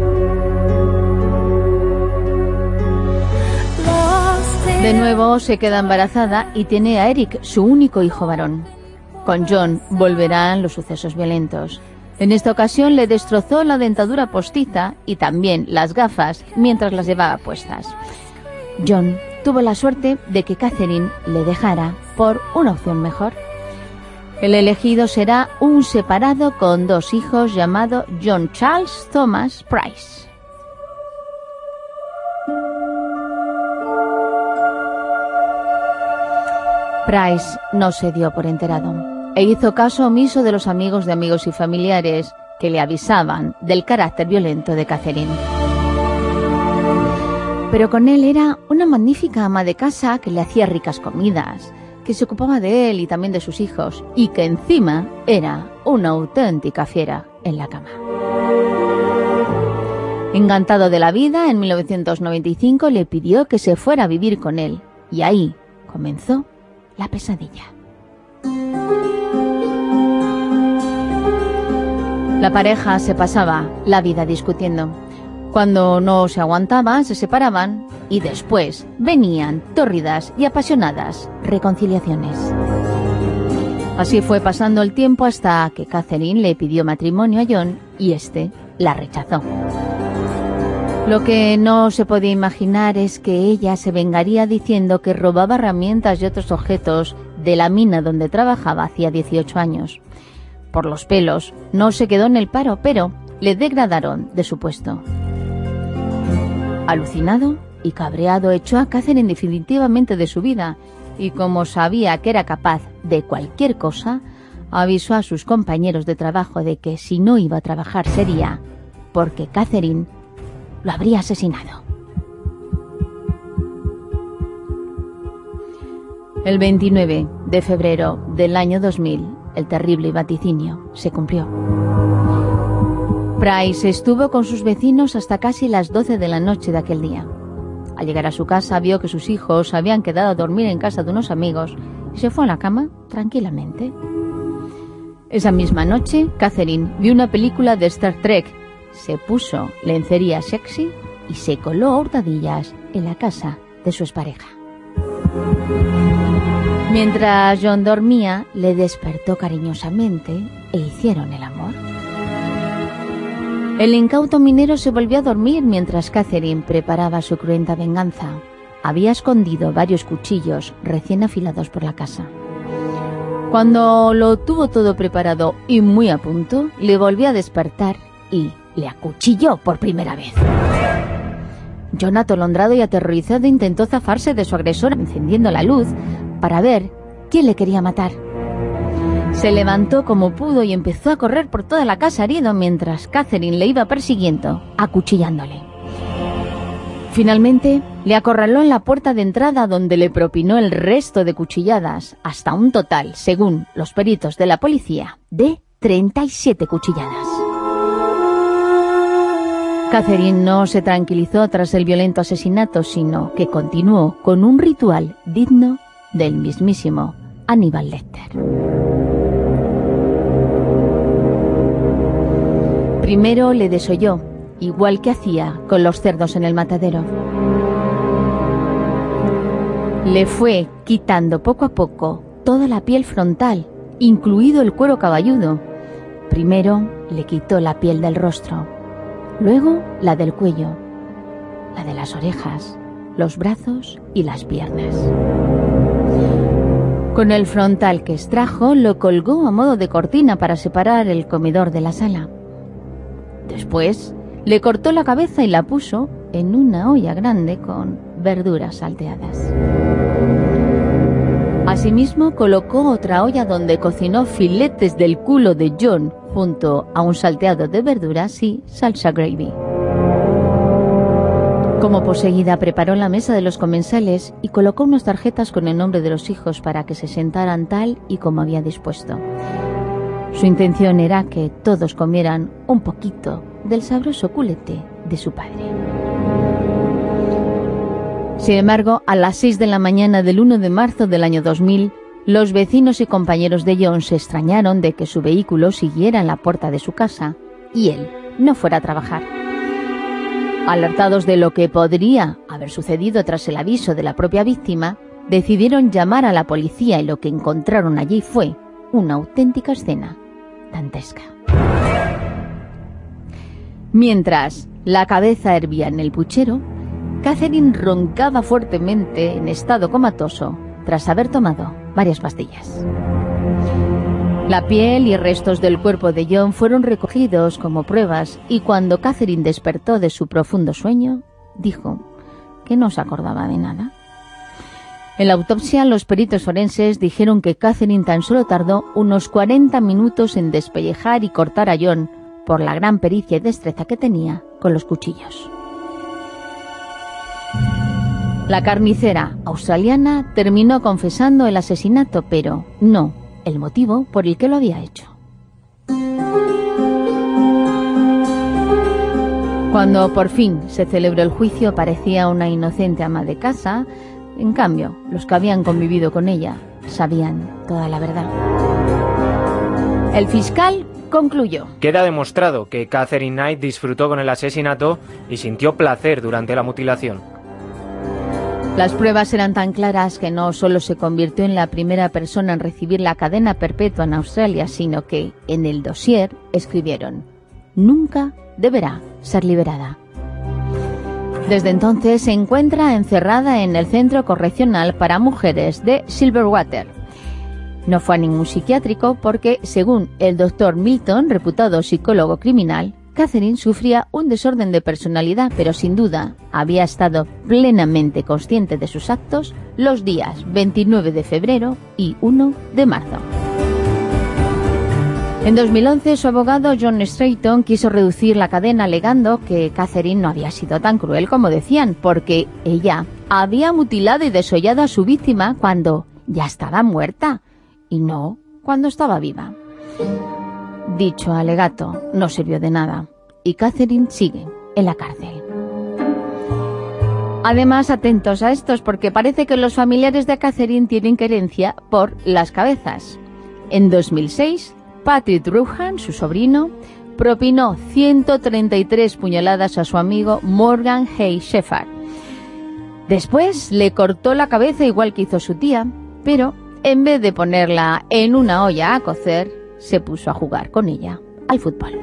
De nuevo se queda embarazada y tiene a Eric, su único hijo varón. Con John volverán los sucesos violentos. En esta ocasión le destrozó la dentadura postiza y también las gafas mientras las llevaba puestas. John tuvo la suerte de que Catherine le dejara por una opción mejor. El elegido será un separado con dos hijos llamado John Charles Thomas Price. Price no se dio por enterado e hizo caso omiso de los amigos de amigos y familiares que le avisaban del carácter violento de Catherine. Pero con él era una magnífica ama de casa que le hacía ricas comidas, que se ocupaba de él y también de sus hijos, y que encima era una auténtica fiera en la cama. Encantado de la vida, en mil novecientos noventa y cinco le pidió que se fuera a vivir con él, y ahí comenzó la pesadilla. La pareja se pasaba la vida discutiendo. Cuando no se aguantaban, se separaban y después venían tórridas y apasionadas reconciliaciones. Así fue pasando el tiempo hasta que Catherine le pidió matrimonio a John y este la rechazó. Lo que no se podía imaginar es que ella se vengaría diciendo que robaba herramientas y otros objetos de la mina donde trabajaba hacía dieciocho años. Por los pelos, no se quedó en el paro, pero le degradaron de su puesto. Alucinado y cabreado, echó a Catherine definitivamente de su vida y, como sabía que era capaz de cualquier cosa, avisó a sus compañeros de trabajo de que si no iba a trabajar sería porque Catherine lo habría asesinado. El veintinueve de febrero del año dos mil, el terrible vaticinio se cumplió. Price estuvo con sus vecinos hasta casi las doce de la noche de aquel día. Al llegar a su casa vio que sus hijos habían quedado a dormir en casa de unos amigos y se fue a la cama tranquilamente. Esa misma noche, Catherine vio una película de Star Trek, se puso lencería sexy y se coló a hurtadillas en la casa de su expareja. Mientras John dormía, le despertó cariñosamente e hicieron el amor. El incauto minero se volvió a dormir mientras Catherine preparaba su cruenta venganza. Había escondido varios cuchillos recién afilados por la casa. Cuando lo tuvo todo preparado y muy a punto, le volvió a despertar y le acuchilló por primera vez. John, atolondrado y aterrorizado, intentó zafarse de su agresor encendiendo la luz para ver quién le quería matar. Se levantó como pudo y empezó a correr por toda la casa herido mientras Catherine le iba persiguiendo, acuchillándole. Finalmente, le acorraló en la puerta de entrada donde le propinó el resto de cuchilladas, hasta un total, según los peritos de la policía, de treinta y siete cuchilladas. Catherine no se tranquilizó tras el violento asesinato, sino que continuó con un ritual digno del mismísimo Hannibal Lecter. Primero le desolló, igual que hacía con los cerdos en el matadero. Le fue quitando poco a poco toda la piel frontal, incluido el cuero cabelludo. Primero le quitó la piel del rostro, luego la del cuello, la de las orejas, los brazos y las piernas. Con el frontal que extrajo, lo colgó a modo de cortina para separar el comedor de la sala. Después le cortó la cabeza y la puso en una olla grande con verduras salteadas. Asimismo, colocó otra olla donde cocinó filetes del culo de John junto a un salteado de verduras y salsa gravy. Como poseída, preparó la mesa de los comensales y colocó unas tarjetas con el nombre de los hijos para que se sentaran tal y como había dispuesto. Su intención era que todos comieran un poquito del sabroso culete de su padre. Sin embargo, a las seis de la mañana del uno de marzo del año dos mil, los vecinos y compañeros de John se extrañaron de que su vehículo siguiera en la puerta de su casa y él no fuera a trabajar. Alertados de lo que podría haber sucedido tras el aviso de la propia víctima, decidieron llamar a la policía y lo que encontraron allí fue una auténtica escena dantesca. Mientras la cabeza hervía en el puchero, Catherine roncaba fuertemente en estado comatoso tras haber tomado varias pastillas. La piel y restos del cuerpo de John fueron recogidos como pruebas y cuando Catherine despertó de su profundo sueño, dijo que no se acordaba de nada. En la autopsia, los peritos forenses dijeron que Catherine tan solo tardó unos cuarenta minutos en despellejar y cortar a John por la gran pericia y destreza que tenía con los cuchillos. La carnicera australiana terminó confesando el asesinato, pero no el motivo por el que lo había hecho. Cuando por fin se celebró el juicio, parecía una inocente ama de casa. En cambio, los que habían convivido con ella sabían toda la verdad. El fiscal concluyó: queda demostrado que Catherine Knight disfrutó con el asesinato y sintió placer durante la mutilación. Las pruebas eran tan claras que no solo se convirtió en la primera persona en recibir la cadena perpetua en Australia, sino que en el dossier escribieron: nunca deberá ser liberada. Desde entonces se encuentra encerrada en el Centro Correccional para Mujeres de Silverwater. No fue a ningún psiquiátrico porque, según el doctor Milton, reputado psicólogo criminal, Catherine sufría un desorden de personalidad, pero sin duda había estado plenamente consciente de sus actos los días veintinueve de febrero y uno de marzo. En dos mil once, su abogado John Strayton quiso reducir la cadena alegando que Catherine no había sido tan cruel como decían, porque ella había mutilado y desollado a su víctima cuando ya estaba muerta y no cuando estaba viva. Dicho alegato no sirvió de nada y Catherine sigue en la cárcel. Además, atentos a estos porque parece que los familiares de Catherine tienen querencia por las cabezas. En dos mil seis, Patrick Ruhan, su sobrino, propinó ciento treinta y tres puñaladas a su amigo Morgan Hay Shepard. Después le cortó la cabeza igual que hizo su tía, pero en vez de ponerla en una olla a cocer, se puso a jugar con ella al fútbol.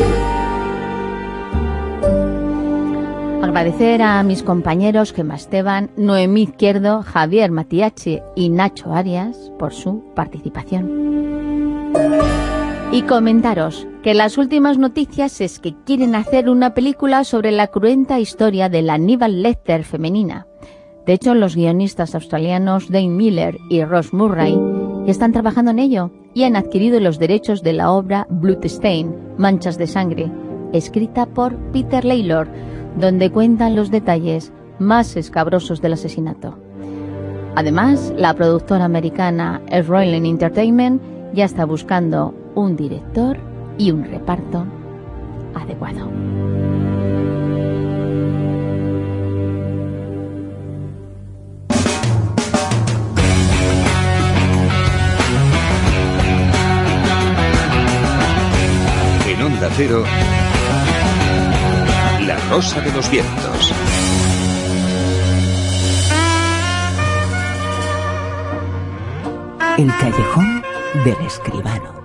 Agradecer a mis compañeros Gemma Esteban, Noemí Izquierdo, Javier Matiachi y Nacho Arias por su participación. Y comentaros que las últimas noticias es que quieren hacer una película sobre la cruenta historia de la Hannibal Lecter femenina. De hecho, los guionistas australianos Dane Miller y Ross Murray están trabajando en ello y han adquirido los derechos de la obra Bloodstain, Manchas de Sangre, escrita por Peter Laylor, donde cuentan los detalles más escabrosos del asesinato. Además, la productora americana Roiland Entertainment ya está buscando un director y un reparto adecuado. Cero, La Rosa de los Vientos. El callejón del escribano.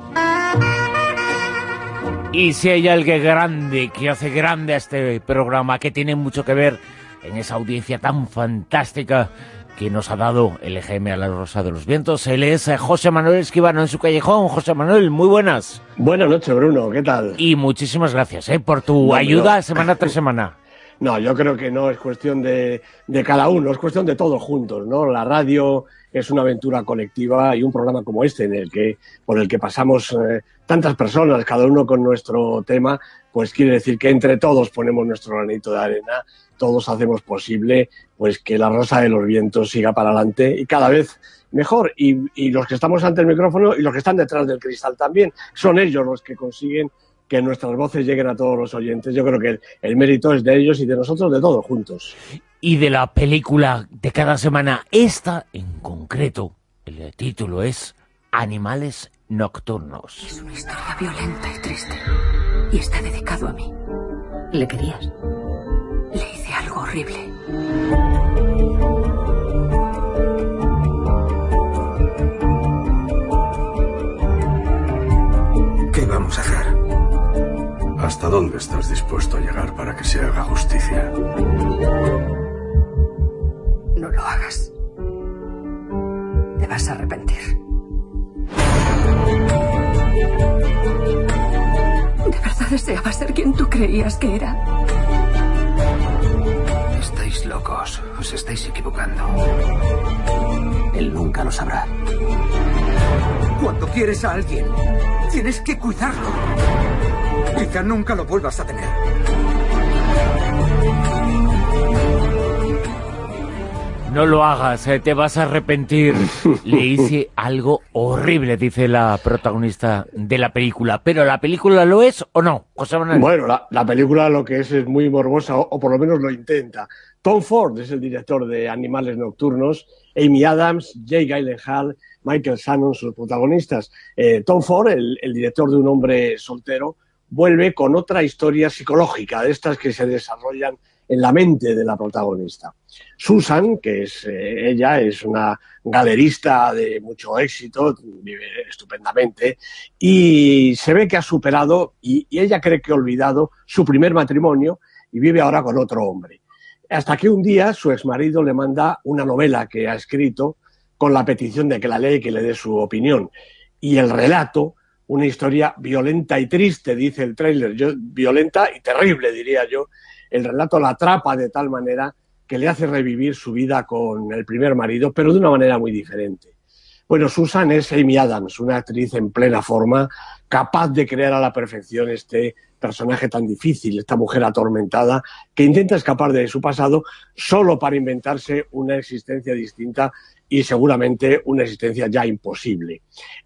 Y si hay alguien grande que hace grande a este programa, que tiene mucho que ver en esa audiencia tan fantástica que nos ha dado el E G M a La Rosa de los Vientos, él es José Manuel Escribano en su callejón. José Manuel, muy buenas. Buenas noches, Bruno, ¿qué tal? Y muchísimas gracias ¿eh? por tu no, ayuda no. semana tras semana. No, yo creo que no es cuestión de, de cada uno, es cuestión de todos juntos, ¿no? La radio es una aventura colectiva y un programa como este, en el que, por el que pasamos eh, tantas personas, cada uno con nuestro tema, pues quiere decir que entre todos ponemos nuestro granito de arena, todos hacemos posible pues que La Rosa de los Vientos siga para adelante y cada vez mejor. Y, y los que estamos ante el micrófono y los que están detrás del cristal también, son ellos los que consiguen que nuestras voces lleguen a todos los oyentes. Yo creo que el, el mérito es de ellos y de nosotros, de todos juntos. Y de la película de cada semana, esta en concreto, el título es Animales Nocturnos. Es una historia violenta y triste, y está dedicado a mí. ¿Le querías? Le hice algo horrible. ¿Qué vamos a hacer? ¿Hasta dónde estás dispuesto a llegar para que se haga justicia? No lo hagas. Te vas a arrepentir. ¿De verdad deseaba ser quien tú creías que era? Estáis locos. Os estáis equivocando. Él nunca lo sabrá. Cuando quieres a alguien, tienes que cuidarlo. Quizá nunca lo vuelvas a tener. No lo hagas, eh, te vas a arrepentir. Le hice algo horrible, dice la protagonista de la película. ¿Pero la película lo es o no, José Manuel? Bueno, la, la película lo que es es muy morbosa, o, o por lo menos lo intenta. Tom Ford es el director de Animales Nocturnos, Amy Adams, Jake Gyllenhaal, Michael Shannon, sus protagonistas. Eh, Tom Ford, el, el director de Un hombre soltero, vuelve con otra historia psicológica, de estas que se desarrollan en la mente de la protagonista. Susan, que es eh, ella, es una galerista de mucho éxito, vive estupendamente, y se ve que ha superado, y, y ella cree que ha olvidado, su primer matrimonio y vive ahora con otro hombre. Hasta que un día su exmarido le manda una novela que ha escrito con la petición de que la lea y que le dé su opinión. Y el relato, una historia violenta y triste, dice el tráiler, yo, violenta y terrible, diría yo. El relato la atrapa de tal manera que le hace revivir su vida con el primer marido, pero de una manera muy diferente. Bueno, Susan es Amy Adams, una actriz en plena forma, capaz de crear a la perfección este personaje tan difícil, esta mujer atormentada, que intenta escapar de su pasado solo para inventarse una existencia distinta y seguramente una existencia ya imposible.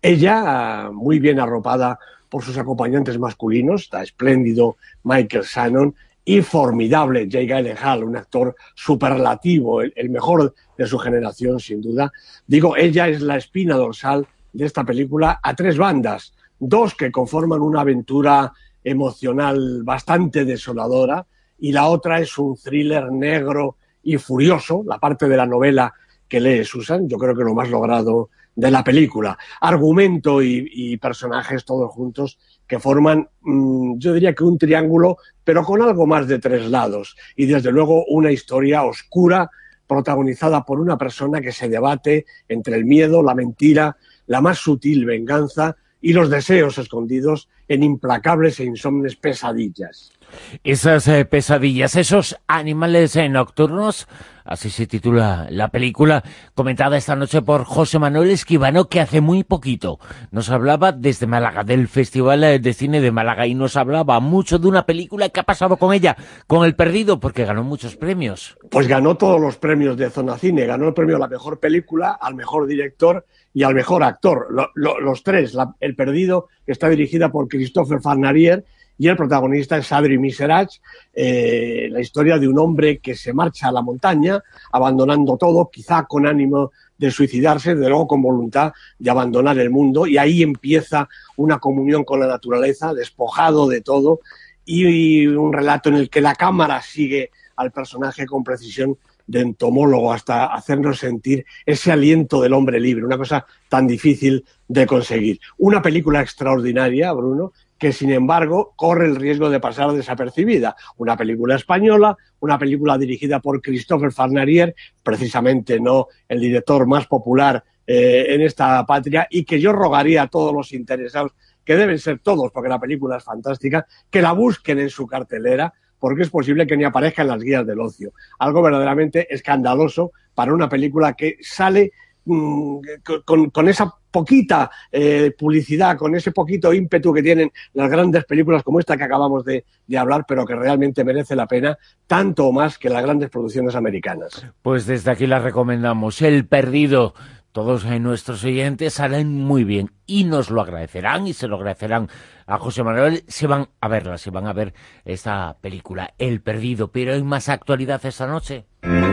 Ella, muy bien arropada por sus acompañantes masculinos, está espléndido Michael Shannon, y formidable Jake Gyllenhaal, un actor superlativo, el, el mejor de su generación, sin duda. Digo, ella es la espina dorsal de esta película a tres bandas, dos que conforman una aventura emocional bastante desoladora, y la otra es un thriller negro y furioso, la parte de la novela que lee Susan, yo creo que lo más logrado de la película. Argumento y, y personajes todos juntos que forman, mmm, yo diría que un triángulo, pero con algo más de tres lados. Y desde luego una historia oscura, protagonizada por una persona que se debate entre el miedo, la mentira, la más sutil venganza y los deseos escondidos en implacables e insomnes pesadillas. Esas eh, pesadillas, esos animales eh, nocturnos, así se titula la película, comentada esta noche por José Manuel Escribano, que hace muy poquito nos hablaba desde Málaga, del Festival de Cine de Málaga, y nos hablaba mucho de una película que ha pasado con ella, con El Perdido, porque ganó muchos premios. Pues ganó todos los premios de Zona Cine, ganó el premio a la mejor película, al mejor director y al mejor actor, lo, lo, los tres. La, El Perdido, que está dirigida por Christopher Farnarier, y el protagonista es Adri Miserach, eh, la historia de un hombre que se marcha a la montaña, abandonando todo, quizá con ánimo de suicidarse, de luego con voluntad de abandonar el mundo, y ahí empieza una comunión con la naturaleza, despojado de todo, y un relato en el que la cámara sigue al personaje con precisión de entomólogo hasta hacernos sentir ese aliento del hombre libre, una cosa tan difícil de conseguir. Una película extraordinaria, Bruno, que sin embargo corre el riesgo de pasar desapercibida. Una película española, una película dirigida por Christopher Farnarier, precisamente no el director más popular eh, en esta patria, y que yo rogaría a todos los interesados, que deben ser todos, porque la película es fantástica, que la busquen en su cartelera, porque es posible que ni aparezca en las guías del ocio. Algo verdaderamente escandaloso para una película que sale mmm, con, con esa poquita eh, publicidad, con ese poquito ímpetu que tienen las grandes películas como esta que acabamos de, de hablar, pero que realmente merece la pena, tanto o más que las grandes producciones americanas. Pues desde aquí la recomendamos, El Perdido. Todos nuestros oyentes salen muy bien y nos lo agradecerán y se lo agradecerán a José Manuel si van a verla, si van a ver esta película, El Perdido. Pero hay más actualidad esta noche.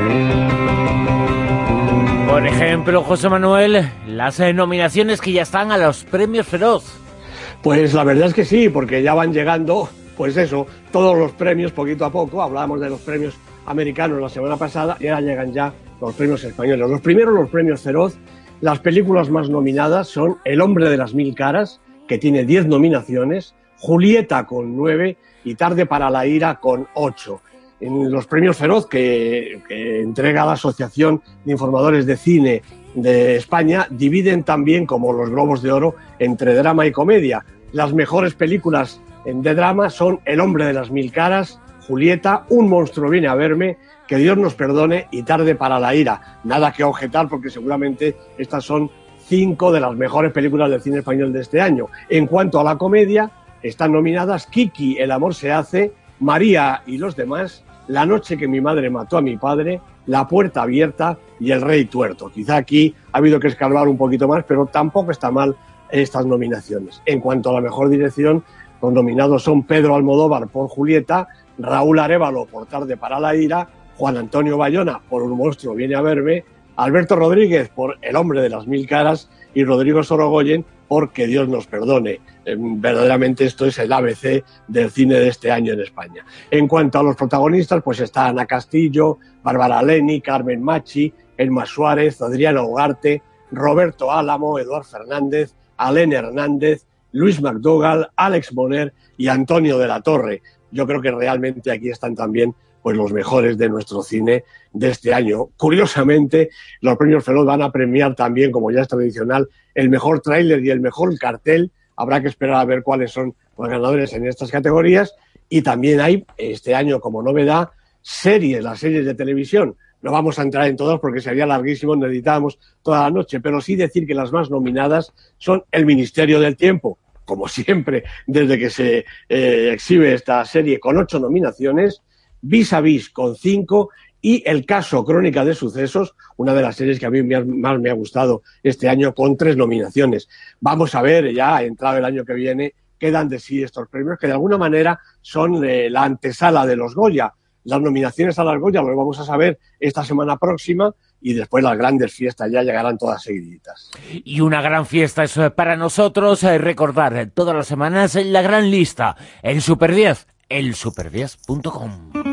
Por ejemplo, José Manuel, las nominaciones que ya están a los premios Feroz. Pues la verdad es que sí, porque ya van llegando, pues eso, todos los premios poquito a poco. Hablábamos de los premios americanos la semana pasada y ahora llegan ya los premios españoles. Los primeros, los premios Feroz. Las películas más nominadas son El hombre de las mil caras, que tiene diez nominaciones, Julieta con nueve y Tarde para la ira con ocho. En los premios Feroz, que, que entrega la Asociación de Informadores de Cine de España, dividen también, como los Globos de Oro, entre drama y comedia. Las mejores películas de drama son El hombre de las mil caras, Julieta, Un monstruo viene a verme, Que Dios nos perdone y Tarde para la ira. Nada que objetar, porque seguramente estas son cinco de las mejores películas del cine español de este año. En cuanto a la comedia, están nominadas Kiki, El amor se hace, María y los demás, La noche que mi madre mató a mi padre, La puerta abierta y El rey tuerto. Quizá aquí ha habido que escarbar un poquito más, pero tampoco está mal estas nominaciones. En cuanto a la mejor dirección, los nominados son Pedro Almodóvar por Julieta, Raúl Arévalo por Tarde para la ira, Juan Antonio Bayona por Un monstruo viene a verme, Alberto Rodríguez por El hombre de las mil caras y Rodrigo Sorogoyen por Que Dios nos perdone. Eh, verdaderamente esto es el A B C del cine de este año en España. En cuanto a los protagonistas, pues está Ana Castillo, Bárbara Leni, Carmen Machi, Elma Suárez, Adriana Ugarte, Roberto Álamo, Eduard Fernández, Alén Hernández, Luis McDougall, Alex Moner y Antonio de la Torre. Yo creo que realmente aquí están también pues los mejores de nuestro cine de este año. Curiosamente, los premios Feroz van a premiar también, como ya es tradicional, el mejor tráiler y el mejor cartel. Habrá que esperar a ver cuáles son los ganadores en estas categorías. Y también hay, este año como novedad, series, las series de televisión. No vamos a entrar en todas porque sería larguísimo, necesitábamos toda la noche, pero sí decir que las más nominadas son El Ministerio del Tiempo, como siempre, desde que se eh, exhibe esta serie, con ocho nominaciones, Vis a Vis con cinco y El caso Crónica de Sucesos, una de las series que a mí más me ha gustado este año, con tres nominaciones. Vamos a ver, ya entrado el año que viene, qué dan de sí estos premios, que de alguna manera son eh, la antesala de los Goya. Las nominaciones a las Goya lo vamos a saber esta semana próxima y después las grandes fiestas ya llegarán todas seguiditas. Y una gran fiesta es para nosotros eh, recordar todas las semanas la gran lista en Super diez, el super diez punto com.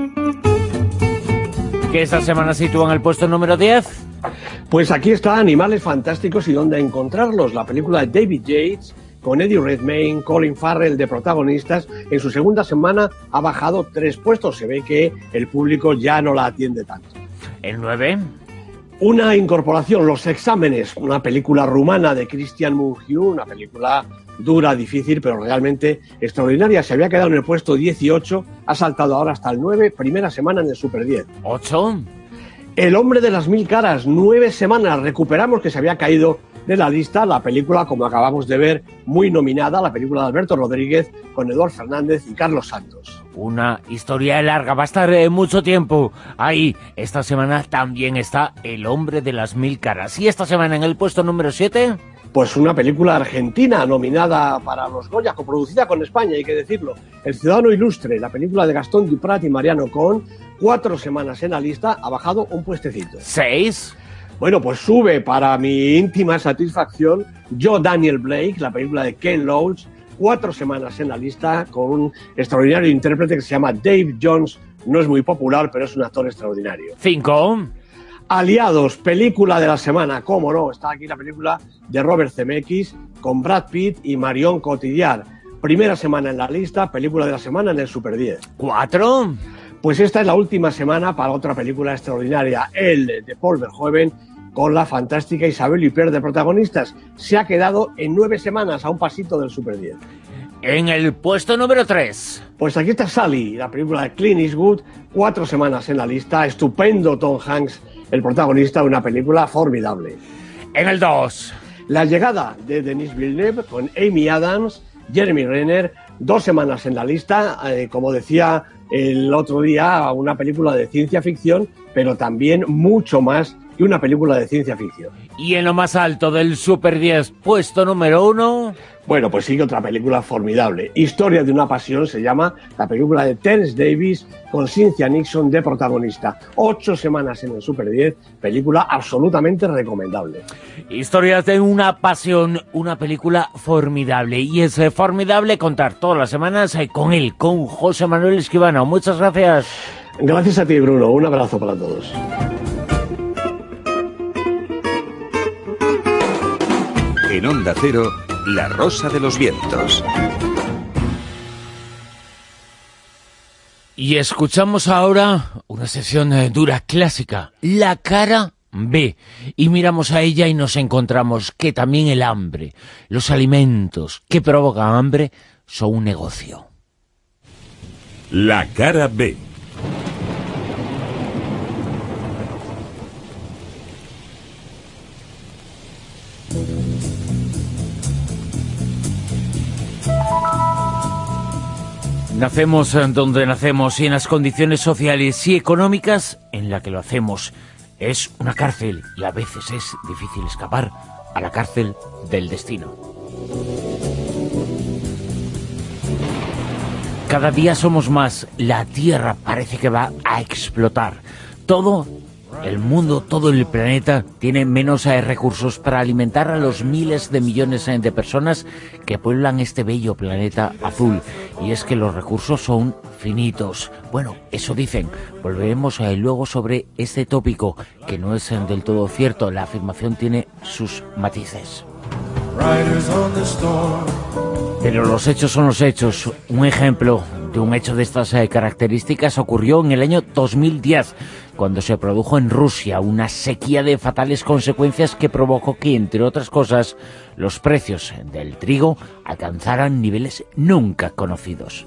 ¿Qué esta semana sitúa en el puesto número diez? Pues aquí está Animales Fantásticos y dónde encontrarlos, la película de David Yates, con Eddie Redmayne, Colin Farrell de protagonistas. En su segunda semana ha bajado tres puestos. Se ve que el público ya no la atiende tanto. ¿El nueve? Una incorporación, Los Exámenes, una película rumana de Christian Mungiu, una película dura, difícil, pero realmente extraordinaria. Se había quedado en el puesto dieciocho, ha saltado ahora hasta el nueve, primera semana en el Super diez. ¿ocho? El hombre de las mil caras, nueve semanas. Recuperamos que se había caído de la lista la película, como acabamos de ver, muy nominada, la película de Alberto Rodríguez con Eduard Fernández y Carlos Santos. Una historia larga, va a estar eh, mucho tiempo ahí. Esta semana también está El hombre de las mil caras. Y esta semana en el puesto número siete... pues una película argentina nominada para los Goya, coproducida con España, hay que decirlo. El Ciudadano Ilustre, la película de Gastón Duprat y Mariano Cohn, cuatro semanas en la lista, ha bajado un puestecito. ¿Seis? Bueno, pues sube para mi íntima satisfacción Yo, Daniel Blake, la película de Ken Loach, cuatro semanas en la lista con un extraordinario intérprete que se llama Dave Jones. No es muy popular, pero es un actor extraordinario. Cinco. Aliados, película de la semana, cómo no, está aquí la película de Robert Zemeckis con Brad Pitt y Marion Cotillard. Primera semana en la lista, película de la semana en el Super diez. Cuatro. Pues esta es la última semana para otra película extraordinaria, El de Paul Verhoeven, con la fantástica Isabelle Huppert de protagonistas. Se ha quedado en nueve semanas a un pasito del Super diez. En el puesto número tres. Pues aquí está Sally, la película de Clint Eastwood, cuatro semanas en la lista, estupendo Tom Hanks, el protagonista de una película formidable. En el dos. La llegada de Denis Villeneuve con Amy Adams, Jeremy Renner, dos semanas en la lista, eh, como decía el otro día, una película de ciencia ficción, pero también mucho más que una película de ciencia ficción. Y en lo más alto del Super diez, puesto número uno... Bueno, pues sigue otra película formidable. Historia de una pasión se llama, la película de Terence Davis con Cynthia Nixon de protagonista. Ocho semanas en el Super diez, película absolutamente recomendable. Historias de una pasión, una película formidable. Y es eh, formidable contar todas las semanas eh, con él, con José Manuel Escribano. Muchas gracias. Gracias a ti, Bruno. Un abrazo para todos. En Onda Cero, La Rosa de los Vientos. Y escuchamos ahora una sesión eh, dura clásica, La Cara B. Y miramos a ella y nos encontramos que también el hambre, los alimentos que provocan hambre, son un negocio. La Cara B. Nacemos donde nacemos y en las condiciones sociales y económicas en las que lo hacemos. Es una cárcel y a veces es difícil escapar a la cárcel del destino. Cada día somos más. La Tierra parece que va a explotar. Todo el mundo, todo el planeta tiene menos eh, recursos para alimentar a los miles de millones eh, de personas que pueblan este bello planeta azul. Y es que los recursos son finitos. Bueno, eso dicen. Volveremos eh, luego sobre este tópico, que no es eh, del todo cierto. La afirmación tiene sus matices. Pero los hechos son los hechos. Un ejemplo de un hecho de estas eh, características ocurrió en el año dos mil diez, cuando se produjo en Rusia una sequía de fatales consecuencias que provocó que, entre otras cosas, los precios del trigo alcanzaran niveles nunca conocidos.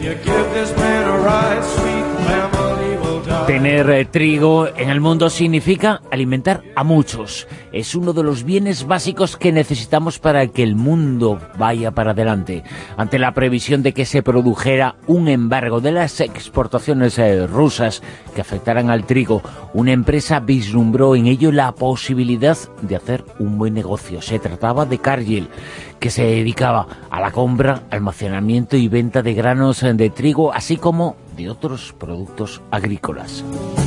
Tener eh, trigo en el mundo significa alimentar a muchos. Es uno de los bienes básicos que necesitamos para que el mundo vaya para adelante. Ante la previsión de que se produjera un embargo de las exportaciones eh, rusas que afectaran al trigo, una empresa vislumbró en ello la posibilidad de hacer un buen negocio. Se trataba de Cargill, que se dedicaba a la compra, almacenamiento y venta de granos eh, de trigo, así como de otros productos agrícolas.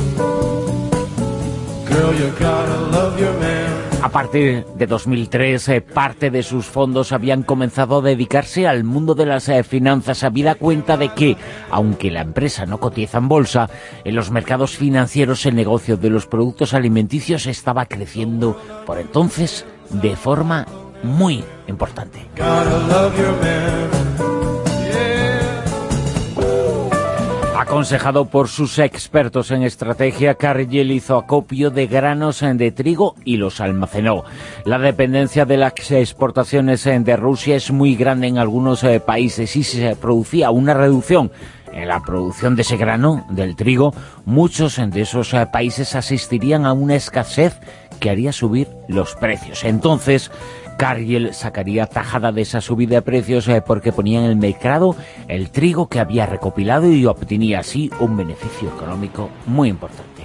A partir de dos mil tres, eh, parte de sus fondos habían comenzado a dedicarse al mundo de las eh, finanzas, habida cuenta de que, aunque la empresa no cotiza en bolsa, en los mercados financieros el negocio de los productos alimenticios estaba creciendo por entonces de forma muy importante. Aconsejado por sus expertos en estrategia, Cargill hizo acopio de granos de trigo y los almacenó. La dependencia de las exportaciones de Rusia es muy grande en algunos países y si se producía una reducción en la producción de ese grano, del trigo, muchos de esos países asistirían a una escasez que haría subir los precios. Entonces, Cargill sacaría tajada de esa subida de precios eh, porque ponía en el mercado el trigo que había recopilado y obtenía así un beneficio económico muy importante.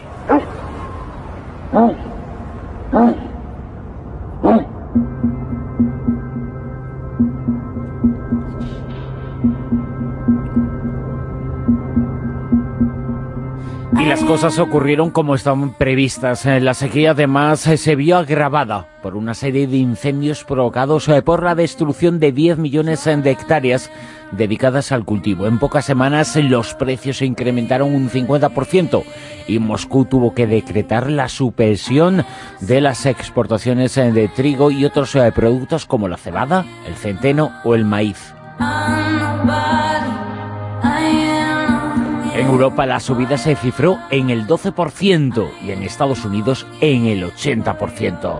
las cosas ocurrieron como estaban previstas. La sequía además se vio agravada por una serie de incendios provocados por la destrucción de diez millones de hectáreas dedicadas al cultivo. En pocas semanas los precios se incrementaron un cincuenta por ciento y Moscú tuvo que decretar la suspensión de las exportaciones de trigo y otros productos como la cebada, el centeno o el maíz. En Europa la subida se cifró en el doce por ciento y en Estados Unidos en el ochenta por ciento.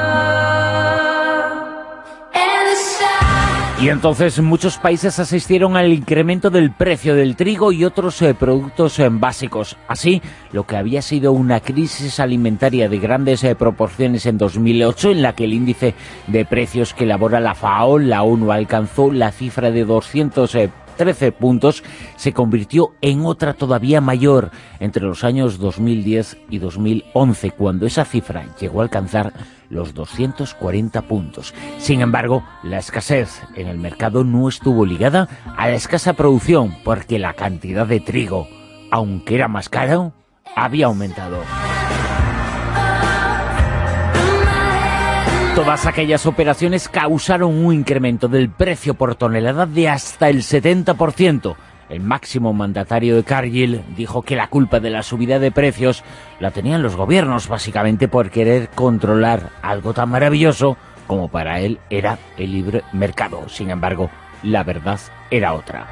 Y entonces muchos países asistieron al incremento del precio del trigo y otros eh, productos eh, básicos. Así, lo que había sido una crisis alimentaria de grandes eh, proporciones en dos mil ocho, en la que el índice de precios que elabora la FAO, la ONU, alcanzó la cifra de doscientos trece puntos, se convirtió en otra todavía mayor entre los años dos mil diez y dos mil once, cuando esa cifra llegó a alcanzar los doscientos cuarenta puntos. Sin embargo, la escasez en el mercado no estuvo ligada a la escasa producción, porque la cantidad de trigo, aunque era más caro, había aumentado. Todas aquellas operaciones causaron un incremento del precio por tonelada de hasta el setenta por ciento. El máximo mandatario de Cargill dijo que la culpa de la subida de precios la tenían los gobiernos, básicamente por querer controlar algo tan maravilloso como para él era el libre mercado. Sin embargo, la verdad era otra.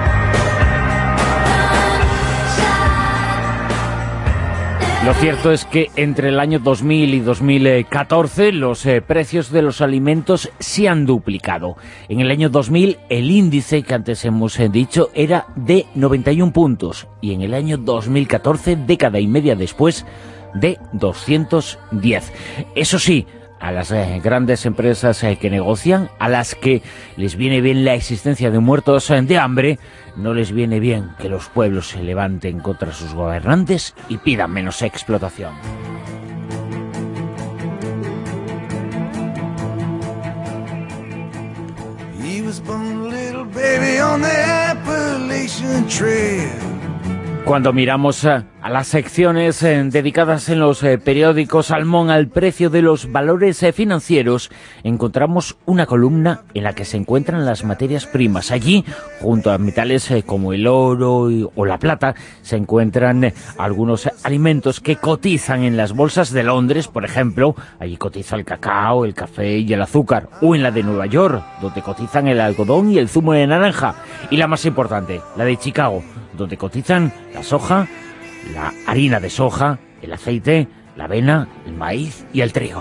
Lo cierto es que entre el año dos mil y dos mil catorce los eh, precios de los alimentos se han duplicado. En el año dos mil el índice que antes hemos eh, dicho era de noventa y un puntos y en el año dos mil catorce, década y media después, de doscientos diez. Eso sí, a las eh, grandes empresas eh, que negocian, a las que les viene bien la existencia de muertos eh, de hambre, no les viene bien que los pueblos se levanten contra sus gobernantes y pidan menos explotación. He was born a little baby on the Appalachian Trail. Cuando miramos a, a las secciones eh, dedicadas en los eh, periódicos Salmón al precio de los valores eh, financieros, encontramos una columna en la que se encuentran las materias primas. Allí, junto a metales eh, como el oro y, o la plata, se encuentran eh, algunos eh, alimentos que cotizan en las bolsas de Londres, por ejemplo. Allí cotiza el cacao, el café y el azúcar. O en la de Nueva York, donde cotizan el algodón y el zumo de naranja. Y la más importante, la de Chicago, donde cotizan la soja, la harina de soja, el aceite, la avena, el maíz y el trigo.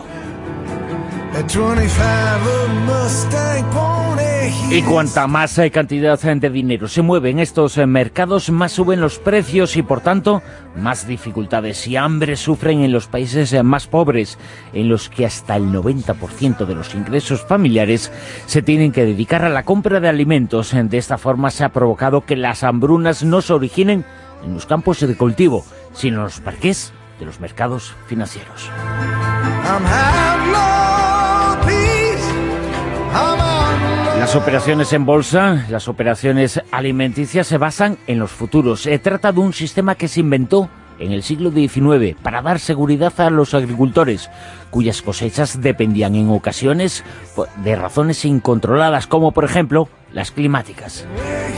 Y cuanta más cantidad de dinero se mueve en estos mercados, más suben los precios y, por tanto, más dificultades y hambre sufren en los países más pobres, en los que hasta el noventa por ciento de los ingresos familiares se tienen que dedicar a la compra de alimentos. De esta forma se ha provocado que las hambrunas no se originen en los campos de cultivo, sino en los parqués de los mercados financieros. Las operaciones en bolsa, las operaciones alimenticias se basan en los futuros. Se trata de un sistema que se inventó en el siglo diecinueve para dar seguridad a los agricultores, cuyas cosechas dependían en ocasiones de razones incontroladas, como por ejemplo las climáticas.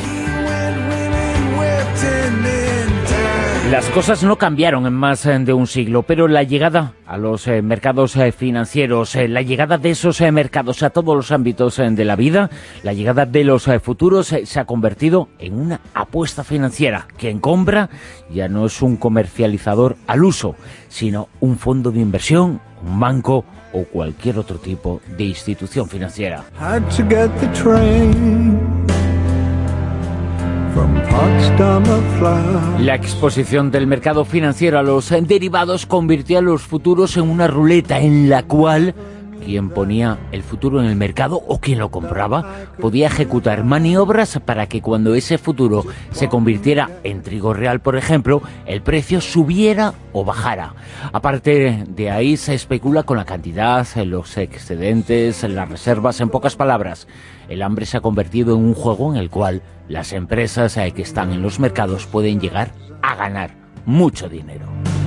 Las cosas no cambiaron en más de un siglo, pero la llegada a los eh, mercados eh, financieros, eh, la llegada de esos eh, mercados a todos los ámbitos eh, de la vida, la llegada de los eh, futuros eh, se ha convertido en una apuesta financiera. Quien compra ya no es un comercializador al uso, sino un fondo de inversión, un banco o cualquier otro tipo de institución financiera. La exposición del mercado financiero a los derivados convirtió a los futuros en una ruleta en la cual quien ponía el futuro en el mercado o quien lo compraba podía ejecutar maniobras para que cuando ese futuro se convirtiera en trigo real, por ejemplo, el precio subiera o bajara. Aparte de ahí se especula con la cantidad, los excedentes, las reservas. En pocas palabras, el hambre se ha convertido en un juego en el cual las empresas que están en los mercados pueden llegar a ganar mucho dinero.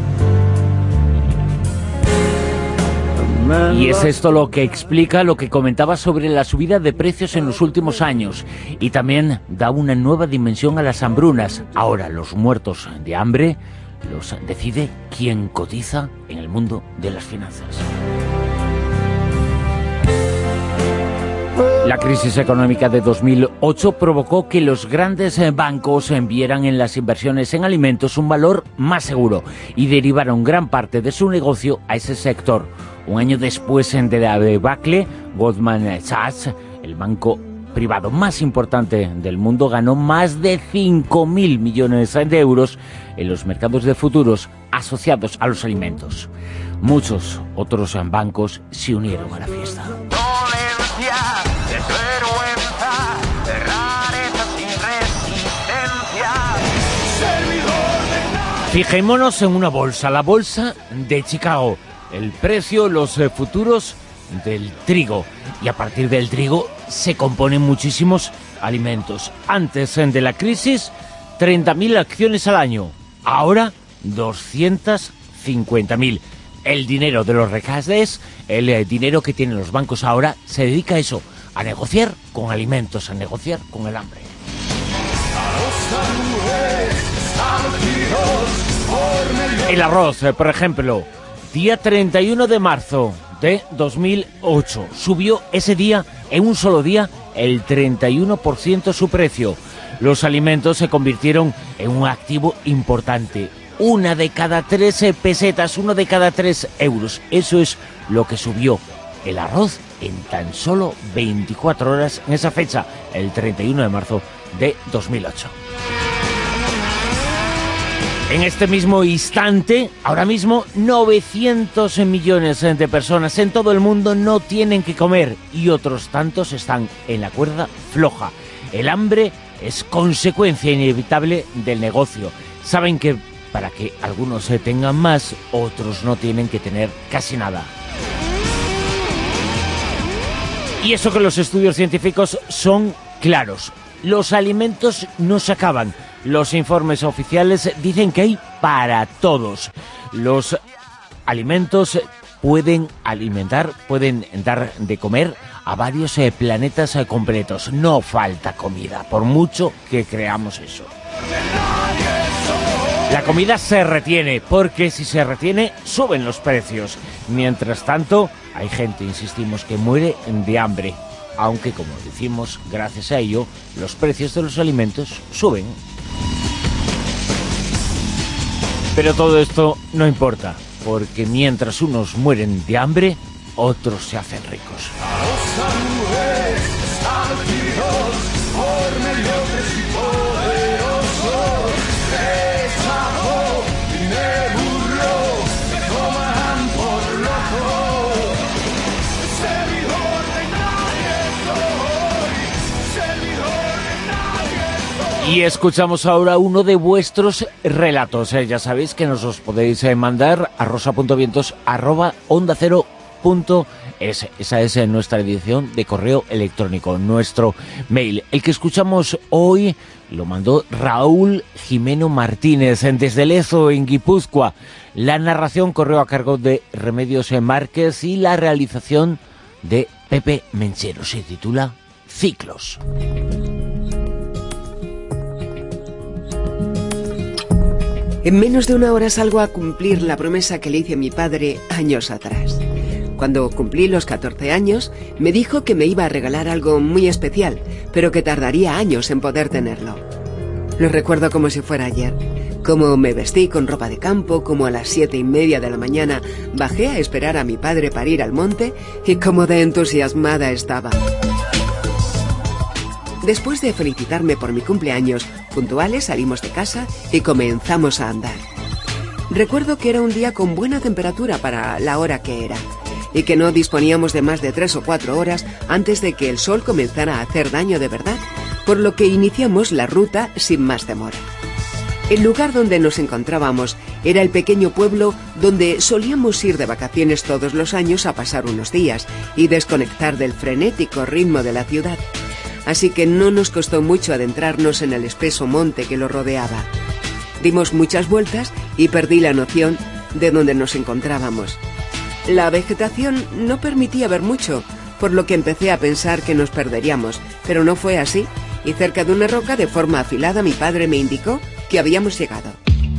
Y es esto lo que explica lo que comentaba sobre la subida de precios en los últimos años, y también da una nueva dimensión a las hambrunas. Ahora los muertos de hambre los decide quien cotiza en el mundo de las finanzas. La crisis económica de dos mil ocho provocó que los grandes bancos vieran en las inversiones en alimentos un valor más seguro y derivaron gran parte de su negocio a ese sector. Un año después de la debacle, Goldman Sachs, el banco privado más importante del mundo, ganó más de cinco mil millones de euros en los mercados de futuros asociados a los alimentos. Muchos otros bancos se unieron a la fiesta. Fijémonos en una bolsa, la bolsa de Chicago. El precio, los eh, futuros del trigo. Y a partir del trigo se componen muchísimos alimentos. Antes eh, de la crisis, treinta mil acciones al año. Ahora, doscientas cincuenta mil. El dinero de los recastes, el eh, dinero que tienen los bancos ahora, se dedica a eso, a negociar con alimentos, a negociar con el hambre. El arroz, eh, por ejemplo, día treinta y uno de marzo de dos mil ocho, subió ese día, en un solo día, el treinta y uno por ciento su precio. Los alimentos se convirtieron en un activo importante. Una de cada tres pesetas, uno de cada tres euros. Eso es lo que subió el arroz en tan solo veinticuatro horas en esa fecha, el treinta y uno de marzo de dos mil ocho. En este mismo instante, ahora mismo, novecientos millones de personas en todo el mundo no tienen que comer y otros tantos están en la cuerda floja. El hambre es consecuencia inevitable del negocio. Saben que para que algunos se tengan más, otros no tienen que tener casi nada. Y eso que los estudios científicos son claros. Los alimentos no se acaban. Los informes oficiales dicen que hay para todos. Los alimentos pueden alimentar, pueden dar de comer a varios eh, planetas eh, completos. No falta comida, por mucho que creamos eso. La comida se retiene, porque si se retiene, suben los precios. Mientras tanto, hay gente, insistimos, que muere de hambre. Aunque, como decimos, gracias a ello, los precios de los alimentos suben. Pero todo esto no importa, porque mientras unos mueren de hambre, otros se hacen ricos. Y escuchamos ahora uno de vuestros relatos. Eh, ya sabéis que nos los podéis eh, mandar a rosa.vientos arroba onda cero punto es. Esa es eh, nuestra dirección de correo electrónico, nuestro mail. El que escuchamos hoy lo mandó Raúl Jimeno Martínez desde Lezo, en Guipúzcoa. La narración corrió a cargo de Remedios Márquez y la realización de Pepe Menchero. Se titula Ciclos. En menos de una hora salgo a cumplir la promesa que le hice a mi padre años atrás. Cuando cumplí los catorce años, me dijo que me iba a regalar algo muy especial, pero que tardaría años en poder tenerlo. Lo recuerdo como si fuera ayer. Cómo me vestí con ropa de campo, como a las siete y media de la mañana bajé a esperar a mi padre para ir al monte y cómo de entusiasmada estaba. Después de felicitarme por mi cumpleaños, puntuales salimos de casa y comenzamos a andar. Recuerdo que era un día con buena temperatura para la hora que era, y que no disponíamos de más de tres o cuatro horas antes de que el sol comenzara a hacer daño de verdad, por lo que iniciamos la ruta sin más demora. El lugar donde nos encontrábamos era el pequeño pueblo donde solíamos ir de vacaciones todos los años a pasar unos días y desconectar del frenético ritmo de la ciudad. Así que no nos costó mucho adentrarnos en el espeso monte que lo rodeaba. Dimos muchas vueltas y perdí la noción de dónde nos encontrábamos. La vegetación no permitía ver mucho, por lo que empecé a pensar que nos perderíamos, pero no fue así, y cerca de una roca de forma afilada mi padre me indicó que habíamos llegado.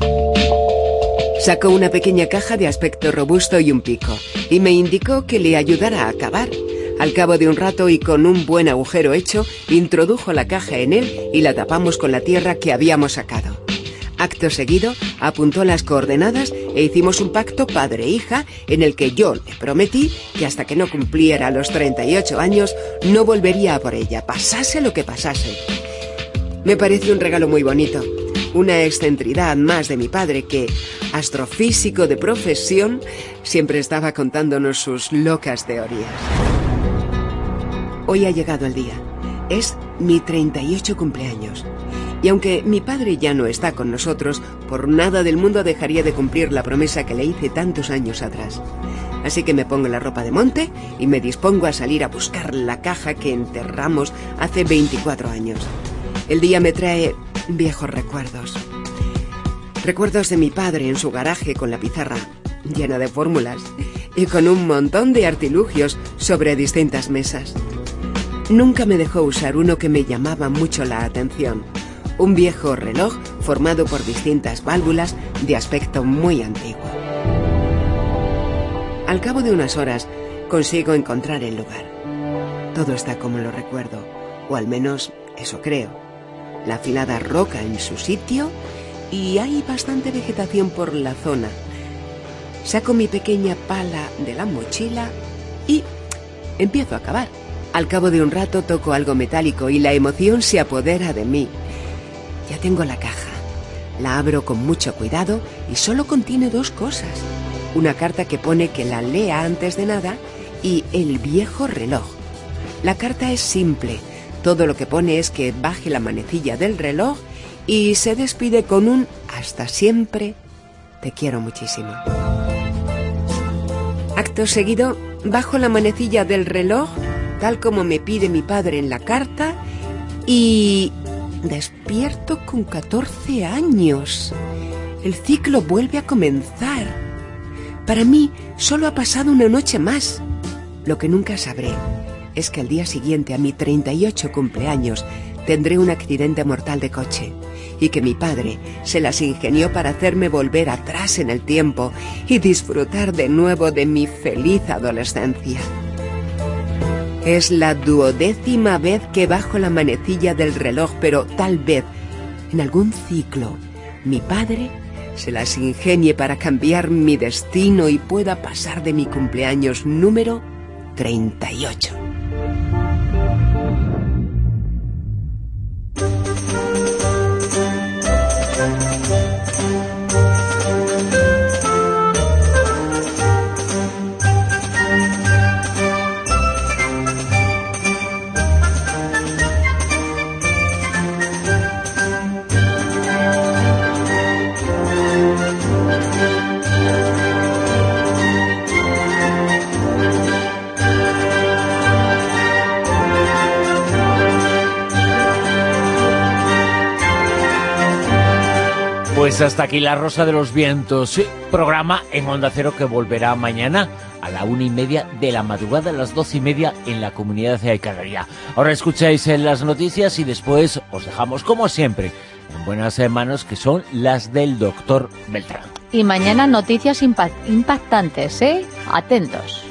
Sacó una pequeña caja de aspecto robusto y un pico, y me indicó que le ayudara a cavar. Al cabo de un rato y con un buen agujero hecho, introdujo la caja en él y la tapamos con la tierra que habíamos sacado. Acto seguido, apuntó las coordenadas e hicimos un pacto padre-hija en el que yo le prometí que hasta que no cumpliera los treinta y ocho años no volvería a por ella, pasase lo que pasase. Me pareció un regalo muy bonito, una excentridad más de mi padre que, astrofísico de profesión, siempre estaba contándonos sus locas teorías. Hoy ha llegado el día. Es mi treinta y ocho cumpleaños. Y aunque mi padre ya no está con nosotros, por nada del mundo dejaría de cumplir la promesa que le hice tantos años atrás. Así que me pongo la ropa de monte y me dispongo a salir a buscar la caja que enterramos hace veinticuatro años. El día me trae viejos recuerdos. Recuerdos de mi padre en su garaje con la pizarra llena de fórmulas y con un montón de artilugios sobre distintas mesas. Nunca me dejó usar uno que me llamaba mucho la atención. Un viejo reloj formado por distintas válvulas de aspecto muy antiguo. Al cabo de unas horas consigo encontrar el lugar. Todo está como lo recuerdo, o al menos eso creo. La afilada roca en su sitio y hay bastante vegetación por la zona. Saco mi pequeña pala de la mochila y empiezo a cavar. Al cabo de un rato toco algo metálico y la emoción se apodera de mí. Ya tengo la caja. La abro con mucho cuidado y solo contiene dos cosas. Una carta que pone que la lea antes de nada y el viejo reloj. La carta es simple. Todo lo que pone es que baje la manecilla del reloj y se despide con un hasta siempre, te quiero muchísimo. Acto seguido, bajo la manecilla del reloj, tal como me pide mi padre en la carta, y despierto con catorce años. El ciclo vuelve a comenzar. Para mí, solo ha pasado una noche más. Lo que nunca sabré es que al día siguiente, a mi treinta y ocho cumpleaños, tendré un accidente mortal de coche y que mi padre se las ingenió para hacerme volver atrás en el tiempo y disfrutar de nuevo de mi feliz adolescencia. Es la duodécima vez que bajo la manecilla del reloj, pero tal vez, en algún ciclo, mi padre se las ingenie para cambiar mi destino y pueda pasar de mi cumpleaños número treinta y ocho. Pues hasta aquí La Rosa de los Vientos, programa en Onda Cero que volverá mañana a la una y media de la madrugada, a las doce y media en la Comunidad de Canaria. Ahora escucháis las noticias y después os dejamos, como siempre, en buenas manos, que son las del doctor Beltrán. Y mañana noticias impact- impactantes, ¿eh? Atentos.